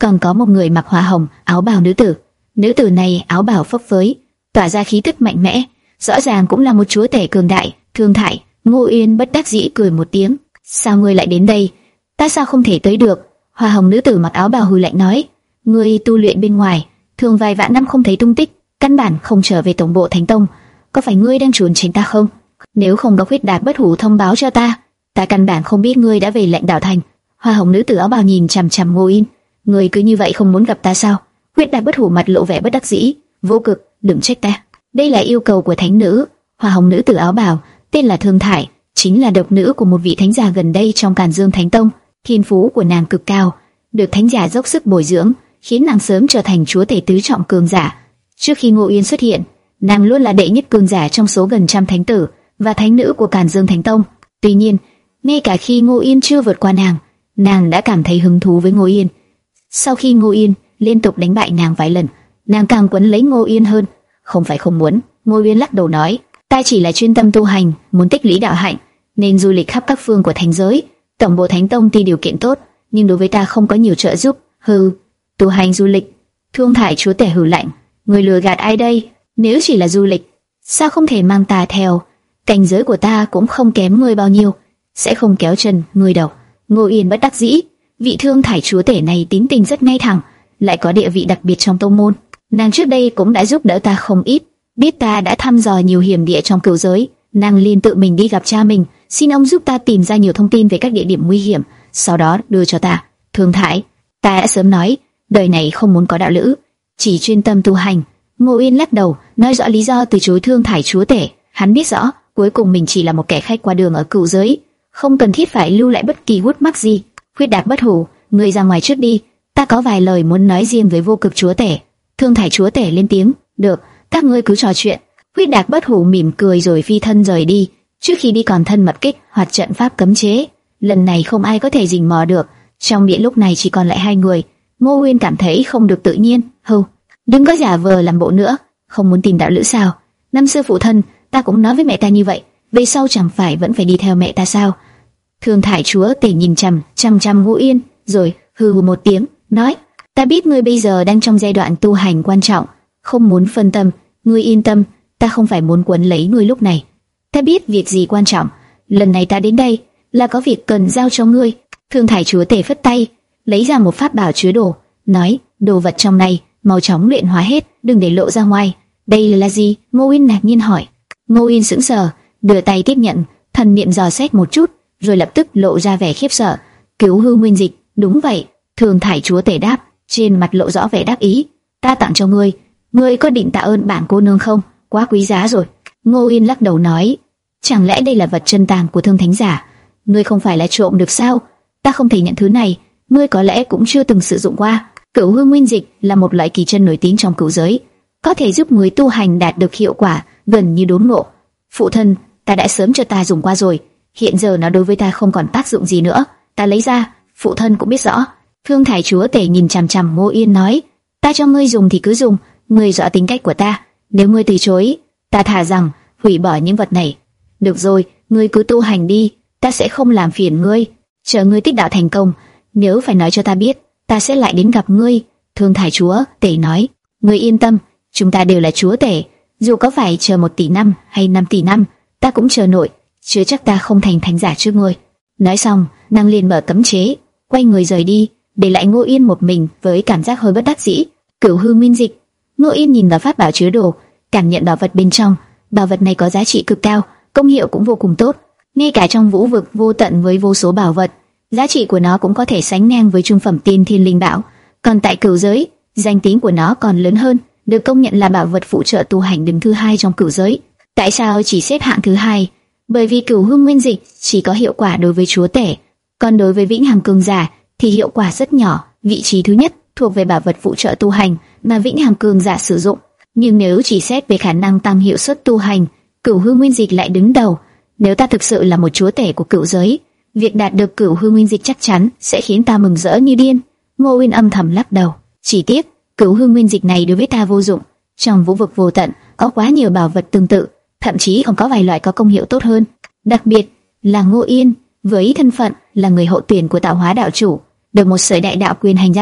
A: còn có một người mặc hoa hồng áo bào nữ tử. Nữ tử này áo bào phấp phới, tỏa ra khí tức mạnh mẽ, rõ ràng cũng là một chúa tể cường đại. Thương Thải, Ngô Uyên bất đắc dĩ cười một tiếng. Sao ngươi lại đến đây? Ta sao không thể tới được? Hoa hồng nữ tử mặc áo bào hừ lạnh nói. Ngươi tu luyện bên ngoài, thường vài vạn năm không thấy tung tích, căn bản không trở về tổng bộ Thánh Tông. Có phải ngươi đang trốn tránh ta không? Nếu không có Huyết Đạc Bất Hủ thông báo cho ta, ta căn bản không biết ngươi đã về Lãnh Đạo Thành. Hoa hồng nữ tử áo bào nhìn chằm chằm Ngô Uyên. Ngươi cứ như vậy không muốn gặp ta sao? Huyết Đạc Bất Hủ mặt lộ vẻ bất đắc dĩ. Vô Cực, đừng trách ta. Đây là yêu cầu của thánh nữ. Hoa hồng nữ tử áo bào tên là Thương Thải, chính là độc nữ của một vị thánh giả gần đây trong Càn Dương Thánh Tông. Thiên phú của nàng cực cao, được thánh giả dốc sức bồi dưỡng, khiến nàng sớm trở thành chúa tể tứ trọng cường giả. Trước khi Ngô Uyên xuất hiện, nàng luôn là đệ nhất cường giả trong số gần trăm thánh tử và thánh nữ của Càn Dương Thánh Tông. Tuy nhiên, ngay cả khi Ngô Uyên chưa vượt qua nàng, nàng đã cảm thấy hứng thú với Ngô Uyên. Sau khi Ngô Uyên liên tục đánh bại nàng vài lần, nàng càng quấn lấy Ngô Uyên hơn. Không phải không muốn, Ngô Uyên lắc đầu nói, ta chỉ là chuyên tâm tu hành, muốn tích lũy đạo hạnh, nên du lịch khắp các phương của thánh giới. Tổng bộ Thánh Tông tuy điều kiện tốt, nhưng đối với ta không có nhiều trợ giúp. Hừ, tu hành du lịch. Thương Thải chúa tể hừ lạnh, người lừa gạt ai đây? Nếu chỉ là du lịch, sao không thể mang ta theo? Cảnh giới của ta cũng không kém ngươi bao nhiêu, sẽ không kéo chân ngươi đâu. Ngô Uyên bất đắc dĩ, vị Thương Thải chúa tể này tính tình rất ngay thẳng, lại có địa vị đặc biệt trong tông môn. Nàng trước đây cũng đã giúp đỡ ta không ít, biết ta đã thăm dò nhiều hiểm địa trong cửu giới, nàng liền tự mình đi gặp cha mình, xin ông giúp ta tìm ra nhiều thông tin về các địa điểm nguy hiểm, sau đó đưa cho ta. Thương Thải, ta đã sớm nói, đời này không muốn có đạo lữ, chỉ chuyên tâm tu hành. Ngô Uyên lắc đầu, nói rõ lý do từ chối Thương Thải chúa tể. Hắn biết rõ, cuối cùng mình chỉ là một kẻ khách qua đường ở cửu giới, không cần thiết phải lưu lại bất kỳ gút mắc gì. Huyết Đạc Bất Hủ, ngươi ra ngoài trước đi, ta có vài lời muốn nói riêng với Vô Cực chúa tể. Thương Thải chúa tể lên tiếng, được, các ngươi cứ trò chuyện. Huyết Đạc Bất Hủ mỉm cười rồi phi thân rời đi. Trước khi đi còn thân mật kích hoạt trận pháp cấm chế, lần này không ai có thể rình mò được. Trong điện lúc này chỉ còn lại hai người. Ngô Uyên cảm thấy không được tự nhiên. Hừ, đừng có giả vờ làm bộ nữa, không muốn tìm đạo lữ sao? Năm xưa phụ thân ta cũng nói với mẹ ta như vậy, về sau chẳng phải vẫn phải đi theo mẹ ta sao? Thương Thải chúa tể nhìn chằm chằm chằm Ngô Uyên, rồi hừ một tiếng, nói: ta biết ngươi bây giờ đang trong giai đoạn tu hành quan trọng, không muốn phân tâm. Ngươi yên tâm, ta không phải muốn quấn lấy ngươi lúc này. Ta biết việc gì quan trọng, lần này ta đến đây là có việc cần giao cho ngươi. Thương Thải chúa tể phất tay, lấy ra một pháp bảo chứa đồ, nói: đồ vật trong này mau chóng luyện hóa hết, đừng để lộ ra ngoài. Đây là gì? Ngô Uyên ngạc nhiên hỏi. Ngô Uyên sững sờ, đưa tay tiếp nhận, thần niệm dò xét một chút, rồi lập tức lộ ra vẻ khiếp sợ. Cứu hư nguyên dịch. Đúng vậy, Thương Thải chúa tể đáp, trên mặt lộ rõ vẻ đắc ý. Ta tặng cho ngươi, ngươi có định tạ ơn bản cô nương không? Quá quý giá rồi. Ngô Uyên lắc đầu nói: chẳng lẽ đây là vật chân tàng của Thương thánh giả? Ngươi không phải là trộm được sao? Ta không thể nhận thứ này, ngươi có lẽ cũng chưa từng sử dụng qua. Cửu hư nguyên dịch là một loại kỳ chân nổi tiếng trong cửu giới, có thể giúp người tu hành đạt được hiệu quả gần như đốn ngộ. Phụ thân, ta đã sớm cho ta dùng qua rồi, hiện giờ nó đối với ta không còn tác dụng gì nữa. Ta lấy ra, phụ thân cũng biết rõ. Thương Thải chúa tể nhìn chằm chằm Ngô Uyên nói: ta cho ngươi dùng thì cứ dùng, ngươi rõ tính cách của ta, nếu ngươi từ chối, ta thà rằng hủy bỏ những vật này. Được rồi, ngươi cứ tu hành đi, ta sẽ không làm phiền ngươi. Chờ ngươi tích đạo thành công, nếu phải nói cho ta biết, ta sẽ lại đến gặp ngươi. Thương Thải chúa tể nói: ngươi yên tâm, chúng ta đều là chúa tể, dù có phải chờ một tỷ năm hay năm tỷ năm, ta cũng chờ nổi, chưa chắc ta không thành thánh giả trước ngươi. Nói xong, nàng liền mở cấm chế, quay người rời đi, để lại Ngô Uyên một mình với cảm giác hơi bất đắc dĩ. Cửu hư nguyên dịch. Ngô Uyên nhìn vào pháp bảo chứa đồ, cảm nhận bảo vật bên trong. Bảo vật này có giá trị cực cao, công hiệu cũng vô cùng tốt. Ngay cả trong vũ vực vô tận với vô số bảo vật, giá trị của nó cũng có thể sánh ngang với trung phẩm tiên thiên linh bảo. Còn tại cửu giới, danh tiếng của nó còn lớn hơn, được công nhận là bảo vật phụ trợ tu hành đứng thứ hai trong cửu giới. Tại sao chỉ xếp hạng thứ hai? Bởi vì cửu hư nguyên dịch chỉ có hiệu quả đối với chúa tể, còn đối với vĩnh hằng cường giả thì hiệu quả rất nhỏ. Vị trí thứ nhất thuộc về bảo vật phụ trợ tu hành mà vĩnh hằng cường giả sử dụng. Nhưng nếu chỉ xét về khả năng tăng hiệu suất tu hành, cửu hư nguyên dịch lại đứng đầu. Nếu ta thực sự là một chúa tể của cửu giới, việc đạt được cửu hư nguyên dịch chắc chắn sẽ khiến ta mừng rỡ như điên. Ngô Uyên âm thầm lắc đầu, chỉ tiếc cửu hư nguyên dịch này đối với ta vô dụng. Trong vũ vực vô tận có quá nhiều bảo vật tương tự, thậm chí còn có vài loại có công hiệu tốt hơn. Đặc biệt là Ngô Uyên với thân phận là người hậu tuyển của tạo hóa đạo chủ, được một sợi đại đạo quyền hành gia thân,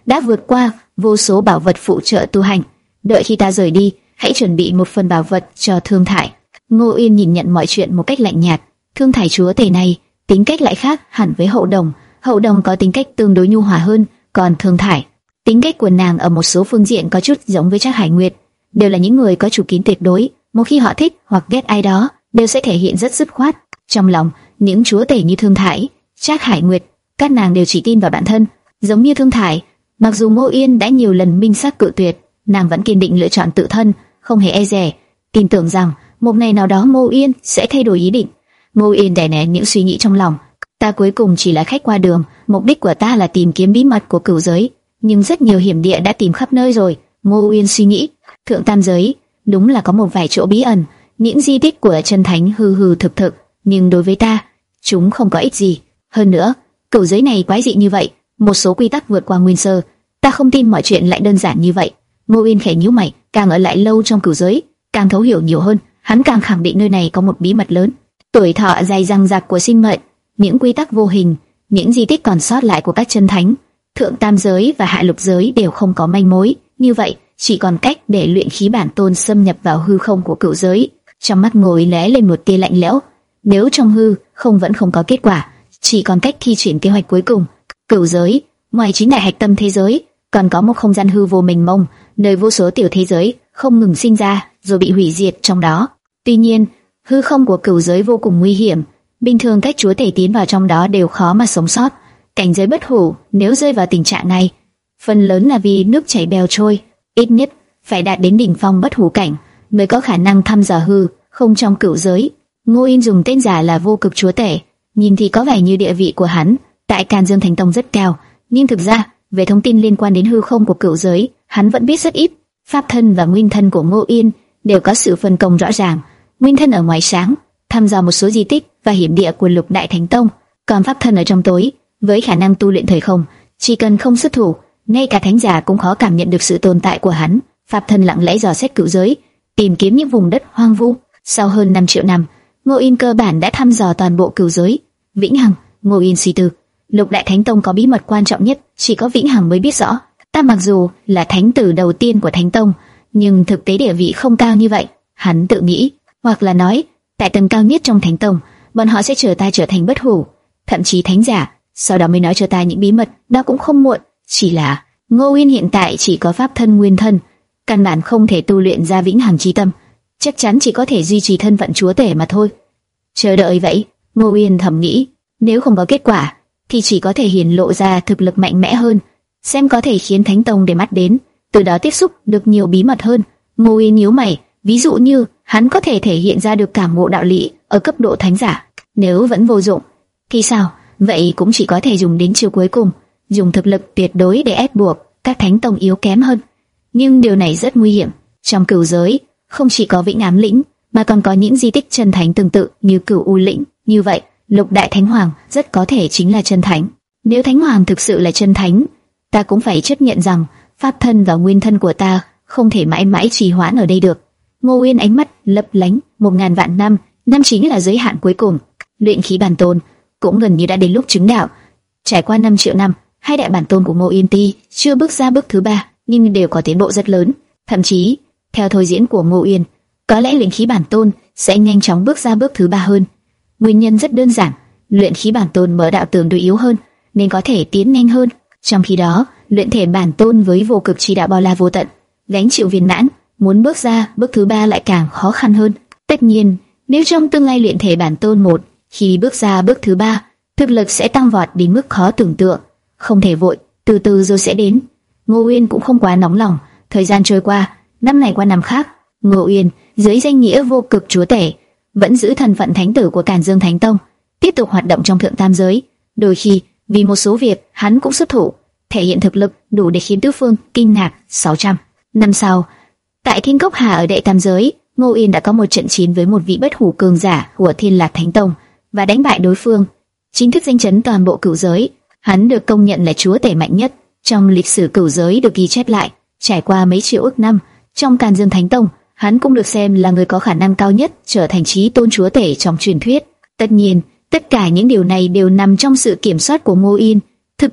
A: đã vượt qua vô số bảo vật phụ trợ tu hành. Đợi khi ta rời đi, hãy chuẩn bị một phần bảo vật cho Thương Thải. Ngô Yên nhìn nhận mọi chuyện một cách lạnh nhạt. Thương Thải chúa tể này tính cách lại khác hẳn với Hậu Đồng. Hậu Đồng có tính cách tương đối nhu hòa hơn, còn Thương Thải, tính cách của nàng ở một số phương diện có chút giống với Trác Hải Nguyệt, đều là những người có chủ kiến tuyệt đối. Một khi họ thích hoặc ghét ai đó, đều sẽ thể hiện rất dứt khoát. Trong lòng những chúa tể như Thương Thải, Trác Hải Nguyệt, các nàng đều chỉ tin vào bản thân. Giống như Thương Thải, mặc dù Ngô Yên đã nhiều lần minh xác cự tuyệt, nàng vẫn kiên định lựa chọn tự thân, không hề e dè, tin tưởng rằng một ngày nào đó Ngô Yên sẽ thay đổi ý định. Ngô Yên đè nén những suy nghĩ trong lòng. Ta cuối cùng chỉ là khách qua đường, mục đích của ta là tìm kiếm bí mật của cửu giới, nhưng rất nhiều hiểm địa đã tìm khắp nơi rồi. Ngô Yên suy nghĩ, thượng tam giới đúng là có một vài chỗ bí ẩn, những di tích của chân thánh hư hư thực thực, nhưng đối với ta, chúng không có ích gì. Hơn nữa, cửu giới này quái dị như vậy, một số quy tắc vượt qua nguyên sơ, ta không tin mọi chuyện lại đơn giản như vậy. Ngô Yên khẽ nhíu mày, càng ở lại lâu trong cửu giới, càng thấu hiểu nhiều hơn, hắn càng khẳng định nơi này có một bí mật lớn. Tuổi thọ dài dằng dặc của sinh mệnh, những quy tắc vô hình, những di tích còn sót lại của các chân thánh, thượng tam giới và hạ lục giới đều không có manh mối. Như vậy, chỉ còn cách để luyện khí bản tôn xâm nhập vào hư không của cửu giới. Trong mắt Ngô Yên lóe lên một tia lạnh lẽo. Nếu trong hư không vẫn không có kết quả, chỉ còn cách thi triển kế hoạch cuối cùng. Cửu giới, ngoài chính đại hạch tâm thế giới, còn có một không gian hư vô mênh mông, nơi vô số tiểu thế giới không ngừng sinh ra rồi bị hủy diệt trong đó. Tuy nhiên, hư không của cửu giới vô cùng nguy hiểm, bình thường các chúa tể tiến vào trong đó đều khó mà sống sót. Cảnh giới bất hủ nếu rơi vào tình trạng này, phần lớn là vì nước chảy bèo trôi, ít nhất phải đạt đến đỉnh phong bất hủ cảnh mới có khả năng thăm dò hư không trong cửu giới. Ngô Yên dùng tên giả là Vô Cực chúa tể, nhìn thì có vẻ như địa vị của hắn tại Càn Dương Thánh Tông rất cao, nhưng thực ra về thông tin liên quan đến hư không của cửu giới, hắn vẫn biết rất ít. Pháp thân và nguyên thân của Ngô Yên đều có sự phân công rõ ràng. Nguyên thân ở ngoài sáng, thăm dò một số di tích và hiểm địa của Lục Đại Thánh Tông, còn pháp thân ở trong tối, với khả năng tu luyện thời không, chỉ cần không xuất thủ, ngay cả thánh giả cũng khó cảm nhận được sự tồn tại của hắn. Pháp thân lặng lẽ dò xét cửu giới, tìm kiếm những vùng đất hoang vu. Sau hơn năm triệu năm, Ngô Yên cơ bản đã thăm dò toàn bộ cửu giới. Vĩnh Hằng, Ngô Yên suy tư, Lục Đại Thánh Tông có bí mật quan trọng nhất, chỉ có Vĩnh Hằng mới biết rõ. Ta mặc dù là thánh tử đầu tiên của Thánh Tông, nhưng thực tế địa vị không cao như vậy. Hắn tự nghĩ, hoặc là nói, tại tầng cao nhất trong Thánh Tông, bọn họ sẽ chờ ta trở thành bất hủ, thậm chí thánh giả, sau đó mới nói cho ta những bí mật, đó cũng không muộn. Chỉ là Ngô Yên hiện tại chỉ có pháp thân nguyên thân, căn bản không thể tu luyện ra Vĩnh Hằng chi tâm, chắc chắn chỉ có thể duy trì thân phận chúa tể mà thôi. Chờ đợi vậy, Ngô Yên thầm nghĩ, nếu không có kết quả, thì chỉ có thể hiển lộ ra thực lực mạnh mẽ hơn, xem có thể khiến Thánh Tông để mắt đến, từ đó tiếp xúc được nhiều bí mật hơn. Ngô Yên nhíu mày, ví dụ như hắn có thể thể hiện ra được cảm ngộ đạo lý ở cấp độ thánh giả, nếu vẫn vô dụng, thì sao? Vậy cũng chỉ có thể dùng đến chiêu cuối cùng, dùng thực lực tuyệt đối để ép buộc các Thánh Tông yếu kém hơn. Nhưng điều này rất nguy hiểm. Trong cửu giới, không chỉ có Vĩnh Ám lĩnh, mà còn có những di tích chân thánh tương tự như Cửu U lĩnh. Như vậy, Lục Đại Thánh Hoàng rất có thể chính là chân thánh. Nếu Thánh Hoàng thực sự là chân thánh, ta cũng phải chấp nhận rằng pháp thân và nguyên thân của ta không thể mãi mãi trì hoãn ở đây được. Ngô Yên ánh mắt lấp lánh. Một ngàn vạn năm, năm chính là giới hạn cuối cùng. Luyện khí bản tôn cũng gần như đã đến lúc chứng đạo. Trải qua năm triệu năm, hai đại bản tôn của Ngô Yên tuy chưa bước ra bước thứ ba, nhưng đều có tiến bộ rất lớn. Thậm chí, theo thôi diễn của Ngô Yên, có lẽ luyện khí bản tôn sẽ nhanh chóng bước ra bước thứ ba hơn. Nguyên nhân rất đơn giản, luyện khí bản tôn mở đạo tường đối yếu hơn, nên có thể tiến nhanh hơn. Trong khi đó, luyện thể bản tôn với vô cực chi đạo bao la vô tận, gánh chịu viên mãn, muốn bước ra bước thứ ba lại càng khó khăn hơn. Tất nhiên, nếu trong tương lai luyện thể bản tôn một khi bước ra bước thứ ba, thực lực sẽ tăng vọt đến mức khó tưởng tượng. Không thể vội, từ từ rồi sẽ đến. Ngô Uyên cũng không quá nóng lòng. Thời gian trôi qua, năm này qua năm khác, Ngô Uyên dưới danh nghĩa vô cực chúa tể vẫn giữ thân phận thánh tử của Càn Dương Thánh Tông, tiếp tục hoạt động trong thượng tam giới. Đôi khi vì một số việc hắn cũng xuất thủ, thể hiện thực lực đủ để khiến tứ phương kinh ngạc. sáu trăm năm sau, tại Thiên Cốc Hà ở đệ tam giới, Ngô Uyên đã có một trận chiến với một vị bất hủ cường giả của Thiên Lạc Thánh Tông và đánh bại đối phương, chính thức danh chấn toàn bộ cửu giới. Hắn được công nhận là chúa tể mạnh nhất trong lịch sử cửu giới được ghi chép lại. Trải qua mấy triệu ức năm trong Càn Dương Thánh Tông, hắn cũng được xem là người có khả năng cao nhất trở thành chí tôn chúa tể trong truyền thuyết. Tất nhiên, tất cả những điều này đều nằm trong sự kiểm soát của Ngô Uyên. Thực lực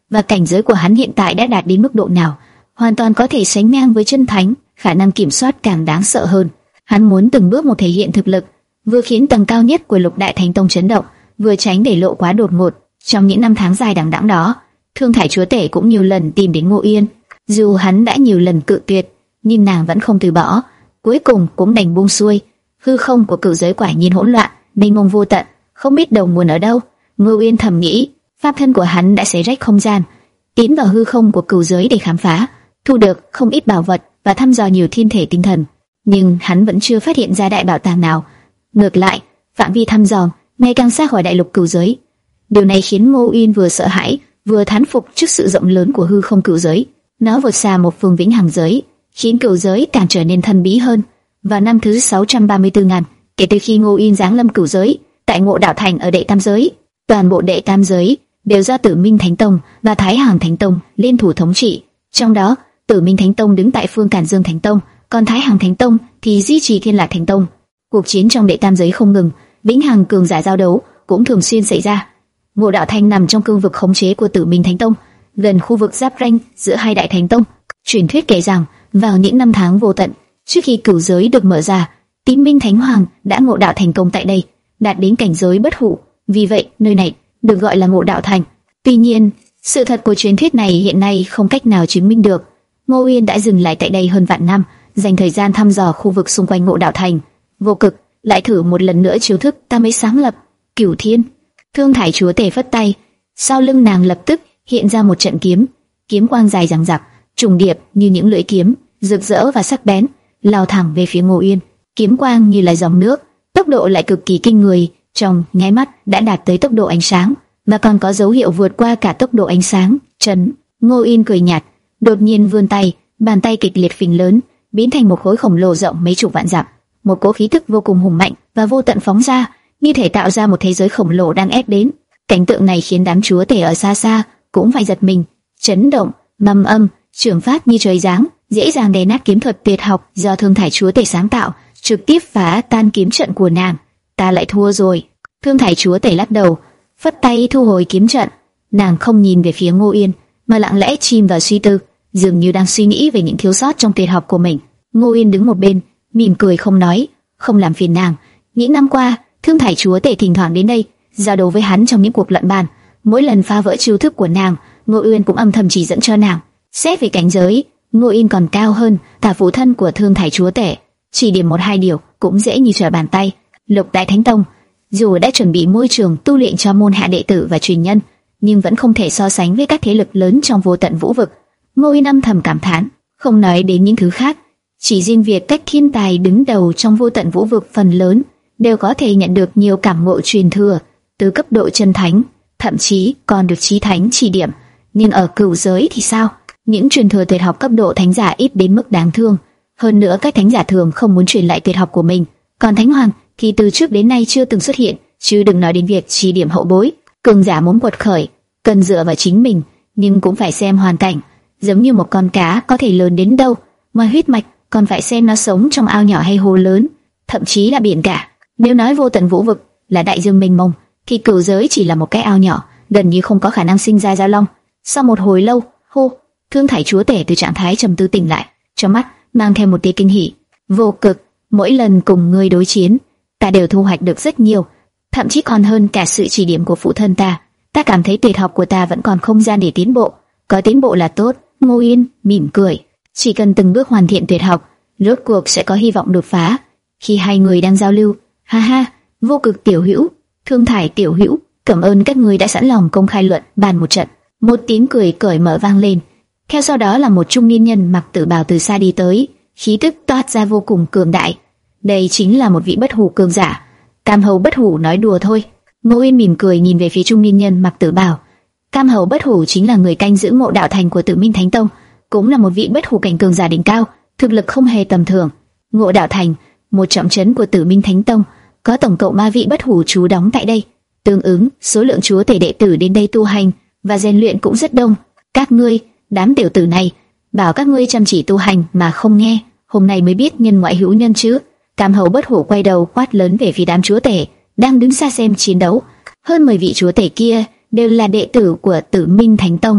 A: và cảnh giới của hắn hiện tại đã đạt đến mức độ nào, hoàn toàn có thể sánh ngang với chân thánh, khả năng kiểm soát càng đáng sợ hơn. Hắn muốn từng bước một thể hiện thực lực, vừa khiến tầng cao nhất của Lục Đại Thánh Tông chấn động, vừa tránh để lộ quá đột ngột. Trong những năm tháng dài đằng đẵng đó, Thương Thải Chúa Tể cũng nhiều lần tìm đến Ngô Uyên, dù hắn đã nhiều lần cự tuyệt, nhưng nàng vẫn không từ bỏ, cuối cùng cũng đành buông xuôi. Hư không của cửu giới quả nhiên hỗn loạn, mênh mông vô tận, không biết đầu nguồn ở đâu. Ngô Uyên thầm nghĩ, pháp thân của hắn đã xé rách không gian, tiến vào hư không của cửu giới để khám phá, thu được không ít bảo vật và thăm dò nhiều thiên thể tinh thần, nhưng hắn vẫn chưa phát hiện ra đại bảo tàng nào. Ngược lại, phạm vi thăm dò ngày càng xa khỏi đại lục cửu giới. Điều này khiến Ngô Uyên vừa sợ hãi, vừa thán phục trước sự rộng lớn của hư không cửu giới. Nó vượt xa một phương vĩnh hằng giới, khiến cửu giới càng trở nên thần bí hơn. Vào năm thứ sáu trăm ba mươi tư ngàn, kể từ khi Ngô Uyên giáng lâm cửu giới, tại Ngộ Đạo Thành ở Đệ Tam Giới, toàn bộ Đệ Tam Giới đều do Tử Minh Thánh Tông và Thái Hằng Thánh Tông liên thủ thống trị. Trong đó, Tử Minh Thánh Tông đứng tại phương Cản Dương Thánh Tông, còn Thái Hằng Thánh Tông thì duy trì Thiên Lạc Thánh Tông. Cuộc chiến trong Đệ Tam Giới không ngừng, vĩnh hằng cường giả giao đấu cũng thường xuyên xảy ra. Ngộ Đạo Thành nằm trong cương vực khống chế của Tử Minh Thánh Tông, gần khu vực giáp ranh giữa hai đại thánh tông. Truyền thuyết kể rằng, vào những năm tháng vô tận, trước khi cửu giới được mở ra, Tím Minh Thánh Hoàng đã ngộ đạo thành công tại đây, đạt đến cảnh giới bất hủ. Vì vậy, nơi này được gọi là Ngộ Đạo Thành. Tuy nhiên, sự thật của truyền thuyết này hiện nay không cách nào chứng minh được. Ngô Uyên đã dừng lại tại đây hơn vạn năm, dành thời gian thăm dò khu vực xung quanh Ngộ Đạo Thành. Vô Cực lại thử một lần nữa chiêu thức ta mới sáng lập, Cửu Thiên. Thương Thải Chúa Tể phất tay, sau lưng nàng lập tức hiện ra một trận kiếm, kiếm quang dài dằng dặc, trùng điệp như những lưỡi kiếm, rực rỡ và sắc bén, lao thẳng về phía Ngô Uyên. Kiếm quang như là dòng nước, tốc độ lại cực kỳ kinh người, trong nháy mắt đã đạt tới tốc độ ánh sáng, mà còn có dấu hiệu vượt qua cả tốc độ ánh sáng. Chấn. Ngô Uyên cười nhạt, đột nhiên vươn tay, bàn tay kịch liệt phình lớn, biến thành một khối khổng lồ rộng mấy chục vạn dặm. Một cỗ khí tức vô cùng hùng mạnh và vô tận phóng ra, như thể tạo ra một thế giới khổng lồ đang ép đến. Cảnh tượng này khiến đám chúa tể ở xa xa cũng phải giật mình, chấn động, mầm âm, trường phát như trời giáng, dễ dàng đè nát kiếm thuật tuyệt học do Thương Thải Chúa Tể sáng tạo, trực tiếp phá tan kiếm trận của nàng. Ta lại thua rồi. Thương Thải Chúa Tể lắc đầu, phất tay thu hồi kiếm trận. Nàng không nhìn về phía Ngô Uyên, mà lặng lẽ chìm vào suy tư, dường như đang suy nghĩ về những thiếu sót trong tuyệt học của mình. Ngô Uyên đứng một bên, mỉm cười không nói, không làm phiền nàng. Những năm qua, Thương Thải Chúa Tể thỉnh thoảng đến đây, giao đấu với hắn trong những cuộc luận bàn. Mỗi lần phá vỡ chiêu thức của nàng, Ngô Uyên cũng âm thầm chỉ dẫn cho nàng. Xét về cảnh giới, Ngô Uyên còn cao hơn cả phụ thân của Thương Thải Chúa Tể, chỉ điểm một hai điều cũng dễ như trở bàn tay. Lục Đại Thánh Tông dù đã chuẩn bị môi trường tu luyện cho môn hạ đệ tử và truyền nhân, nhưng vẫn không thể so sánh với các thế lực lớn trong vô tận vũ vực. Ngô Uyên âm thầm cảm thán, không nói đến những thứ khác, chỉ riêng việc các thiên tài đứng đầu trong vô tận vũ vực phần lớn đều có thể nhận được nhiều cảm ngộ truyền thừa từ cấp độ chân thánh, thậm chí còn được chí thánh chỉ điểm. Nhưng ở cửu giới thì sao? Những truyền thừa tuyệt học cấp độ thánh giả ít đến mức đáng thương. Hơn nữa các thánh giả thường không muốn truyền lại tuyệt học của mình, còn Thánh Hoàng thì từ trước đến nay chưa từng xuất hiện, chứ đừng nói đến việc chỉ điểm hậu bối. Cường giả muốn quật khởi, cần dựa vào chính mình, nhưng cũng phải xem hoàn cảnh. Giống như một con cá có thể lớn đến đâu, ngoài huyết mạch còn phải xem nó sống trong ao nhỏ hay hồ lớn, thậm chí là biển cả. Nếu nói vô tận vũ vực là đại dương mênh mông, thì cửu giới chỉ là một cái ao nhỏ, gần như không có khả năng sinh ra giao long. Sau một hồi lâu, hô, Thương Thải Chúa Tể từ trạng thái trầm tư tỉnh lại, trong mắt mang theo một tia kinh hỉ. Vô Cực, mỗi lần cùng ngươi đối chiến, ta đều thu hoạch được rất nhiều, thậm chí còn hơn cả sự chỉ điểm của phụ thân ta. Ta cảm thấy tuyệt học của ta vẫn còn không gian để tiến bộ, có tiến bộ là tốt. Ngô Uyên mỉm cười, chỉ cần từng bước hoàn thiện tuyệt học, rốt cuộc sẽ có hy vọng đột phá. Khi hai người đang giao lưu, ha ha, Vô Cực tiểu hữu, Thương Thải tiểu hữu, cảm ơn các ngươi đã sẵn lòng công khai luận bàn một trận. Một tiếng cười cởi mở vang lên, theo sau đó là một trung niên nhân mặc tử bào từ xa đi tới, khí tức toát ra vô cùng cường đại. Đây chính là một vị bất hủ cường giả. Cam Hầu bất hủ nói đùa thôi. Ngô Uyên mỉm cười nhìn về phía trung niên nhân mặc tử bào. Cam Hầu bất hủ chính là người canh giữ Ngộ Đạo Thành của Tử Minh Thánh Tông, cũng là một vị bất hủ cảnh cường giả đỉnh cao, thực lực không hề tầm thường. Ngộ Đạo Thành, một trọng trấn của Tử Minh Thánh Tông, có tổng cộng ba vị bất hủ trú đóng tại đây. Tương ứng, số lượng chúa tể đệ tử đến đây tu hành và rèn luyện cũng rất đông. Các ngươi, đám tiểu tử này, bảo các ngươi chăm chỉ tu hành mà không nghe, hôm nay mới biết nhân ngoại hữu nhân chứ? Cam Hầu bất hủ quay đầu quát lớn về phía đám chúa tể đang đứng xa xem chiến đấu. Hơn mười vị chúa tể kia đều là đệ tử của Tử Minh Thánh Tông,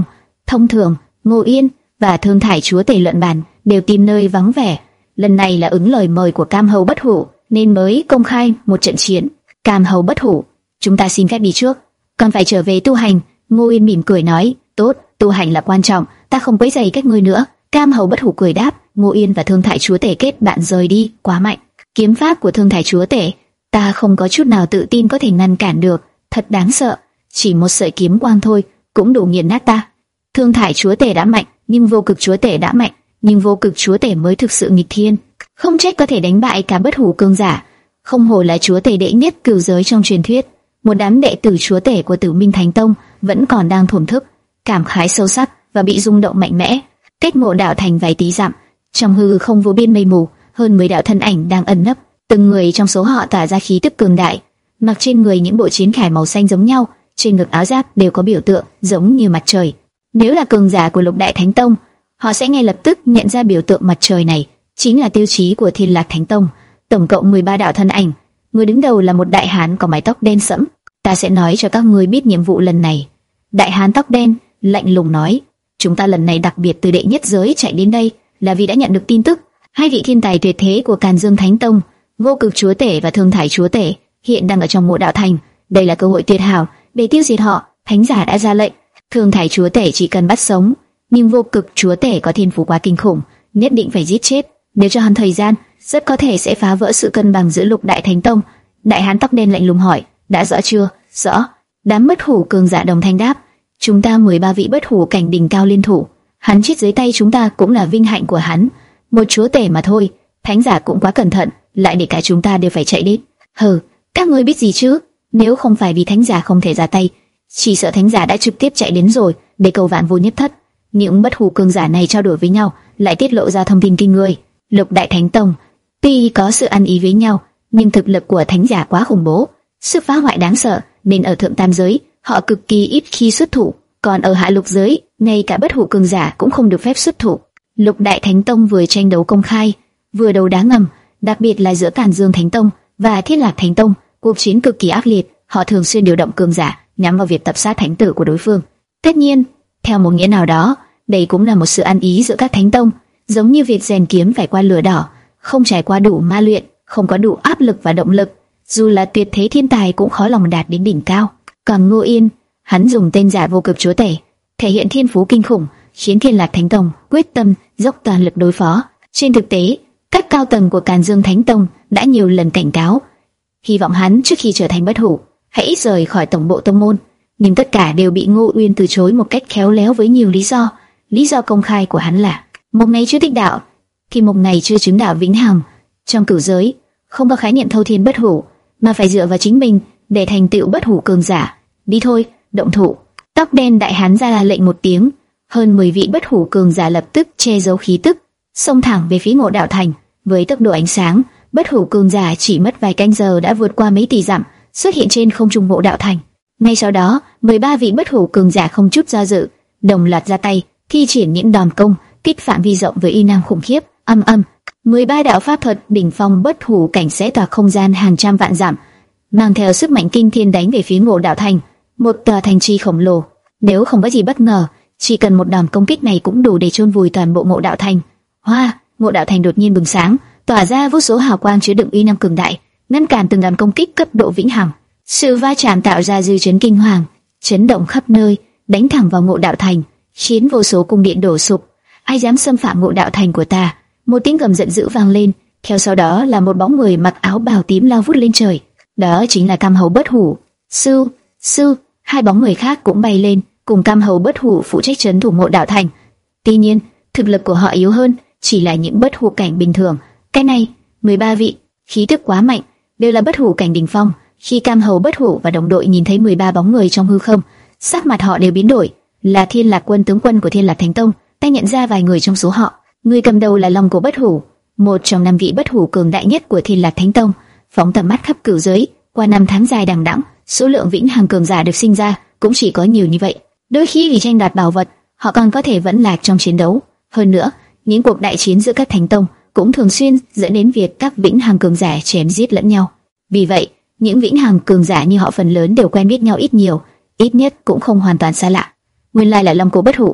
A: Thông thường, Ngô Yên và Thương Thải chúa tể luận bàn đều tìm nơi vắng vẻ. Lần này là ứng lời mời của Cam Hầu Bất Hủ nên mới công khai một trận chiến. Cam Hầu Bất Hủ, chúng ta xin phép đi trước, còn phải trở về tu hành. Ngô Yên mỉm cười nói, tốt, tu hành là quan trọng, ta không quấy rầy các ngươi nữa. Cam Hầu Bất Hủ cười đáp. Ngô Yên và Thương Thải chúa tể kết bạn rời đi. Quá mạnh, kiếm pháp của Thương Thải chúa tể, ta không có chút nào tự tin có thể ngăn cản được, thật đáng sợ. Chỉ một sợi kiếm quang thôi cũng đủ nghiền nát ta. Thương Thải chúa tể đã mạnh, nhưng Vô Cực chúa tể đã mạnh, nhưng Vô Cực chúa tể mới thực sự nghịch thiên, không trách có thể đánh bại cả bất hủ cường giả. Không hổ là chúa tể đệ nhất cửu giới trong truyền thuyết. Một đám đệ tử chúa tể của Tử Minh Thánh Tông vẫn còn đang thổn thức, cảm khái sâu sắc và bị rung động mạnh mẽ. Cách Mộ Đạo Thành vài tí dặm, trong hư không vô biên mây mù, hơn mười đạo thân ảnh đang ẩn nấp, từng người trong số họ tỏa ra khí tức cường đại, mặc trên người những bộ chiến khải màu xanh giống nhau, trên ngực áo giáp đều có biểu tượng giống như mặt trời. Nếu là cường giả của Lục Đại Thánh Tông, họ sẽ ngay lập tức nhận ra biểu tượng mặt trời này chính là tiêu chí của Thiên Lạc Thánh Tông. Tổng cộng mười ba đạo thân ảnh, người đứng đầu là một đại hán có mái tóc đen sẫm. Ta sẽ nói cho các ngươi biết nhiệm vụ lần này. Đại hán tóc đen lạnh lùng nói, chúng ta lần này đặc biệt từ đệ nhất giới chạy đến đây là vì đã nhận được tin tức hai vị thiên tài tuyệt thế của Càn Dương Thánh Tông, Vô Cực chúa tể và Thương Thải chúa tể hiện đang ở trong Mộ Đạo Thành. Đây là cơ hội tuyệt hảo để tiêu diệt họ. Thánh giả đã ra lệnh, Thương Thải chúa tể chỉ cần bắt sống, nhưng Vô Cực chúa tể có thiên phú quá kinh khủng, nhất định phải giết chết. Nếu cho hắn thời gian, rất có thể sẽ phá vỡ sự cân bằng giữa Lục Đại Thánh Tông. Đại hán tóc đen lạnh lùng hỏi, đã rõ chưa? Rõ. Đám bất hủ cường giả đồng thanh đáp, chúng ta mười ba vị bất hủ cảnh đỉnh cao liên thủ, hắn chết dưới tay chúng ta cũng là vinh hạnh của hắn. Một chúa tể mà thôi, thánh giả cũng quá cẩn thận, lại để cả chúng ta đều phải chạy đến. Hừ, các ngươi biết gì chứ? Nếu không phải vì thánh giả không thể ra tay, chỉ sợ thánh giả đã trực tiếp chạy đến rồi để cầu vạn vô nhất thất. Những bất hủ cường giả này trao đổi với nhau, lại tiết lộ ra thông tin kinh người. Lục Đại Thánh Tông tuy có sự ăn ý với nhau, nhưng thực lực của thánh giả quá khủng bố, sức phá hoại đáng sợ, nên ở thượng tam giới họ cực kỳ ít khi xuất thủ, còn ở hạ lục giới, ngay cả bất hủ cường giả cũng không được phép xuất thủ. Lục Đại Thánh Tông vừa tranh đấu công khai, vừa đấu đá ngầm, đặc biệt là giữa Càn Dương Thánh Tông và Thiên Lạc Thánh Tông, cuộc chiến cực kỳ ác liệt. Họ thường xuyên điều động cường giả nhắm vào việc tập sát thánh tử của đối phương. Tất nhiên, theo một nghĩa nào đó, đây cũng là một sự ăn ý giữa các thánh tông, giống như việc rèn kiếm phải qua lửa đỏ, không trải qua đủ ma luyện, không có đủ áp lực và động lực, dù là tuyệt thế thiên tài cũng khó lòng đạt đến đỉnh cao. Còn Ngô Yên, hắn dùng tên giả Vô Cực chúa tể, thể hiện thiên phú kinh khủng, khiến Thiên Lạc Thánh Tông quyết tâm dốc toàn lực đối phó. Trên thực tế, các cao tầng của Càn Dương Thánh Tông đã nhiều lần cảnh cáo, hy vọng hắn trước khi trở thành bất hủ hãy ít rời khỏi tổng bộ tông môn, nhưng tất cả đều bị Ngô Uyên từ chối một cách khéo léo với nhiều lý do. Lý do công khai của hắn là một ngày chưa thích đạo, thì một ngày chưa chứng đạo vĩnh hằng. Trong cửu giới không có khái niệm thâu thiên bất hủ, mà phải dựa vào chính mình để thành tựu bất hủ cường giả. Đi thôi, động thủ. Tóc đen đại hán ra là lệnh một tiếng, hơn mười vị bất hủ cường giả lập tức che giấu khí tức, xông thẳng về phía Ngộ Đạo Thành. Với tốc độ ánh sáng, bất hủ cường giả chỉ mất vài canh giờ đã vượt qua mấy tỷ dặm, xuất hiện trên không trung Ngộ Đạo Thành. Ngay sau đó, mười ba vị bất hủ cường giả không chút do dự, đồng loạt ra tay, thi triển những đòn công kích phạm vi rộng với uy năng khủng khiếp. Âm âm, mười ba đạo pháp thuật đỉnh phong bất hủ cảnh sẽ tỏa không gian hàng trăm vạn dặm, mang theo sức mạnh kinh thiên đánh về phía Ngộ Đạo Thành, một tòa thành trì khổng lồ. Nếu không có gì bất ngờ, chỉ cần một đòn công kích này cũng đủ để chôn vùi toàn bộ Ngộ Đạo Thành. Hoa, Ngộ Đạo Thành đột nhiên bừng sáng, tỏa ra vô số hào quang chứa đựng uy năng cường đại, ngăn cản từng đòn công kích cấp độ vĩnh hằng. Sự va chạm tạo ra dư chấn kinh hoàng, chấn động khắp nơi, đánh thẳng vào Ngộ Đạo Thành, khiến vô số cung điện đổ sụp. Ai dám xâm phạm Ngộ Đạo Thành của ta? Một tiếng gầm giận dữ vang lên, theo sau đó là một bóng người mặc áo bào tím lao vút lên trời. Đó chính là Cam Hầu Bất Hủ. Sư, sư, hai bóng người khác cũng bay lên, cùng Cam Hầu Bất Hủ phụ trách trấn thủ Ngộ Đạo Thành. Tuy nhiên, thực lực của họ yếu hơn, chỉ là những bất hủ cảnh bình thường. Cái này, mười ba vị, khí tức quá mạnh, đều là bất hủ cảnh đỉnh phong. Khi Cam Hầu Bất Hủ và đồng đội nhìn thấy mười ba bóng người trong hư không, sắc mặt họ đều biến đổi. Là Thiên Lạc Quân, tướng quân của Thiên Lạc Thánh Tông. Ta nhận ra vài người trong số họ. Người cầm đầu là Long Cổ Bất Hủ, một trong năm vị bất hủ cường đại nhất của Thiên Lạc Thánh Tông. Phóng tầm mắt khắp cửu giới, qua năm tháng dài đằng đẵng, số lượng vĩnh hằng cường giả được sinh ra cũng chỉ có nhiều như vậy. Đôi khi vì tranh đoạt bảo vật, họ còn có thể vẫn lạc trong chiến đấu. Hơn nữa, những cuộc đại chiến giữa các thánh tông cũng thường xuyên dẫn đến việc các vĩnh hằng cường giả chém giết lẫn nhau. Vì vậy, những vĩnh hằng cường giả như họ phần lớn đều quen biết nhau ít nhiều, ít nhất cũng không hoàn toàn xa lạ. Nguyên lai là Long Cổ Bất Hủ.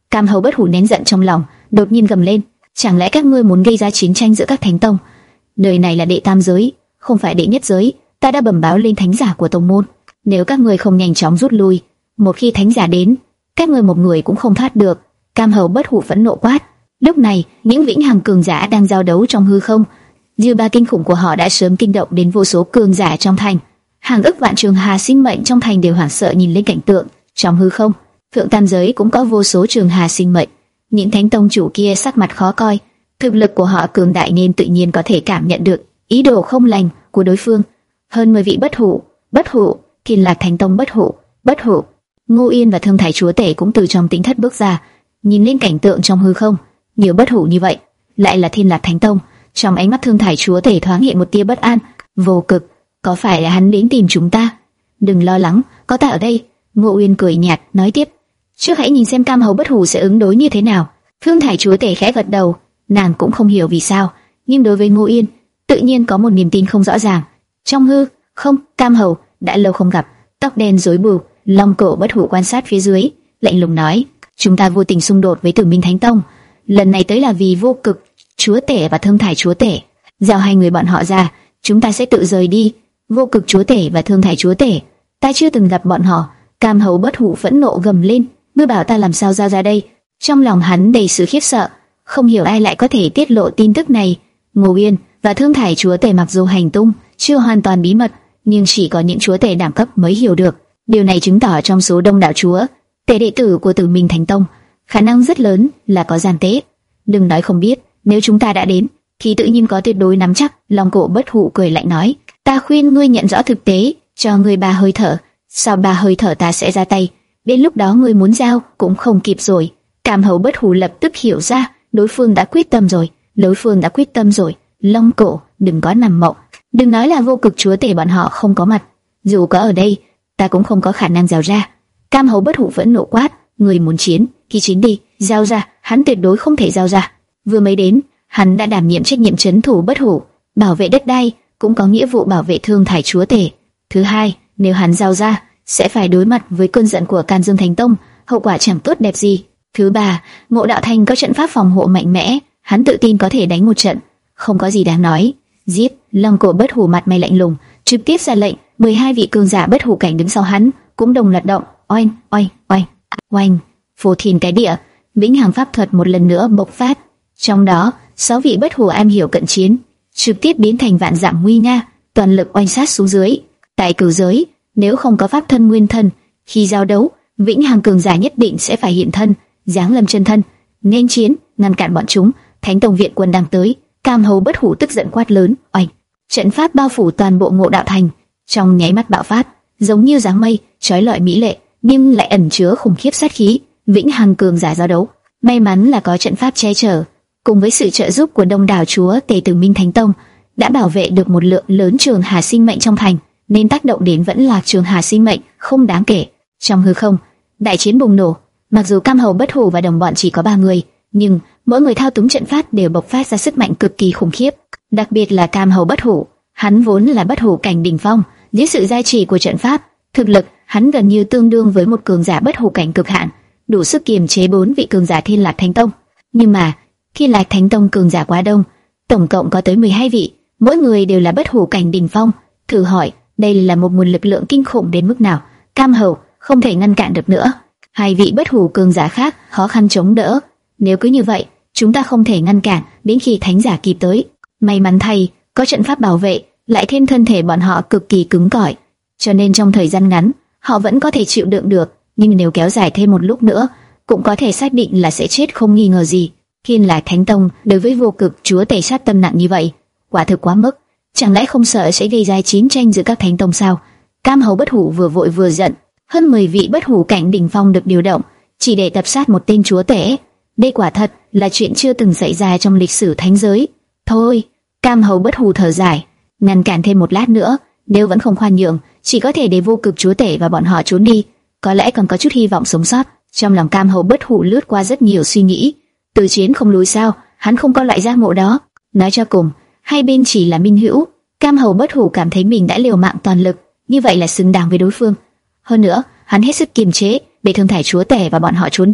A: Cam Hầu Bất Hủ nén giận trong lòng, đột nhiên gầm lên: chẳng lẽ các ngươi muốn gây ra chiến tranh giữa các thánh tông? Nơi này là đệ tam giới, không phải đệ nhất giới. Ta đã bẩm báo lên thánh giả của tông môn, nếu các ngươi không nhanh chóng rút lui, một khi thánh giả đến, các ngươi một người cũng không thoát được. Cam Hầu Bất Hủ phẫn nộ quát. Lúc này, những vĩnh hằng cường giả đang giao đấu trong hư không, dư ba kinh khủng của họ đã sớm kinh động đến vô số cường giả trong thành. Hàng ức vạn trường hà sinh mệnh trong thành đều hoảng sợ nhìn lên cảnh tượng trong hư không. Thượng tam giới cũng có vô số trường hà sinh mệnh. Những thánh tông chủ kia sắc mặt khó coi, thực lực của họ cường đại nên tự nhiên có thể cảm nhận được ý đồ không lành của đối phương. Hơn mười vị bất hủ, bất hủ, Thiên Lạc Thánh Tông bất hủ, bất hủ. Ngô Yên và Thương Thải Chúa Tể cũng từ trong tính thất bước ra, nhìn lên cảnh tượng trong hư không. Nhiều bất hủ như vậy, lại là Thiên Lạc Thánh Tông. Trong ánh mắt Thương Thải Chúa Tể thoáng hiện một tia bất an. Vô Cực, có phải là hắn đến tìm chúng ta? Đừng lo lắng, có ta ở đây. Ngô Uyên cười nhạt nói tiếp. Trước hãy nhìn xem Cam Hầu Bất Hủ sẽ ứng đối như thế nào. Thương Thải Chúa Tể khẽ gật đầu, nàng cũng không hiểu vì sao, nhưng đối với Ngô Uyên, tự nhiên có một niềm tin không rõ ràng. Trong hư không, Cam Hầu đã lâu không gặp, tóc đen rối bù, long cổ bất hủ quan sát phía dưới, lạnh lùng nói: chúng ta vô tình xung đột với Tử Minh Thánh Tông, lần này tới là vì Vô Cực Chúa Tể và Thương Thải Chúa Tể. Giao hai người bọn họ ra, chúng ta sẽ tự rời đi. Vô Cực Chúa Tể và Thương Thải Chúa Tể, ta chưa từng gặp bọn họ. Cam Hầu Bất Hủ phẫn nộ gầm lên: ngươi bảo ta làm sao giao ra đây? Trong lòng hắn đầy sự khiếp sợ, không hiểu ai lại có thể tiết lộ tin tức này. Ngô Uyên và Thương Thải Chúa Tể mặc dù hành tung chưa hoàn toàn bí mật, nhưng chỉ có những chúa tể đẳng cấp mới hiểu được. Điều này chứng tỏ trong số đông đạo chúa tể đệ tử của Tử Minh Thánh Tông, khả năng rất lớn là có gian tế. Đừng nói không biết, nếu chúng ta đã đến, thì tự nhiên có tuyệt đối nắm chắc. Long Cổ Bất Hủ cười lạnh nói: ta khuyên ngươi nhận rõ thực tế, cho ngươi ba hơi thở, sau ba hơi thở ta sẽ ra tay. Đến lúc đó ngươi muốn giao cũng không kịp rồi. Cam Hầu Bất Hủ lập tức hiểu ra, đối phương đã quyết tâm rồi, đối phương đã quyết tâm rồi. Long Cổ, đừng có nằm mộng, đừng nói là Vô Cực Chúa Tể bọn họ không có mặt, dù có ở đây, ta cũng không có khả năng giao ra. Cam Hầu Bất Hủ vẫn nộ quát: người muốn chiến, khi chiến đi, giao ra. Hắn tuyệt đối không thể giao ra. Vừa mới đến, hắn đã đảm nhiệm trách nhiệm trấn thủ Bất Hủ, bảo vệ đất đai, cũng có nghĩa vụ bảo vệ Thương Thải Chúa Tể. Thứ hai, nếu hắn giao ra, sẽ phải đối mặt với cơn giận của Can Dương Thánh Tông, hậu quả chẳng tốt đẹp gì. Thứ ba, Ngộ Đạo Thành có trận pháp phòng hộ mạnh mẽ, hắn tự tin có thể đánh một trận, không có gì đáng nói. Giết! Long Cổ Bất Hủ mặt mày lạnh lùng, trực tiếp ra lệnh. mười hai vị cường giả bất hủ cảnh đứng sau hắn cũng đồng loạt động. Oanh, oanh, oanh, oanh! Phô thiên cái địa, vĩnh hằng pháp thuật một lần nữa bộc phát. Trong đó, sáu vị bất hủ am hiểu cận chiến, trực tiếp biến thành vạn dặm nguy nga, toàn lực oanh sát xuống dưới. Tại cửu giới, nếu không có pháp thân nguyên thân, khi giao đấu, vĩnh hằng cường giả nhất định sẽ phải hiện thân, giáng lâm chân thân, nên chiến, ngăn cản bọn chúng. Thánh Tông viện quân đang tới. Cam Hầu Bất Hủ tức giận quát lớn: oanh! Trận pháp bao phủ toàn bộ Ngộ Đạo Thành, trong nháy mắt bạo phát, giống như dáng mây, chói lọi mỹ lệ, nhưng lại ẩn chứa khủng khiếp sát khí. Vĩnh hằng cường giả giao đấu, may mắn là có trận pháp che chở, cùng với sự trợ giúp của đông đảo chúa tể Tử Minh Thánh Tông, đã bảo vệ được một lượng lớn trường hà sinh mệnh trong thành, nên tác động đến vẫn là trường hà sinh mệnh không đáng kể. Trong hư không, đại chiến bùng nổ. Mặc dù Cam Hầu Bất Hủ và đồng bọn chỉ có ba người, nhưng mỗi người thao túng trận pháp đều bộc phát ra sức mạnh cực kỳ khủng khiếp. Đặc biệt là Cam Hầu Bất Hủ, hắn vốn là bất hủ cảnh đỉnh phong, dưới sự gia trì của trận pháp, thực lực hắn gần như tương đương với một cường giả bất hủ cảnh cực hạn, đủ sức kiềm chế bốn vị cường giả Thiên Lạc Thánh Tông. Nhưng mà Thiên Lạc Thánh Tông cường giả quá đông, tổng cộng có tới mười hai vị, mỗi người đều là bất hủ cảnh đỉnh phong. Thử hỏi, đây là một nguồn lực lượng kinh khủng đến mức nào? Cam Hầu không thể ngăn cản được nữa. Hai vị bất hủ cường giả khác khó khăn chống đỡ. Nếu cứ như vậy, chúng ta không thể ngăn cản đến khi thánh giả kịp tới. May mắn thay, có trận pháp bảo vệ, lại thêm thân thể bọn họ cực kỳ cứng cỏi, cho nên trong thời gian ngắn, họ vẫn có thể chịu đựng được. Nhưng nếu kéo dài thêm một lúc nữa, cũng có thể xác định là sẽ chết không nghi ngờ gì. Thiên Lạc Thánh Tông đối với Vô Cực Chúa Tể sát tâm nặng như vậy, quả thực quá mức. Chẳng lẽ không sợ sẽ gây ra chiến tranh giữa các thánh tông sao? Cam Hầu Bất Hủ vừa vội vừa giận. Hơn mười vị bất hủ cảnh đỉnh phong được điều động, chỉ để tập sát một tên chúa tể. Đây quả thật là chuyện chưa từng xảy ra trong lịch sử thánh giới. Thôi, Cam Hầu Bất Hủ thở dài, ngăn cản thêm một lát nữa, nếu vẫn không khoan nhượng, chỉ có thể để Vô Cực Chúa Tể và bọn họ trốn đi, có lẽ còn có chút hy vọng sống sót. Trong lòng Cam Hầu Bất Hủ lướt qua rất nhiều suy nghĩ. Từ chiến không lùi sao? Hắn không có loại giác ngộ đó. Nói cho cùng, hai bên chỉ là minh hữu. Cam Hầu Bất Hủ cảm thấy mình đã liều mạng toàn lực, như vậy là xứng đáng với đối phương. Hơn nữa, hắn hết sức kiềm chế để Thương Thải Chúa Tể và bọn họ trốn đi,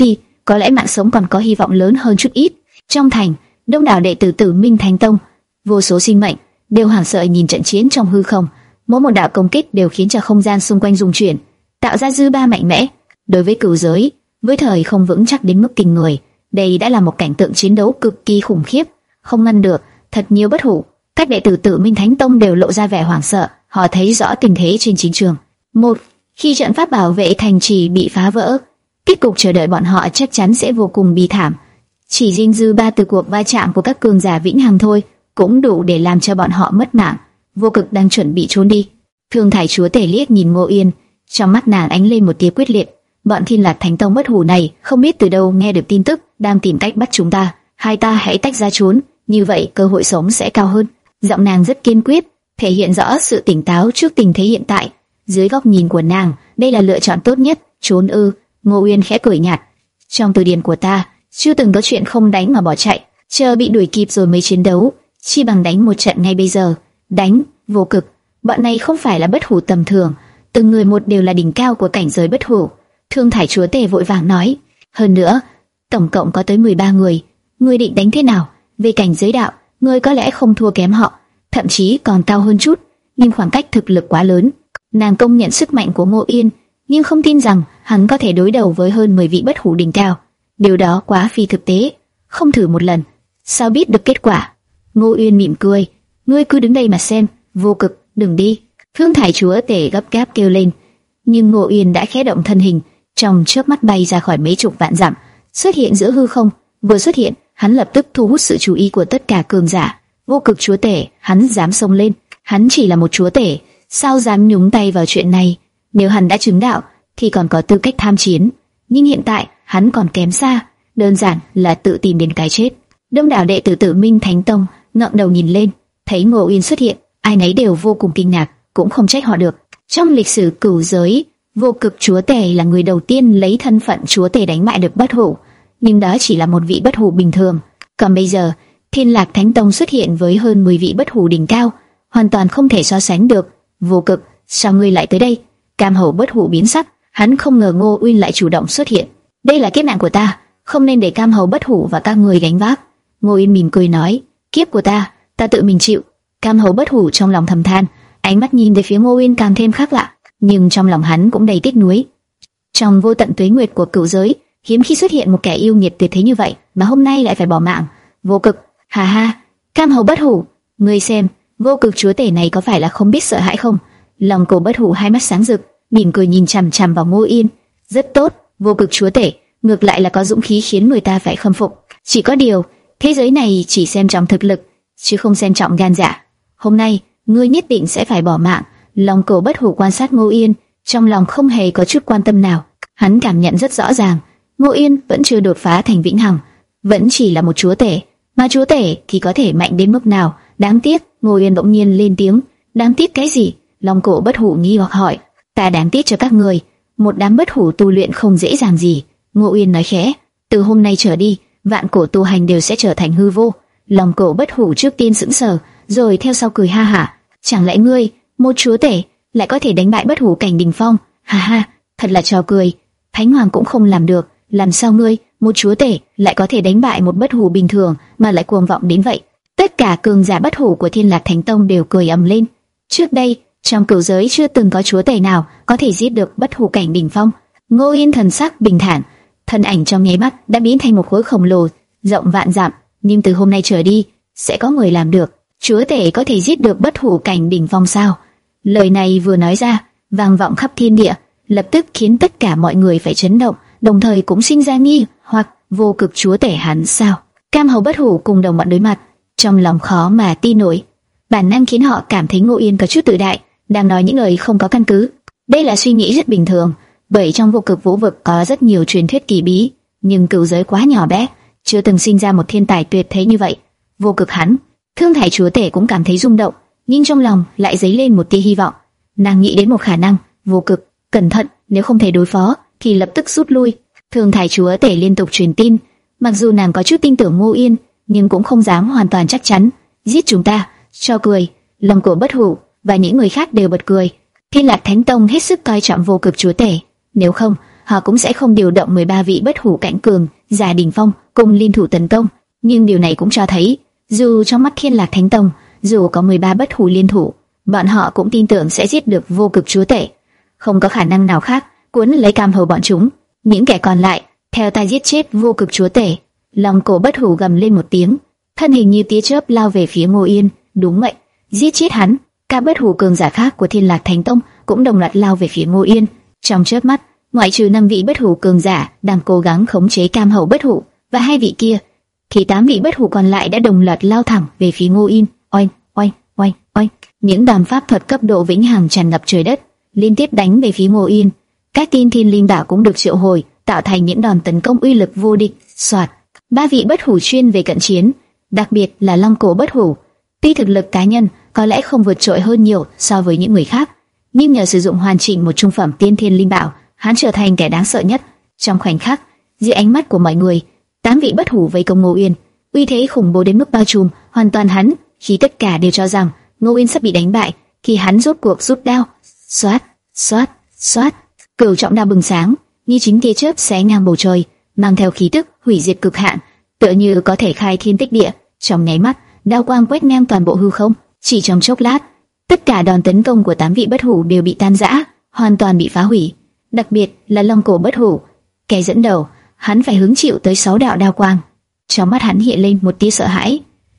A: có lẽ mạng sống còn có hy vọng lớn hơn chút ít. Trong thành, đông đảo đệ tử Tử Minh Thánh Tông, vô số sinh mệnh đều hoảng sợ nhìn trận chiến trong hư không. Mỗi một đạo công kích đều khiến cho không gian xung quanh rung chuyển, tạo ra dư ba mạnh mẽ. Đối với cửu giới, với thời không vững chắc đến mức kinh người, đây đã là một cảnh tượng chiến đấu cực kỳ khủng khiếp, không ngăn được. Thật nhiều bất hủ, các đệ tử Tử Minh Thánh Tông đều lộ ra vẻ hoảng sợ. Họ thấy rõ tình thế trên chiến trường. Một, khi trận pháp bảo vệ thành trì bị phá vỡ, kết cục chờ đợi bọn họ chắc chắn sẽ vô cùng bi thảm. Chỉ riêng dư ba từ cuộc va chạm của các cường giả vĩnh hằng thôi cũng đủ để làm cho bọn họ mất mạng. Vô Cực đang chuẩn bị trốn đi. Thương Thải Chúa Tể liếc nhìn Ngô Yên, trong mắt nàng ánh lên một tia quyết liệt. Bọn Thiên Lạc Thánh Tông bất hủ này không biết từ đâu nghe được tin tức, đang tìm cách bắt chúng ta. Hai ta hãy tách ra trốn, như vậy cơ hội sống sẽ cao hơn. Giọng nàng rất kiên quyết, thể hiện rõ sự tỉnh táo trước tình thế hiện tại. Dưới góc nhìn của nàng, đây là lựa chọn tốt nhất. Trốn ư? Ngô Uyên khẽ cười nhạt. Trong từ điển của ta, chưa từng có chuyện không đánh mà bỏ chạy, chờ bị đuổi kịp rồi mới chiến đấu, chi bằng đánh một trận ngay bây giờ. Đánh. Vô Cực, bọn này không phải là bất hủ tầm thường, từng người một đều là đỉnh cao của cảnh giới bất hủ. Thương Thải Chúa Tể vội vàng nói. Hơn nữa, tổng cộng có tới mười ba người. Ngươi định đánh thế nào? Về cảnh giới đạo, ngươi có lẽ không thua kém họ, thậm chí còn cao hơn chút, nhưng khoảng cách thực lực quá lớn. Nàng công nhận sức mạnh của Ngô Yên, nhưng không tin rằng hắn có thể đối đầu với hơn mười vị bất hủ đỉnh cao. Điều đó quá phi thực tế, không thử một lần, sao biết được kết quả? Ngô Uyên mỉm cười, ngươi cứ đứng đây mà xem. Vô Cực, đừng đi. Thương Thải Chúa Tể gấp gáp kêu lên, nhưng Ngô Uyên đã khẽ động thân hình, trong chớp mắt bay ra khỏi mấy chục vạn dặm, xuất hiện giữa hư không. Vừa xuất hiện, hắn lập tức thu hút sự chú ý của tất cả cường giả. Vô Cực Chúa Tể, hắn dám xông lên? Hắn chỉ là một chúa tể, sao dám nhúng tay vào chuyện này? Nếu hắn đã chứng đạo, thì còn có tư cách tham chiến. Nhưng hiện tại, hắn còn kém xa, đơn giản là tự tìm đến cái chết. Đông đảo đệ tử Tử Minh Thánh Tông ngẩng đầu nhìn lên, thấy Ngô Uyên xuất hiện, ai nấy đều vô cùng kinh ngạc, cũng không trách họ được. Trong lịch sử cửu giới, Vô Cực Chúa Tể là người đầu tiên lấy thân phận chúa tể đánh bại được bất hủ, nhưng đó chỉ là một vị bất hủ bình thường. Còn bây giờ, Thiên Lạc Thánh Tông xuất hiện với hơn mười vị bất hủ đỉnh cao, hoàn toàn không thể so sánh được. Vô Cực, sao ngươi lại tới đây? Cam Hầu bất hủ biến sắc, hắn không ngờ Ngô Uyên lại chủ động xuất hiện. Đây là kiếp nạn của ta, không nên để Cam Hầu bất hủ và các người gánh vác. Ngô Uyên mỉm cười nói, kiếp của ta, ta tự mình chịu. Cam Hầu bất hủ trong lòng thầm than, ánh mắt nhìn về phía Ngô Uyên càng thêm khác lạ, nhưng trong lòng hắn cũng đầy tiếc nuối. Trong vô tận tuế nguyệt của cửu giới, hiếm khi xuất hiện một kẻ yêu nghiệt tuyệt thế như vậy, mà hôm nay lại phải bỏ mạng. Vô Cực, hà ha, Cam Hầu bất hủ, ngươi xem, Vô Cực Chúa Tể này có phải là không biết sợ hãi không? Lòng Cổ bất hủ hai mắt sáng rực, mỉm cười nhìn chằm chằm vào Ngô Uyên. Rất tốt, Vô Cực Chúa Tể, ngược lại là có dũng khí khiến người ta phải khâm phục. Chỉ có điều, thế giới này chỉ xem trọng thực lực, chứ không xem trọng gan dạ. Hôm nay, ngươi nhất định sẽ phải bỏ mạng. Lòng Cổ bất hủ quan sát Ngô Uyên, trong lòng không hề có chút quan tâm nào. Hắn cảm nhận rất rõ ràng, Ngô Uyên vẫn chưa đột phá thành vĩnh hằng, vẫn chỉ là một chúa tể, mà chúa tể thì có thể mạnh đến mức nào? Đáng tiếc. Ngô Uyên bỗng nhiên lên tiếng. Đáng tiếc cái gì? Long Cổ bất hủ nghi hoặc hỏi. Ta đáng tiếc cho các người, một đám bất hủ tu luyện không dễ dàng gì. Ngô Uyên nói khẽ. Từ hôm nay trở đi, vạn cổ tu hành đều sẽ trở thành hư vô. Long Cổ bất hủ trước tiên sững sờ, rồi theo sau cười ha hả. Chẳng lẽ ngươi, một chúa tể, lại có thể đánh bại bất hủ cảnh đỉnh phong? Ha ha, thật là trò cười. Thánh Hoàng cũng không làm được, làm sao ngươi, một chúa tể, lại có thể đánh bại một bất hủ bình thường mà lại cuồng vọng đến vậy? Tất cả cường giả bất hủ của Thiên Lạc Thánh Tông đều cười ầm lên. Trước đây, trong cửu giới chưa từng có chúa tể nào có thể giết được bất hủ cảnh đỉnh phong. Ngô Yên thần sắc bình thản, thân ảnh trong nháy mắt đã biến thành một khối khổng lồ, rộng vạn dặm. Nhưng từ hôm nay trở đi, sẽ có người làm được. Chúa tể có thể giết được bất hủ cảnh đỉnh phong sao? Lời này vừa nói ra, vang vọng khắp thiên địa, lập tức khiến tất cả mọi người phải chấn động, đồng thời cũng sinh ra nghi hoặc Vô Cực Chúa Tể hắn sao? Cam Hầu bất hủ cùng đồng bọn đối mặt, trong lòng khó mà tin nổi. Bản năng khiến họ cảm thấy Ngô Yên có chút tự đại, đang nói những lời không có căn cứ. Đây là suy nghĩ rất bình thường, bởi trong Vô Cực vũ vực có rất nhiều truyền thuyết kỳ bí, nhưng cửu giới quá nhỏ bé, chưa từng sinh ra một thiên tài tuyệt thế như vậy. Vô Cực hắn, Thương Thải Chúa Tể cũng cảm thấy rung động, nhưng trong lòng lại dấy lên một tia hy vọng. Nàng nghĩ đến một khả năng, Vô Cực, cẩn thận, nếu không thể đối phó, thì lập tức rút lui. Thương Thải Chúa Tể liên tục truyền tin, mặc dù nàng có chút tin tưởng Ngô Yên, nhưng cũng không dám hoàn toàn chắc chắn. Giết chúng ta, cho cười. Lòng của bất hủ và những người khác đều bật cười. Thiên Lạc Thánh Tông hết sức coi trọng Vô Cực Chúa Tể, nếu không, họ cũng sẽ không điều động mười ba vị bất hủ cảnh cường giả đỉnh phong cùng liên thủ tấn công. Nhưng điều này cũng cho thấy, dù trong mắt Thiên Lạc Thánh Tông, dù có mười ba bất hủ liên thủ, bọn họ cũng tin tưởng sẽ giết được Vô Cực Chúa Tể. Không có khả năng nào khác cuốn lấy Cam Hầu bọn chúng. Những kẻ còn lại theo ta giết chết Vô Cực Chúa Tể. Long cổ bất hủ gầm lên một tiếng, thân hình như tia chớp lao về phía Ngô Yên. Đúng vậy, giết chết hắn. Các bất hủ cường giả khác của Thiên Lạc Thánh Tông cũng đồng loạt lao về phía Ngô Yên. Trong chớp mắt, ngoại trừ năm vị bất hủ cường giả đang cố gắng khống chế Cam Hầu bất hủ và hai vị kia, thì tám vị bất hủ còn lại đã đồng loạt lao thẳng về phía Ngô Yên. Oanh, oanh, oanh, oanh! Những đòn pháp thuật cấp độ vĩnh hằng tràn ngập trời đất, liên tiếp đánh về phía Ngô Yên. Các tiên thiên linh bảo cũng được triệu hồi, tạo thành những đòn tấn công uy lực vô địch. Soạt! Ba vị bất hủ chuyên về cận chiến, đặc biệt là Long cổ bất hủ. Tuy thực lực cá nhân có lẽ không vượt trội hơn nhiều so với những người khác, nhưng nhờ sử dụng hoàn chỉnh một trung phẩm tiên thiên linh bảo, hắn trở thành kẻ đáng sợ nhất. Trong khoảnh khắc, dưới ánh mắt của mọi người, tám vị bất hủ vây công Ngô Yên, uy thế khủng bố đến mức bao trùm hoàn toàn hắn, khi tất cả đều cho rằng Ngô Yên sắp bị đánh bại, khi hắn rốt cuộc rút đao, xoát, xoát, xoát, cửu trọng đao bừng sáng, như chính tia chớp xé ngang bầu trời, mang theo khí tức hủy diệt cực hạn, tựa như có thể khai thiên tích địa. Trong nháy mắt, đao quang quét ngang toàn bộ hư không. Chỉ trong chốc lát, tất cả đòn tấn công của tám vị bất hủ đều bị tan rã, hoàn toàn bị phá hủy. Đặc biệt là Long cổ bất hủ, kẻ dẫn đầu, hắn phải hứng chịu tới sáu đạo đao quang. Trong mắt hắn hiện lên một tia sợ hãi.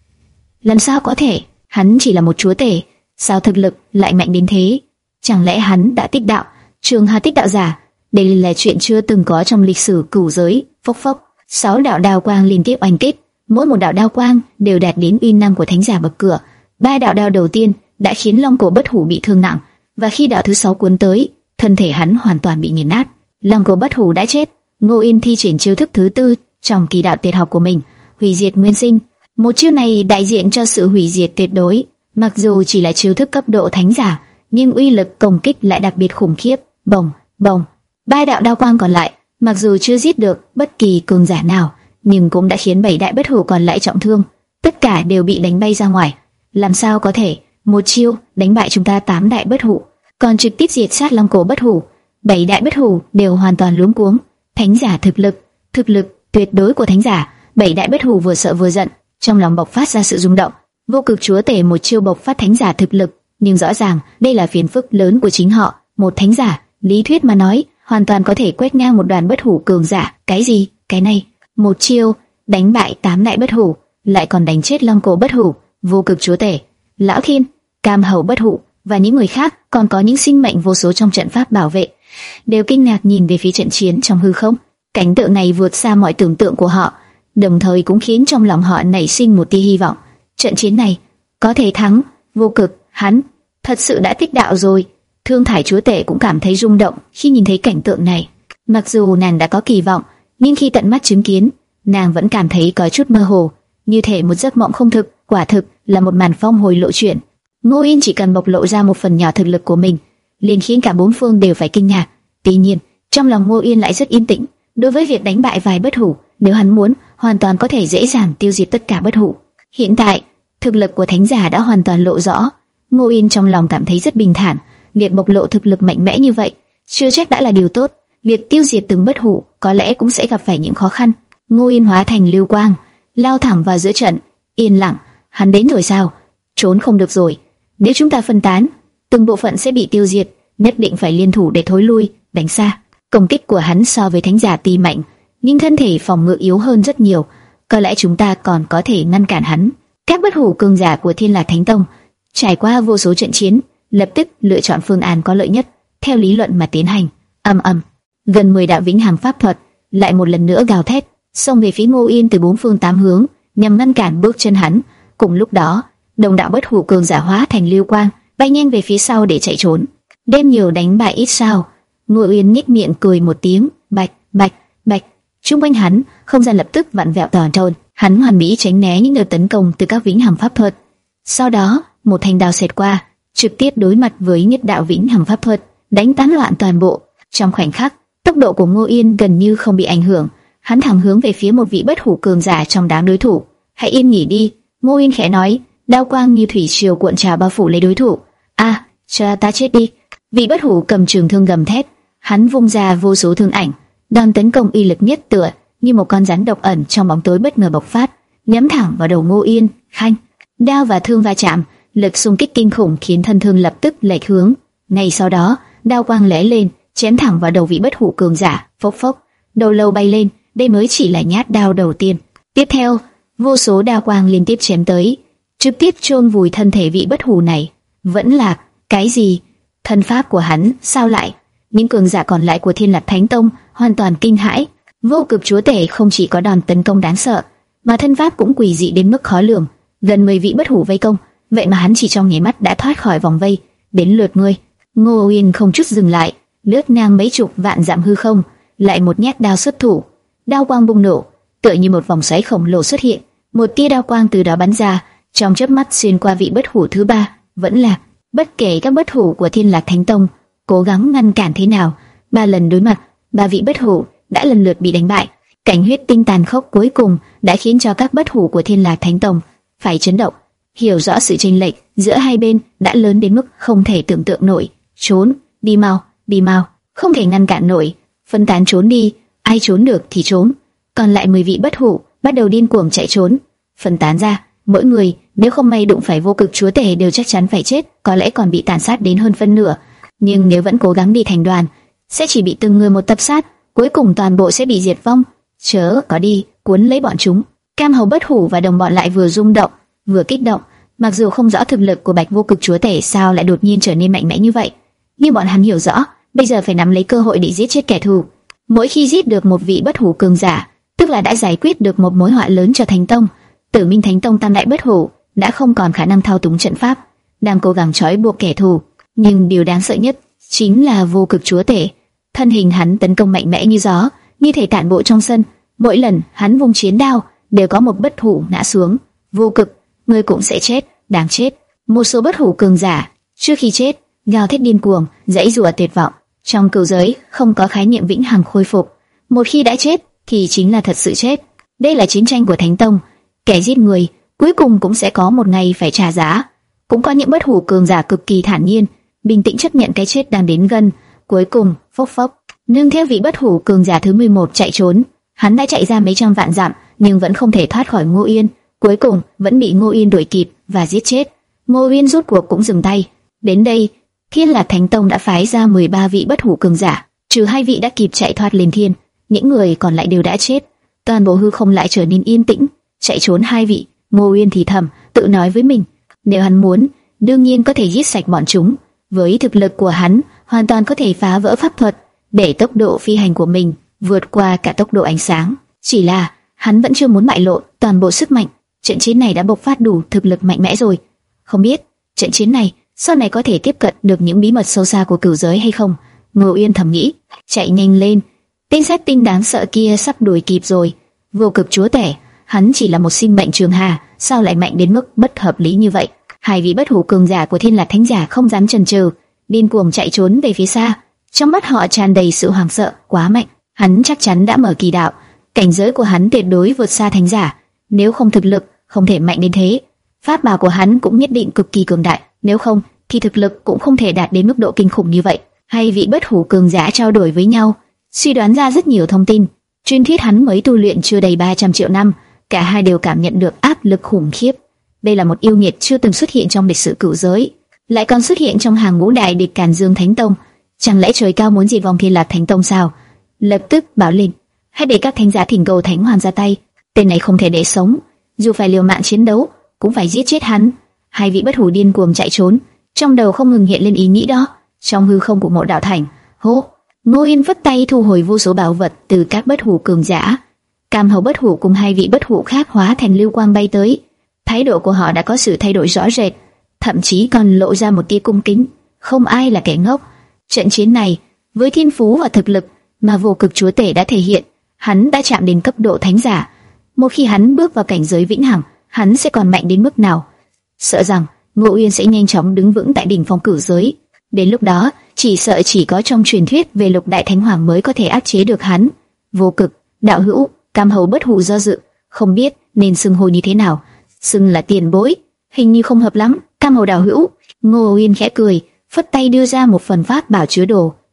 A: Làm sao có thể? Hắn chỉ là một chúa tể, sao thực lực lại mạnh đến thế? Chẳng lẽ hắn đã tích đạo, Trường Hà tích đạo giả? Đây là chuyện chưa từng có trong lịch sử cửu giới. Phốc phốc, sáu đạo đao quang liên tiếp oanh kích, mỗi một đạo đao quang đều đạt đến uy năng của thánh giả bậc cửa. Ba đạo đao đầu tiên đã khiến Long cổ bất hủ bị thương nặng, và khi đạo thứ sáu cuốn tới, thân thể hắn hoàn toàn bị nghiền nát. Long cổ bất hủ đã chết. Ngô Yên thi triển chiêu thức thứ tư trong kỳ đạo tuyệt học của mình, hủy diệt nguyên sinh. Một chiêu này đại diện cho sự hủy diệt tuyệt đối. Mặc dù chỉ là chiêu thức cấp độ thánh giả, nhưng uy lực công kích lại đặc biệt khủng khiếp. Bồng, bồng. Ba đạo đao quang còn lại, mặc dù chưa giết được bất kỳ cường giả nào, nhưng cũng đã khiến bảy đại bất hủ còn lại trọng thương. Tất cả đều bị đánh bay ra ngoài. Làm sao có thể một chiêu đánh bại chúng ta tám đại bất hủ, còn trực tiếp diệt sát Long cổ bất hủ? Bảy đại bất hủ đều hoàn toàn luống cuống. Thánh giả thực lực, thực lực tuyệt đối của thánh giả. Bảy đại bất hủ vừa sợ vừa giận, trong lòng bộc phát ra sự rung động. Vô Cực Chúa Tể một chiêu bộc phát thánh giả thực lực, nhưng rõ ràng đây là phiền phức lớn của chính họ. Một thánh giả, lý thuyết mà nói, hoàn toàn có thể quét ngang một đoàn bất hủ cường giả. Cái gì? Cái này, một chiêu đánh bại tám đại bất hủ, lại còn đánh chết Long cổ bất hủ, Vô Cực Chúa Tể, Lão Thiên, Cam Hầu bất hủ và những người khác, còn có những sinh mệnh vô số trong trận pháp bảo vệ, đều kinh ngạc nhìn về phía trận chiến trong hư không. Cảnh tượng này vượt xa mọi tưởng tượng của họ, đồng thời cũng khiến trong lòng họ nảy sinh một tia hy vọng. Trận chiến này có thể thắng. Vô Cực, hắn thật sự đã tích đạo rồi. Thương Thải Chúa Tể cũng cảm thấy rung động khi nhìn thấy cảnh tượng này. Mặc dù nàng đã có kỳ vọng, nhưng khi tận mắt chứng kiến, nàng vẫn cảm thấy có chút mơ hồ, như thể một giấc mộng không thực. Quả thực là một màn phong hồi lộ chuyện. Ngô Yên chỉ cần bộc lộ ra một phần nhỏ thực lực của mình, liền khiến cả bốn phương đều phải kinh ngạc. Tuy nhiên, trong lòng Ngô Yên lại rất yên tĩnh. Đối với việc đánh bại vài bất hủ, nếu hắn muốn, hoàn toàn có thể dễ dàng tiêu diệt tất cả bất hủ. Hiện tại, thực lực của thánh giả đã hoàn toàn lộ rõ. Ngô Yên trong lòng cảm thấy rất bình thản. Việc bộc lộ thực lực mạnh mẽ như vậy, chưa chắc đã là điều tốt. Việc tiêu diệt từng bất hủ có lẽ cũng sẽ gặp phải những khó khăn. Ngô Yên hóa thành lưu quang, lao thẳng vào giữa trận. Yên lặng. Hắn đến rồi sao? Trốn không được rồi. Nếu chúng ta phân tán, từng bộ phận sẽ bị tiêu diệt. Nhất định phải liên thủ để thối lui, đánh xa. Công kích của hắn so với thánh giả tuy mạnh, nhưng thân thể phòng ngự yếu hơn rất nhiều. Có lẽ chúng ta còn có thể ngăn cản hắn. Các bất hủ cường giả của Thiên Lạc Thánh Tông trải qua vô số trận chiến, lập tức lựa chọn phương án có lợi nhất, theo lý luận mà tiến hành. Ầm ầm, gần mười đạo vĩnh hằng pháp thuật lại một lần nữa gào thét, xông về phía Ngô Yên từ bốn phương tám hướng, nhằm ngăn cản bước chân hắn. Cùng lúc đó, đồng đạo bất hủ cường giả hóa thành lưu quang, bay nhanh về phía sau để chạy trốn. Đêm nhiều đánh bại ít sao? Ngô Yên nhếch miệng cười một tiếng, bạch bạch bạch. Trung quanh hắn, không gian lập tức vặn vẹo toàn trơn. Hắn hoàn mỹ tránh né những đợt tấn công từ các vĩnh hằng pháp thuật. Sau đó, một thanh đao xẹt qua, trực tiếp đối mặt với nhất đạo vĩnh hằng pháp thuật, đánh tán loạn toàn bộ. Trong khoảnh khắc, tốc độ của Ngô Yên gần như không bị ảnh hưởng. Hắn thẳng hướng về phía một vị bất hủ cường giả trong đám đối thủ. Hãy yên nghỉ đi, Ngô Yên khẽ nói. Đao quang như thủy triều cuộn trào bao phủ lấy đối thủ. A, cho ta chết đi! Vị bất hủ cầm trường thương gầm thét. Hắn vung ra vô số thương ảnh, đòn tấn công uy lực nhất tựa như một con rắn độc ẩn trong bóng tối bất ngờ bộc phát, nhắm thẳng vào đầu Ngô Yên. Khanh, đao và thương va chạm, lực xung kích kinh khủng khiến thân thương lập tức lệch hướng. Ngay sau đó, đao quang lóe lên, chém thẳng vào đầu vị bất hủ cường giả. Phốc phốc, đầu lâu bay lên. Đây mới chỉ là nhát đao đầu tiên. Tiếp theo, vô số đao quang liên tiếp chém tới, trực tiếp chôn vùi thân thể vị bất hủ này. Vẫn là cái gì? Thân pháp của hắn sao lại? Những cường giả còn lại của Thiên Lạc Thánh Tông hoàn toàn kinh hãi. Vô Cực Chúa Tể không chỉ có đòn tấn công đáng sợ, mà thân pháp cũng quỷ dị đến mức khó lường. Gần mười vị bất hủ vây công, vậy mà hắn chỉ trong nháy mắt đã thoát khỏi vòng vây. Đến lượt ngươi. Ngô Uyên không chút dừng lại, lướt ngang mấy chục vạn dặm hư không, lại một nhát đao xuất thủ. Đao quang bùng nổ, tựa như một vòng xoáy khổng lồ xuất hiện, một tia đao quang từ đó bắn ra, trong chớp mắt xuyên qua vị bất hủ thứ ba. Vẫn là, bất kể các bất hủ của Thiên Lạc Thánh Tông cố gắng ngăn cản thế nào, ba lần đối mặt, ba vị bất hủ đã lần lượt bị đánh bại. Cảnh huyết tinh tàn khốc cuối cùng đã khiến cho các bất hủ của Thiên Lạc Thánh Tông phải chấn động, hiểu rõ sự chênh lệch giữa hai bên đã lớn đến mức không thể tưởng tượng nổi. Trốn, đi mau, đi mau, không thể ngăn cản nổi, phân tán trốn đi, ai trốn được thì trốn. Còn lại mười vị bất hủ bắt đầu điên cuồng chạy trốn, phân tán ra, mỗi người nếu không may đụng phải Vô Cực Chúa Tể đều chắc chắn phải chết, có lẽ còn bị tàn sát đến hơn phân nửa. Nhưng nếu vẫn cố gắng đi thành đoàn, sẽ chỉ bị từng người một tập sát, cuối cùng toàn bộ sẽ bị diệt vong. Chớ có đi cuốn lấy bọn chúng. Cam Hầu bất hủ và đồng bọn lại vừa rung động vừa kích động, mặc dù không rõ thực lực của Bạch Vô Cực Chúa Tể sao lại đột nhiên trở nên mạnh mẽ như vậy, nhưng bọn hắn hiểu rõ bây giờ phải nắm lấy cơ hội để giết chết kẻ thù. Mỗi khi giết được một vị bất hủ cường giả, tức là đã giải quyết được một mối họa lớn cho Thánh Tông. Tử Minh Thánh Tông tam đại bất hủ đã không còn khả năng thao túng trận pháp, đang cố gắng trói buộc kẻ thù. Nhưng điều đáng sợ nhất chính là Vô Cực Chúa Tể. Thân hình hắn tấn công mạnh mẽ như gió, như thể tản bộ trong sân. Mỗi lần hắn vung chiến đao, đều có một bất hủ ngã xuống. Vô Cực, ngươi cũng sẽ chết, đáng chết. Một số bất hủ cường giả trước khi chết gào thét điên cuồng, giãy giụa tuyệt vọng. Trong cửu giới không có khái niệm vĩnh hằng khôi phục, một khi đã chết thì chính là thật sự chết. Đây là chiến tranh của Thánh Tông, kẻ giết người cuối cùng cũng sẽ có một ngày phải trả giá. Cũng có những bất hủ cường giả cực kỳ thản nhiên, bình tĩnh chấp nhận cái chết đang đến gần. Cuối cùng, phốc phốc, nương theo vị bất hủ cường giả thứ mười một chạy trốn, hắn đã chạy ra mấy trăm vạn dặm, nhưng vẫn không thể thoát khỏi Ngô Yên. Cuối cùng vẫn bị Ngô Yên đuổi kịp và giết chết. Ngô Yên rút cuộc cũng dừng tay. Đến đây, Thiên Lạc Thánh Tông đã phái ra mười ba vị bất hủ cường giả, trừ hai vị đã kịp chạy thoát lên thiên, những người còn lại đều đã chết. Toàn bộ hư không lại trở nên yên tĩnh. Chạy trốn hai vị, Ngô Yên thì thầm, tự nói với mình, nếu hắn muốn, đương nhiên có thể giết sạch bọn chúng. Với thực lực của hắn, hoàn toàn có thể phá vỡ pháp thuật, để tốc độ phi hành của mình vượt qua cả tốc độ ánh sáng. Chỉ là hắn vẫn chưa muốn bại lộ toàn bộ sức mạnh. Trận chiến này đã bộc phát đủ thực lực mạnh mẽ rồi. Không biết trận chiến này sau này có thể tiếp cận được những bí mật sâu xa của cửu giới hay không. Ngô Yên thầm nghĩ, chạy nhanh lên, tên sát tinh đáng sợ kia sắp đuổi kịp rồi. Vô Cực Chúa Tể, hắn chỉ là một sinh mệnh trường hà, sao lại mạnh đến mức bất hợp lý như vậy? Hai vị bất hủ cường giả của Thiên Lạc Thánh Giả không dám chần chừ, điên cuồng chạy trốn về phía xa. Trong mắt họ tràn đầy sự hoảng sợ, quá mạnh. Hắn chắc chắn đã mở kỳ đạo, cảnh giới của hắn tuyệt đối vượt xa Thánh Giả. Nếu không thực lực không thể mạnh đến thế, pháp bảo của hắn cũng nhất định cực kỳ cường đại. Nếu không thì thực lực cũng không thể đạt đến mức độ kinh khủng như vậy. Hai vị bất hủ cường giả trao đổi với nhau, suy đoán ra rất nhiều thông tin. Truyền thuyết hắn mới tu luyện chưa đầy ba trăm triệu năm, cả hai đều cảm nhận được áp lực khủng khiếp. Đây là một yêu nghiệt chưa từng xuất hiện trong lịch sử cửu giới, lại còn xuất hiện trong hàng ngũ đại địch Càn Dương Thánh Tông. Chẳng lẽ trời cao muốn diệt vong Thiên Lạc Thánh Tông sao? Lập tức bảo lên, hãy để các thánh giả thỉnh cầu Thánh Hoàng ra tay. Tên này không thể để sống, dù phải liều mạng chiến đấu cũng phải giết chết hắn. Hai vị bất hủ điên cuồng chạy trốn, trong đầu không ngừng hiện lên ý nghĩ đó. Trong hư không của Mộ Đạo Thành, hô, Ngô Yên vất tay thu hồi vô số bảo vật từ các bất hủ cường giả. Cam Hầu bất hủ cùng hai vị bất hủ khác hóa thành lưu quang bay tới. Thái độ của họ đã có sự thay đổi rõ rệt, thậm chí còn lộ ra một tia cung kính. Không ai là kẻ ngốc. Trận chiến này, với thiên phú và thực lực mà Vô Cực Chúa Tể đã thể hiện, hắn đã chạm đến cấp độ thánh giả. Một khi hắn bước vào cảnh giới vĩnh hằng, hắn sẽ còn mạnh đến mức nào? Sợ rằng Ngô Uyên sẽ nhanh chóng đứng vững tại đỉnh phong cửu giới. Đến lúc đó, chỉ sợ chỉ có trong truyền thuyết về Lục Đại Thánh Hoàng mới có thể áp chế được hắn. Vô Cực, đạo hữu. Cam Hầu bất hủ do dự, không biết nên xưng hô như thế nào. Xưng là tiền bối, hình như không hợp lắm. Cam Hầu đạo hữu. Ngô Uyên khẽ cười, phất tay đưa ra một phần pháp bảo chứa đồ.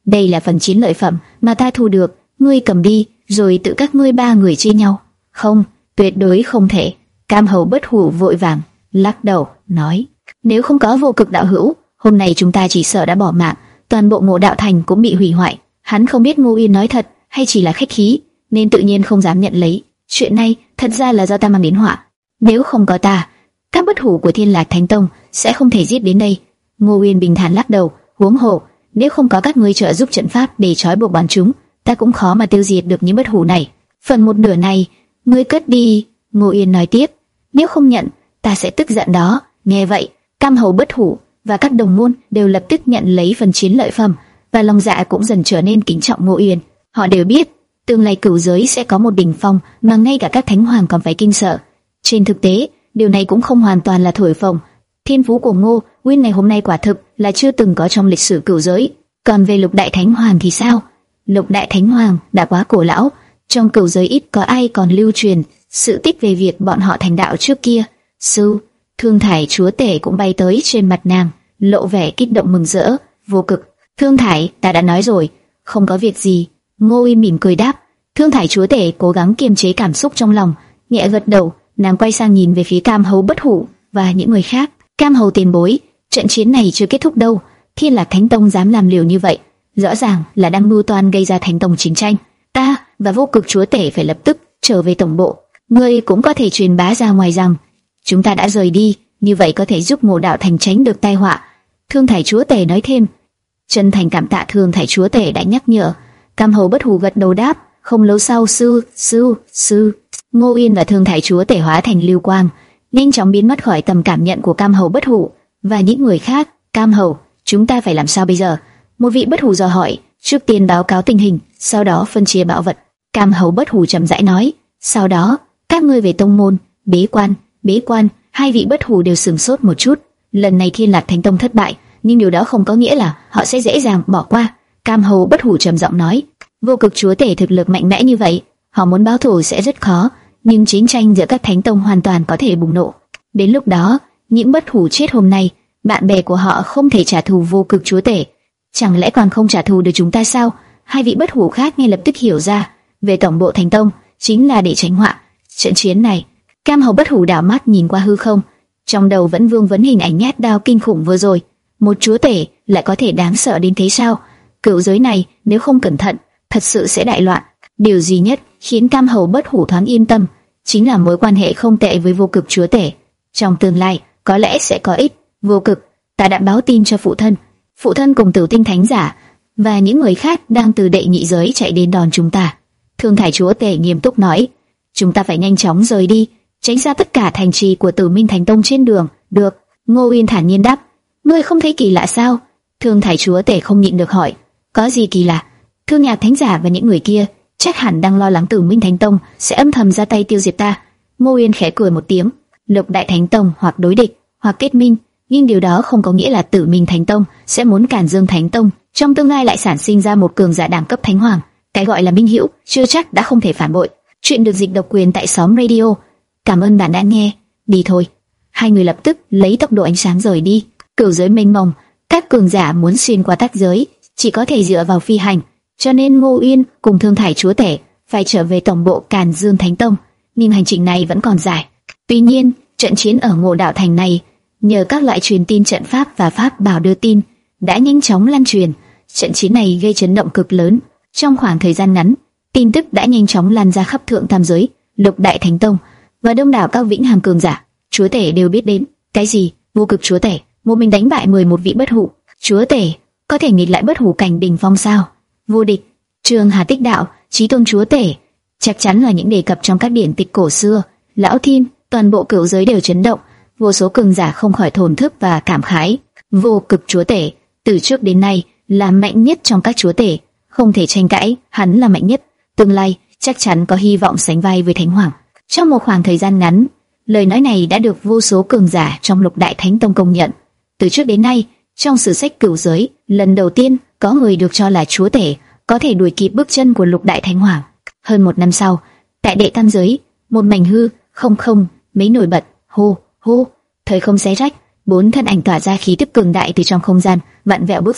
A: đây là phần chiến lợi phẩm mà ta thu được, ngươi cầm đi, rồi tự các ngươi ba người chia nhau. Không, tuyệt đối không thể. Cam Hầu Bất Hủ vội vàng lắc đầu nói, nếu không có Vô Cực đạo hữu, hôm nay chúng ta chỉ sợ đã bỏ mạng, toàn bộ Ngộ Đạo Thành cũng bị hủy hoại. Hắn không biết Ngô Uyên nói thật hay chỉ là khách khí, nên tự nhiên không dám nhận lấy. Chuyện này thật ra là do ta mang đến họa. Nếu không có ta, các bất hủ của Thiên Lạc Thánh Tông sẽ không thể giết đến đây. Ngô Uyên bình thản lắc đầu, huống hồ, nếu không có các ngươi trợ giúp trận pháp để trói buộc bọn chúng, ta cũng khó mà tiêu diệt được những bất hủ này. Phần một nửa này, ngươi cất đi. Ngô Uyên nói tiếp, nếu không nhận, ta sẽ tức giận đó. Nghe vậy, Cam Hầu Bất Hủ và các đồng môn đều lập tức nhận lấy phần chiến lợi phẩm, và lòng dạ cũng dần trở nên kính trọng Ngô Uyên. Họ đều biết, tương lai cửu giới sẽ có một đỉnh phong mà ngay cả các thánh hoàng còn phải kinh sợ. Trên thực tế, điều này cũng không hoàn toàn là thổi phồng. Thiên phú của Ngô Uyên ngày hôm nay quả thực là chưa từng có trong lịch sử cửu giới. Còn về Lục Đại Thánh Hoàng thì sao? Lục Đại Thánh Hoàng đã quá cổ lão, trong cửu giới ít có ai còn lưu truyền sự tích về việc bọn họ thành đạo trước kia. Sư, Thương Thải chúa tể cũng bay tới trên mặt nàng, lộ vẻ kích động mừng rỡ. Vô Cực, Thương Thải, ta đã nói rồi, không có việc gì. Ngô Uyên mỉm cười đáp. Thương Thải chúa tể cố gắng kiềm chế cảm xúc trong lòng, nhẹ gật đầu. Nàng quay sang nhìn về phía Cam Hầu Bất Hủ và những người khác. Cam Hầu tiền bối, trận chiến này chưa kết thúc đâu. Thiên Lạc Thánh Tông dám làm liều như vậy, rõ ràng là đang mưu toan gây ra Thánh Tông chiến tranh. Ta và Vô Cực chúa tể phải lập tức trở về tổng bộ. Ngươi cũng có thể truyền bá ra ngoài rằng chúng ta đã rời đi, như vậy có thể giúp Ngộ Đạo Thành tránh được tai họa. Thương Thải chúa tể nói thêm. Chân thành cảm tạ Thương Thải chúa tể đã nhắc nhở. Cam Hầu Bất Hủ gật đầu đáp. Không lâu sau, sư, sư, sư, Ngô Uyên và Thương Thải chúa tể hóa thành lưu quang, nhanh chóng biến mất khỏi tầm cảm nhận của Cam Hầu Bất Hủ và những người khác. Cam Hầu, chúng ta phải làm sao bây giờ? Một vị bất hủ dò hỏi. Trước tiên báo cáo tình hình, sau đó phân chia bảo vật. Cam Hầu Bất Hủ chậm rãi nói. Sau đó, các ngươi về tông môn. Bế quan, bế quan. Hai vị bất hủ đều sửng sốt một chút. Lần này Thiên Lạc Thánh Tông thất bại, nhưng điều đó không có nghĩa là họ sẽ dễ dàng bỏ qua. Cam Hầu Bất Hủ trầm giọng nói. Vô Cực chúa tể thực lực mạnh mẽ như vậy, họ muốn báo thù sẽ rất khó, nhưng chiến tranh giữa các thánh tông hoàn toàn có thể bùng nổ. Đến lúc đó, những bất hủ chết hôm nay, bạn bè của họ không thể trả thù Vô Cực chúa tể. Chẳng lẽ còn không trả thù được chúng ta sao? Hai vị bất hủ khác ngay lập tức hiểu ra, về tổng bộ thánh tông chính là để tránh họa. Trận chiến này, Cam Hầu Bất Hủ đảo mắt nhìn qua hư không, trong đầu vẫn vương vấn hình ảnh nhát đao kinh khủng vừa rồi. Một chúa tể lại có thể đáng sợ đến thế sao? Cửu giới này nếu không cẩn thận, thật sự sẽ đại loạn. Điều duy nhất khiến Cam Hầu Bất Hủ thoáng yên tâm chính là mối quan hệ không tệ với Vô Cực chúa tể. Trong tương lai có lẽ sẽ có ích. Vô Cực, ta đã báo tin cho phụ thân. Phụ thân cùng Tử Tinh thánh giả và những người khác đang từ đệ nhị giới chạy đến đón chúng ta. Thương Thải chúa tể nghiêm túc nói. Chúng ta phải nhanh chóng rời đi, tránh xa tất cả thành trì của Tử Minh Thánh Tông trên đường. Được. Ngô Uyên thản nhiên đáp. Ngươi không thấy kỳ lạ sao? Thương Thải chúa tể không nhịn được hỏi. Có gì kỳ lạ? Thương Nhạc thánh giả và những người kia chắc hẳn đang lo lắng Tử Minh Thánh Tông sẽ âm thầm ra tay tiêu diệt ta. Ngô Uyên khẽ cười một tiếng. Lục Đại Thánh Tông hoặc đối địch hoặc kết minh, nhưng điều đó không có nghĩa là Tử Minh Thánh Tông sẽ muốn cản Dương Thánh Tông trong tương lai lại sản sinh ra một cường giả đẳng cấp thánh hoàng. Cái gọi là minh hữu chưa chắc đã không thể phản bội. Chuyện được dịch độc quyền tại xóm radio. Cảm ơn bạn đã nghe. Đi thôi. Hai người lập tức lấy tốc độ ánh sáng rời đi. Cửu giới mênh mông, các cường giả muốn xuyên qua tắc giới chỉ có thể dựa vào phi hành, cho nên Ngô Uyên cùng Thương Thải chúa tể phải trở về tổng bộ Càn Dương Thánh Tông. Nhưng hành trình này vẫn còn dài. Tuy nhiên, trận chiến ở Ngộ Đạo Thành này, nhờ các loại truyền tin trận pháp và pháp bảo đưa tin, đã nhanh chóng lan truyền. Trận chiến này gây chấn động cực lớn. Trong khoảng thời gian ngắn, tin tức đã nhanh chóng lan ra khắp thượng tam giới, Lục Đại Thánh Tông và đông đảo các vĩnh hằng cường giả, chúa tể đều biết đến. Cái gì? Vô Cực chúa tể một mình đánh bại mười một vị bất hủ? Chúa tể có thể nghịch lại bất hủ cảnh đỉnh phong sao? Vô địch, Trường Hà Tích Đạo, Chí Tôn chúa tể, chắc chắn là những đề cập trong các điển tịch cổ xưa. Lão Thiên, toàn bộ cửu giới đều chấn động, vô số cường giả không khỏi thổn thức và cảm khái. Vô Cực chúa tể từ trước đến nay là mạnh nhất trong các chúa tể, không thể tranh cãi, hắn là mạnh nhất. Tương lai chắc chắn có hy vọng sánh vai với Thánh Hoàng. Trong một khoảng thời gian ngắn, lời nói này đã được vô số cường giả trong Lục Đại Thánh Tông công nhận. Từ trước đến nay, trong sử sách cửu giới, lần đầu tiên có người được cho là chúa tể có thể đuổi kịp bước chân của Lục Đại Thánh Hoàng. Hơn một năm sau, tại đệ tam giới, một mảnh hư không không mấy nổi bật, hô hô, thời không xé rách, bốn thân ảnh tỏa ra khí tức cường đại từ trong không gian vặn vẹo bước ra.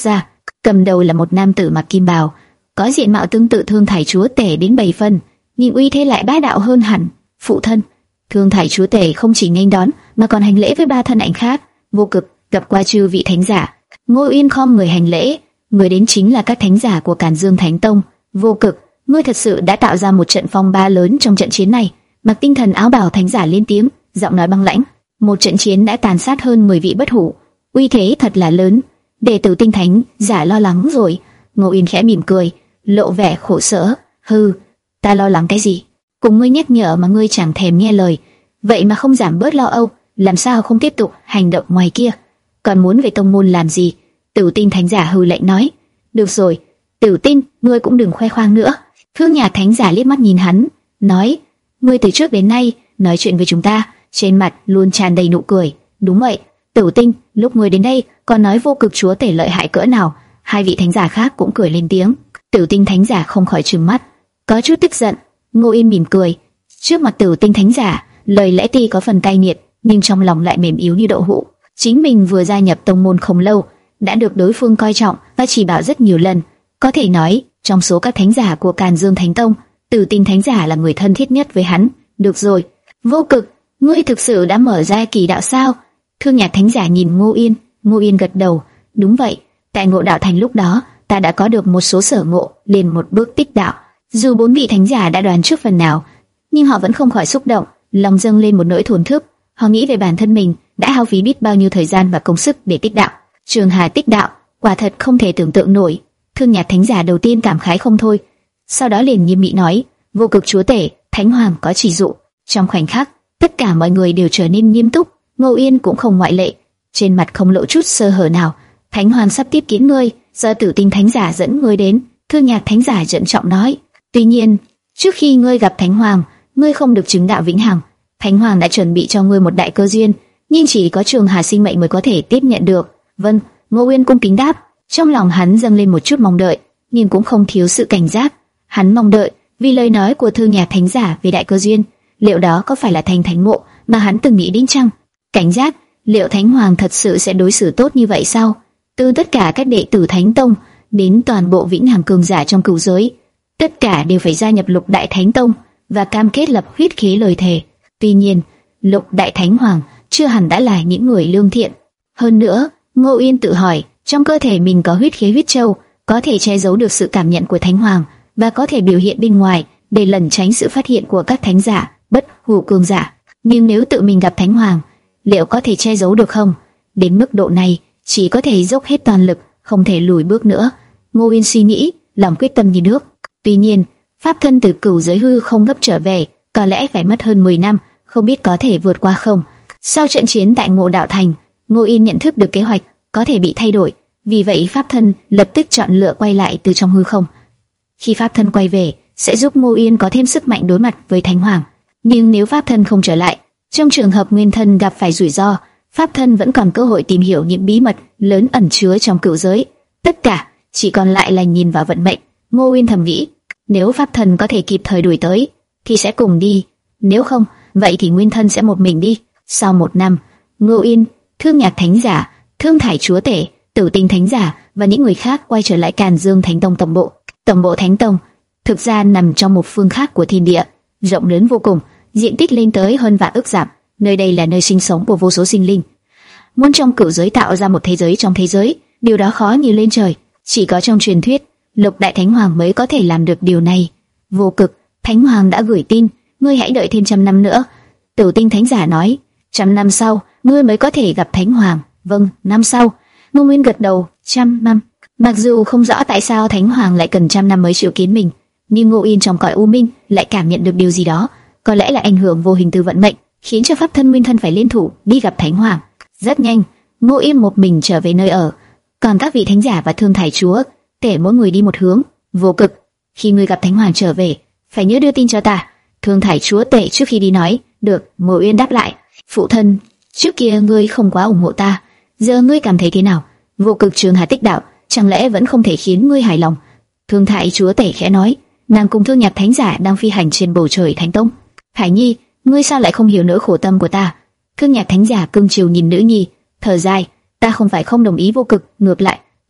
A: Cầm đầu là một nam tử mặc kim bào, có diện mạo tương tự Thương Thải Chúa Tể đến bảy phần, nhưng uy thế lại bá đạo hơn hẳn. Phụ thân. Thương Thải Chúa Tể không chỉ nghênh đón mà còn hành lễ với ba thân ảnh khác. Vô Cực gặp qua chư vị thánh giả. Ngô Uyên khom người hành lễ. Người đến chính là các thánh giả của Càn Dương Thánh Tông. Vô Cực, ngươi thật sự đã tạo ra một trận phong ba lớn trong trận chiến này. Mặc tinh thần áo bào thánh giả lên tiếng, giọng nói băng lãnh. Một trận chiến đã tàn sát hơn mười vị bất hủ, uy thế thật là lớn. Đệ tử tinh thánh giả lo lắng rồi. Ngô Uyên khẽ mỉm cười, lộ vẻ khổ sở. Hừ, ta lo lắng cái gì? Cùng ngươi nhắc nhở mà ngươi chẳng thèm nghe lời, vậy mà không giảm bớt lo âu, làm sao không tiếp tục hành động ngoài kia? Còn muốn về tông môn làm gì? Tử Tinh thánh giả hừ lạnh nói. Được rồi, Tử Tinh, ngươi cũng đừng khoe khoang nữa. Thương Nhạc thánh giả liếc mắt nhìn hắn, nói: ngươi từ trước đến nay nói chuyện với chúng ta, trên mặt luôn tràn đầy nụ cười. Đúng vậy, Tử Tinh, lúc ngươi đến đây còn nói Vô Cực Chúa Tể lợi hại cỡ nào. Hai vị thánh giả khác cũng cười lên tiếng. Tử Tinh thánh giả không khỏi trừng mắt, có chút tức giận. Ngô Yên mỉm cười, trước mặt Tử Tinh thánh giả, lời lẽ tuy có phần cay nghiệt, nhưng trong lòng lại mềm yếu như đậu hũ. Chính mình vừa gia nhập tông môn không lâu, đã được đối phương coi trọng và chỉ bảo rất nhiều lần. Có thể nói, trong số các thánh giả của Càn Dương Thánh Tông, Tử Tinh thánh giả là người thân thiết nhất với hắn. Được rồi, Vô Cực, ngươi thực sự đã mở ra kỳ đạo sao? Thương Nhạc thánh giả nhìn Ngô Yên. Ngô Yên gật đầu, đúng vậy, tại Ngộ Đạo Thành lúc đó, ta đã có được một số sở ngộ, liền một bước tích đạo. Dù bốn vị thánh giả đã đoán trước phần nào, nhưng họ vẫn không khỏi xúc động, lòng dâng lên một nỗi thổn thức. Họ nghĩ về bản thân mình đã hao phí biết bao nhiêu thời gian và công sức để tích đạo. Trường Hà tích đạo, quả thật không thể tưởng tượng nổi. Thương Nhạc thánh giả đầu tiên cảm khái không thôi, sau đó liền nghiêm nghị nói: Vô Cực Chúa Tể, Thánh Hoàng có chỉ dụ. Trong khoảnh khắc, tất cả mọi người đều trở nên nghiêm túc, Ngô Yên cũng không ngoại lệ, trên mặt không lộ chút sơ hở nào. Thánh Hoàng sắp tiếp kiến ngươi, do Tử Tinh thánh giả dẫn ngươi đến. Thương Nhạc thánh giả trịnh trọng nói. Tuy nhiên, trước khi ngươi gặp Thánh Hoàng, ngươi không được chứng đạo vĩnh hằng. Thánh Hoàng đã chuẩn bị cho ngươi một đại cơ duyên, nhưng chỉ có Trường Hà sinh mệnh mới có thể tiếp nhận được. Vâng, Ngô Uyên cung kính đáp. Trong lòng hắn dâng lên một chút mong đợi, nhưng cũng không thiếu sự cảnh giác. Hắn mong đợi vì lời nói của Thương Nhạc thánh giả về đại cơ duyên, liệu đó có phải là thành thánh mộ mà hắn từng nghĩ đến chăng? Cảnh giác, liệu Thánh Hoàng thật sự sẽ đối xử tốt như vậy sao? Từ tất cả các đệ tử Thánh Tông đến toàn bộ vĩnh hằng cường giả trong cửu giới, tất cả đều phải gia nhập Lục Đại Thánh Tông và cam kết lập huyết khí lời thề. Tuy nhiên, Lục Đại Thánh Hoàng chưa hẳn đã là những người lương thiện. Hơn nữa, Ngô Yên tự hỏi, trong cơ thể mình có huyết khí huyết châu, có thể che giấu được sự cảm nhận của Thánh Hoàng và có thể biểu hiện bên ngoài để lẩn tránh sự phát hiện của các thánh giả, bất hủ cường giả. Nhưng nếu tự mình gặp Thánh Hoàng, liệu có thể che giấu được không? Đến mức độ này, chỉ có thể dốc hết toàn lực, không thể lùi bước nữa. Ngô Yên suy nghĩ, lòng quyết tâm như nước. Tuy nhiên, pháp thân từ cửu giới hư không gấp trở về, có lẽ phải mất hơn mười năm, không biết có thể vượt qua không. Sau trận chiến tại Ngộ Đạo Thành, Ngô Yên nhận thức được kế hoạch có thể bị thay đổi, vì vậy pháp thân lập tức chọn lựa quay lại từ trong hư không. Khi pháp thân quay về, sẽ giúp Ngô Yên có thêm sức mạnh đối mặt với Thánh Hoàng. Nhưng nếu pháp thân không trở lại, trong trường hợp nguyên thân gặp phải rủi ro, pháp thân vẫn còn cơ hội tìm hiểu những bí mật lớn ẩn chứa trong cửu giới. Tất cả chỉ còn lại là nhìn vào vận mệnh. Ngô Uyên thầm nghĩ, nếu pháp thân có thể kịp thời đuổi tới, thì sẽ cùng đi. Nếu không, vậy thì nguyên thân sẽ một mình đi. Sau một năm, Ngô Uyên, Thương Nhạc thánh giả, Thương Thải Chúa Tể, Tử Tinh thánh giả và những người khác quay trở lại Càn Dương Thánh Tông tổng bộ. Tổng bộ Thánh Tông thực ra nằm trong một phương khác của thiên địa, rộng lớn vô cùng, diện tích lên tới hơn vạn ức dặm. Nơi đây là nơi sinh sống của vô số sinh linh. Muốn trong cửu giới tạo ra một thế giới trong thế giới, điều đó khó như lên trời. Chỉ có trong truyền thuyết, Lục Đại Thánh Hoàng mới có thể làm được điều này. Vô Cực, Thánh Hoàng đã gửi tin, ngươi hãy đợi thêm trăm năm nữa. Tử Tinh thánh giả nói, trăm năm sau, ngươi mới có thể gặp Thánh Hoàng. Vâng, năm sau. Ngô Nguyên gật đầu, trăm năm. Mặc dù không rõ tại sao Thánh Hoàng lại cần trăm năm mới triệu kiến mình, nhưng Ngô Yên trong cõi u minh lại cảm nhận được điều gì đó, có lẽ là ảnh hưởng vô hình từ vận mệnh, khiến cho pháp thân nguyên thân phải liên thủ đi gặp Thánh Hoàng. Rất nhanh, Ngô Yên một mình trở về nơi ở, còn các vị thánh giả và Thương Thải Chúa Tể mỗi người đi một hướng. Vô Cực, khi ngươi gặp Thánh Hoàng trở về, phải nhớ đưa tin cho ta. Thương Thải Chúa Tể trước khi đi nói. Được. Ngô Yên đáp lại. Phụ thân, trước kia ngươi không quá ủng hộ ta, giờ ngươi cảm thấy thế nào? Vô Cực Trường Hà tích đạo, chẳng lẽ vẫn không thể khiến ngươi hài lòng? Thương Thải Chúa Tể khẽ nói. Nàng cùng Thương Nhạc thánh giả đang phi hành trên bầu trời Thánh Tông. Hải Nhi, ngươi sao lại không hiểu nỗi khổ tâm của ta? Thương Nhạc thánh giả cưng chiều nhìn nữ nhi, thở dài. Ta không phải không đồng ý Vô Cực, ngược lại,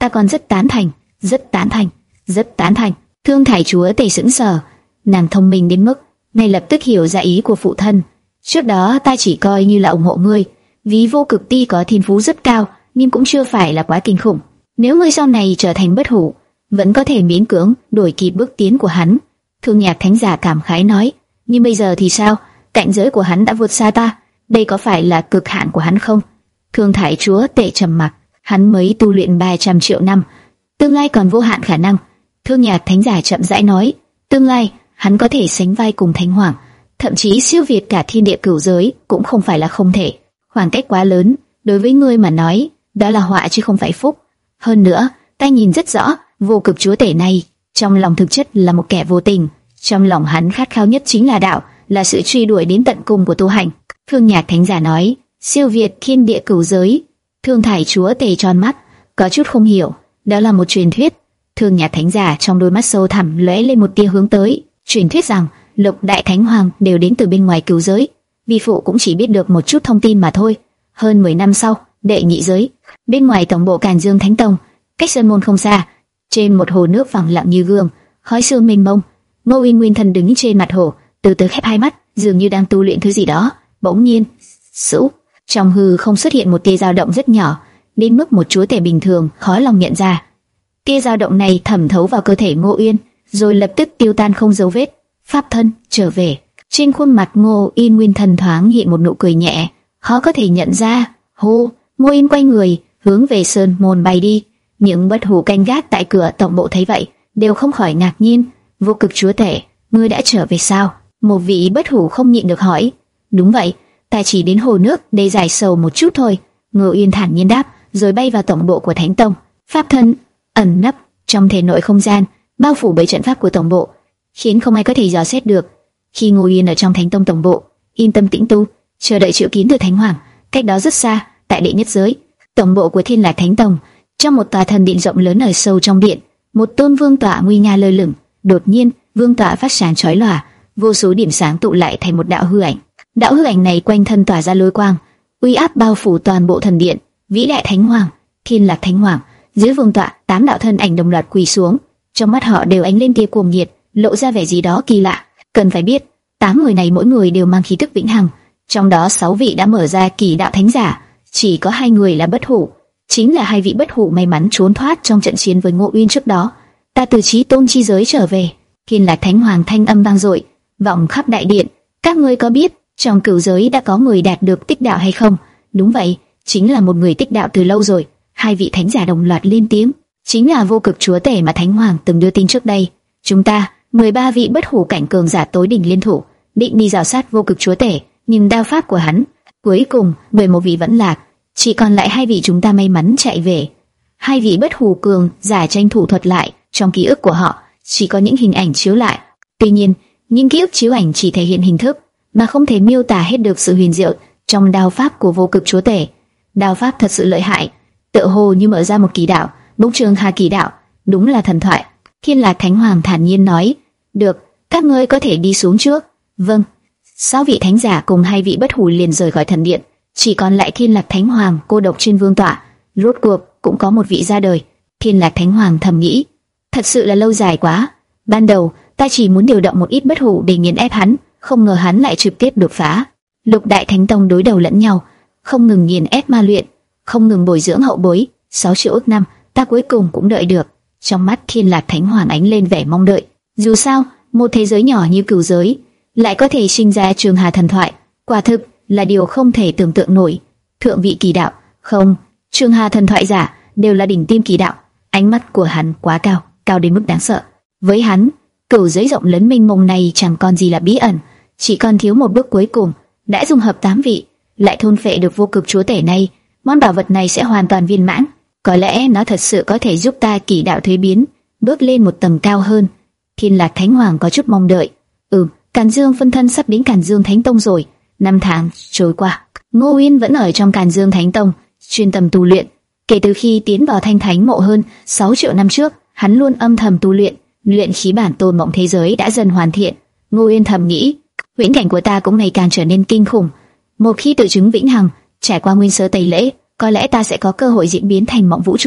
A: Ta còn rất tán thành, rất tán thành, rất tán thành. Thương Thải Chúa Tể sững sờ, nàng thông minh đến mức ngay lập tức hiểu ra ý của phụ thân. Trước đó ta chỉ coi như là ủng hộ ngươi, vì Vô Cực Ti có thiên phú rất cao, nhưng cũng chưa phải là quá kinh khủng. Nếu ngươi sau này trở thành bất hủ, vẫn có thể miễn cưỡng đuổi kịp bước tiến của hắn. Thương Nhạc Thánh Giả cảm khái nói, nhưng bây giờ thì sao? Cảnh giới của hắn đã vượt xa ta, đây có phải là cực hạn của hắn không? Thương Thải Chúa Tể trầm mặc, hắn mới tu luyện ba trăm triệu năm, tương lai còn vô hạn khả năng. Thương Nhạc Thánh Giả chậm rãi nói, tương lai hắn có thể sánh vai cùng Thánh Hoàng, thậm chí siêu việt cả thiên địa cửu giới cũng không phải là không thể. Khoảng cách quá lớn, đối với ngươi mà nói, đó là họa chứ không phải phúc. Hơn nữa, ta nhìn rất rõ, Vô Cực Chúa Tể này trong lòng thực chất là một kẻ vô tình. Trong lòng hắn khát khao nhất chính là đạo, là sự truy đuổi đến tận cùng của tu hành. Thương Nhạc Thánh Giả nói, siêu việt thiên địa cửu giới. Thương Thải Chúa Tể tròn mắt, có chút không hiểu, đó là một truyền thuyết. Thương Nhạc Thánh Giả trong đôi mắt sâu thẳm lóe lên một tia hướng tới, truyền thuyết rằng lục đại thánh hoàng đều đến từ bên ngoài cửu giới. Vi phụ cũng chỉ biết được một chút thông tin mà thôi. Hơn mười năm sau, đệ nhị giới, bên ngoài tổng bộ Càn Dương Thánh Tông, cách sơn môn không xa, trên một hồ nước phẳng lặng như gương, khói sương mênh mông, Ngô Uyên Nguyên Thần đứng trên mặt hồ, từ từ khép hai mắt, dường như đang tu luyện thứ gì đó. Bỗng nhiên, sũ, trong hư không xuất hiện một tia dao động rất nhỏ, đến mức một chúa tể bình thường khó lòng nhận ra. Tia dao động này thẩm thấu vào cơ thể Ngô Uyên, rồi lập tức tiêu tan không dấu vết. Pháp thân trở về. Trên khuôn mặt Ngô Uyên Nguyên Thần thoáng hiện một nụ cười nhẹ, khó có thể nhận ra. Hô, Ngô Uyên quay người, hướng về sơn môn bay đi. Những bất hủ canh gác tại cửa tổng bộ thấy vậy, đều không khỏi ngạc nhiên. Vô Cực Chúa Tể, ngươi đã trở về sao? Một vị bất hủ không nhịn được hỏi. Đúng vậy, ta chỉ đến hồ nước để giải sầu một chút thôi. Ngô Uyên thản nhiên đáp, rồi bay vào tổng bộ của Thánh Tông. Pháp thân ẩn nấp trong thể nội không gian, bao phủ bởi trận pháp của tổng bộ, khiến không ai có thể dò xét được. Khi Ngô Uyên ở trong Thánh Tông tổng bộ, yên tâm tĩnh tu, chờ đợi triệu kiến từ Thánh Hoàng. Cách đó rất xa, tại đệ nhất giới, tổng bộ của Thiên Lạc Thánh Tông, trong một tòa thần điện rộng lớn ở sâu trong điện, một tôn vương tọa nguy nga lơ lửng. Đột nhiên, vương tọa phát sáng chói lòa, vô số điểm sáng tụ lại thành một đạo hư ảnh. Đạo hư ảnh này quanh thân tỏa ra lôi quang, uy áp bao phủ toàn bộ thần điện. Vĩ đại Thánh Hoàng, Thiên Lạc Thánh Hoàng, dưới vương tọa, tám đạo thân ảnh đồng loạt quỳ xuống, trong mắt họ đều ánh lên tia cuồng nhiệt, lộ ra vẻ gì đó kỳ lạ. Cần phải biết, tám người này mỗi người đều mang khí tức vĩnh hằng, trong đó sáu vị đã mở ra kỳ đạo thánh giả, chỉ có hai người là bất hủ, chính là hai vị bất hủ may mắn trốn thoát trong trận chiến với Ngô Uyên trước đó. Ta từ Chí Tôn chi giới trở về. Thiên Lạc Thánh Hoàng thanh âm vang dội, vọng khắp đại điện. Các ngươi có biết trong cửu giới đã có người đạt được tích đạo hay không? Đúng vậy, chính là một người tích đạo từ lâu rồi. Hai vị thánh giả đồng loạt lên tiếng, chính là Vô Cực Chúa Tể mà Thánh Hoàng từng đưa tin trước đây. Chúng ta, mười ba vị bất hủ cảnh cường giả tối đỉnh liên thủ, định đi rào sát Vô Cực Chúa Tể, nhưng đao pháp của hắn, cuối cùng mười một vị vẫn lạc, chỉ còn lại hai vị chúng ta may mắn chạy về. Hai vị bất hủ cường giả tranh thủ thuật lại, trong ký ức của họ chỉ có những hình ảnh chiếu lại. Tuy nhiên, những ký ức chiếu ảnh chỉ thể hiện hình thức, mà không thể miêu tả hết được sự huyền diệu trong đao pháp của Vô Cực Chúa Tể. Đao pháp thật sự lợi hại, tựa hồ như mở ra một kỳ đạo, Bốc Trường Hà kỳ đạo, đúng là thần thoại. Thiên Lạc Thánh Hoàng thản nhiên nói, được, các ngươi có thể đi xuống trước. Vâng. Sáu vị thánh giả cùng hai vị bất hủ liền rời khỏi thần điện, chỉ còn lại Thiên Lạc Thánh Hoàng cô độc trên vương tọa. Rốt cuộc cũng có một vị ra đời. Thiên Lạc Thánh Hoàng thầm nghĩ, thật sự là lâu dài quá. Ban đầu ta chỉ muốn điều động một ít bất hủ để nghiền ép hắn, không ngờ hắn lại trực tiếp đột phá. Lục đại thánh tông đối đầu lẫn nhau, không ngừng nghiền ép ma luyện, không ngừng bồi dưỡng hậu bối. Sáu triệu ức năm, ta cuối cùng cũng đợi được. Trong mắt Thiên Lạc Thánh Hoàng ánh lên vẻ mong đợi. Dù sao, một thế giới nhỏ như cửu giới lại có thể sinh ra Trường Hà thần thoại, quả thực là điều không thể tưởng tượng nổi. Thượng vị kỳ đạo, không, Trường Hà thần thoại giả đều là đỉnh tiêm kỳ đạo. Ánh mắt của hắn quá cao, cao đến mức đáng sợ. Với hắn, cửu giới rộng lớn mênh mông này chẳng còn gì là bí ẩn, chỉ còn thiếu một bước cuối cùng. Đã dung hợp tám vị, lại thôn phệ được Vô Cực Chúa Tể này, món bảo vật này sẽ hoàn toàn viên mãn. Có lẽ nó thật sự có thể giúp ta kỳ đạo thuế biến, bước lên một tầng cao hơn. Thiên Lạc Thánh Hoàng có chút mong đợi. Ừm, Càn Dương phân thân sắp đến Càn Dương Thánh Tông rồi. Năm tháng trôi qua, Ngô Uyên vẫn ở trong Càn Dương Thánh Tông, chuyên tâm tu luyện. Kể từ khi tiến vào Thanh Thánh mộ hơn sáu triệu năm trước, hắn luôn âm thầm tu luyện, luyện khí bản tôn mộng thế giới đã dần hoàn thiện. Ngô Uyên thầm nghĩ, huyễn cảnh của ta cũng ngày càng trở nên kinh khủng. Một khi tự chứng vĩnh hằng, trải qua nguyên sơ tẩy lễ, có lẽ ta sẽ có cơ hội diễn biến thành mộng vũ trụ.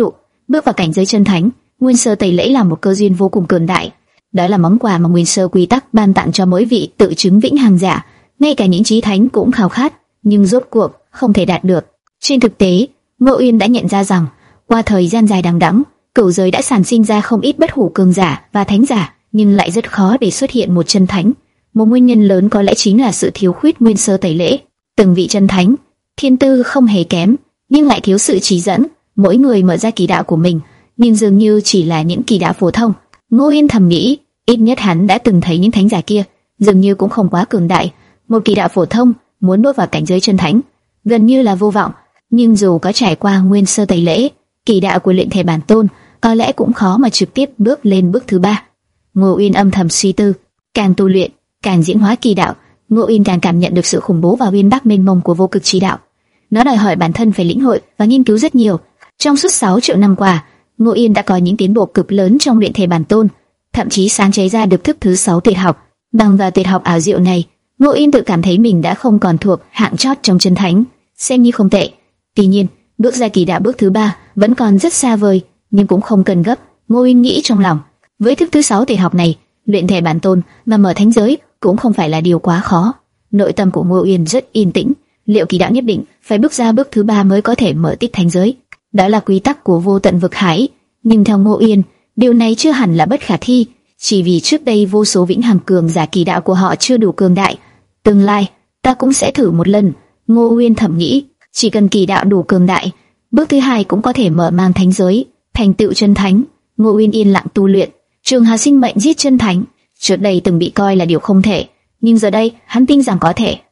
A: bước vào cảnh giới chân thánh. Nguyên sơ tẩy lễ là một cơ duyên vô cùng cường đại. Đó là món quà mà Nguyên sơ quy tắc ban tặng cho mỗi vị tự chứng vĩnh hằng giả, ngay cả những chí thánh cũng khao khát, nhưng rốt cuộc không thể đạt được. Trên thực tế, Ngô Uyên đã nhận ra rằng, qua thời gian dài đằng đẵng, cửu giới đã sản sinh ra không ít bất hủ cường giả và thánh giả, nhưng lại rất khó để xuất hiện một chân thánh. Một nguyên nhân lớn có lẽ chính là sự thiếu khuyết nguyên sơ tẩy lễ. Từng vị chân thánh, thiên tư không hề kém, nhưng lại thiếu sự chỉ dẫn. Mỗi người mở ra kỳ đạo của mình, nhưng dường như chỉ là những kỳ đạo phổ thông. Ngô Uyên thầm nghĩ, ít nhất hắn đã từng thấy những thánh giả kia, dường như cũng không quá cường đại. Một kỳ đạo phổ thông muốn bước vào cảnh giới chân thánh, gần như là vô vọng. Nhưng dù có trải qua nguyên sơ tẩy lễ, kỳ đạo của luyện thể bản tôn có lẽ cũng khó mà trực tiếp bước lên bước thứ ba. Ngô Uyên âm thầm suy tư, càng tu luyện, càng diễn hóa kỳ đạo, Ngô Uyên càng cảm nhận được sự khủng bố và uyên bác mênh mông của vô cực chi đạo. Nó đòi hỏi bản thân phải lĩnh hội và nghiên cứu rất nhiều. Trong suốt sáu triệu năm qua, Ngô Uyên đã có những tiến bộ cực lớn trong luyện thể bản tôn, thậm chí sáng chế ra được thức thứ sáu tuyệt học. Bằng vào tuyệt học ảo diệu này, Ngô Uyên tự cảm thấy mình đã không còn thuộc hạng chót trong chân thánh, xem như không tệ. Tuy nhiên, bước ra kỳ đạo bước thứ ba vẫn còn rất xa vời, nhưng cũng không cần gấp. Ngô Uyên nghĩ trong lòng, với thức thứ sáu tuyệt học này, luyện thể bản tôn mà mở thánh giới cũng không phải là điều quá khó. Nội tâm của Ngô Uyên rất yên tĩnh, liệu kỳ đạo nhất định phải bước ra bước thứ ba mới có thể mở tích thánh giới. Đó là quy tắc của vô tận vực hải, nhưng theo Ngô Uyên, điều này chưa hẳn là bất khả thi, chỉ vì trước đây vô số vĩnh hằng cường giả kỳ đạo của họ chưa đủ cường đại. Tương lai, ta cũng sẽ thử một lần. Ngô Uyên thầm nghĩ, chỉ cần kỳ đạo đủ cường đại, bước thứ hai cũng có thể mở mang thánh giới, thành tựu chân thánh. Ngô Uyên yên lặng tu luyện. Trường Hà sinh mệnh giết chân thánh, trước đây từng bị coi là điều không thể, nhưng giờ đây hắn tin rằng có thể.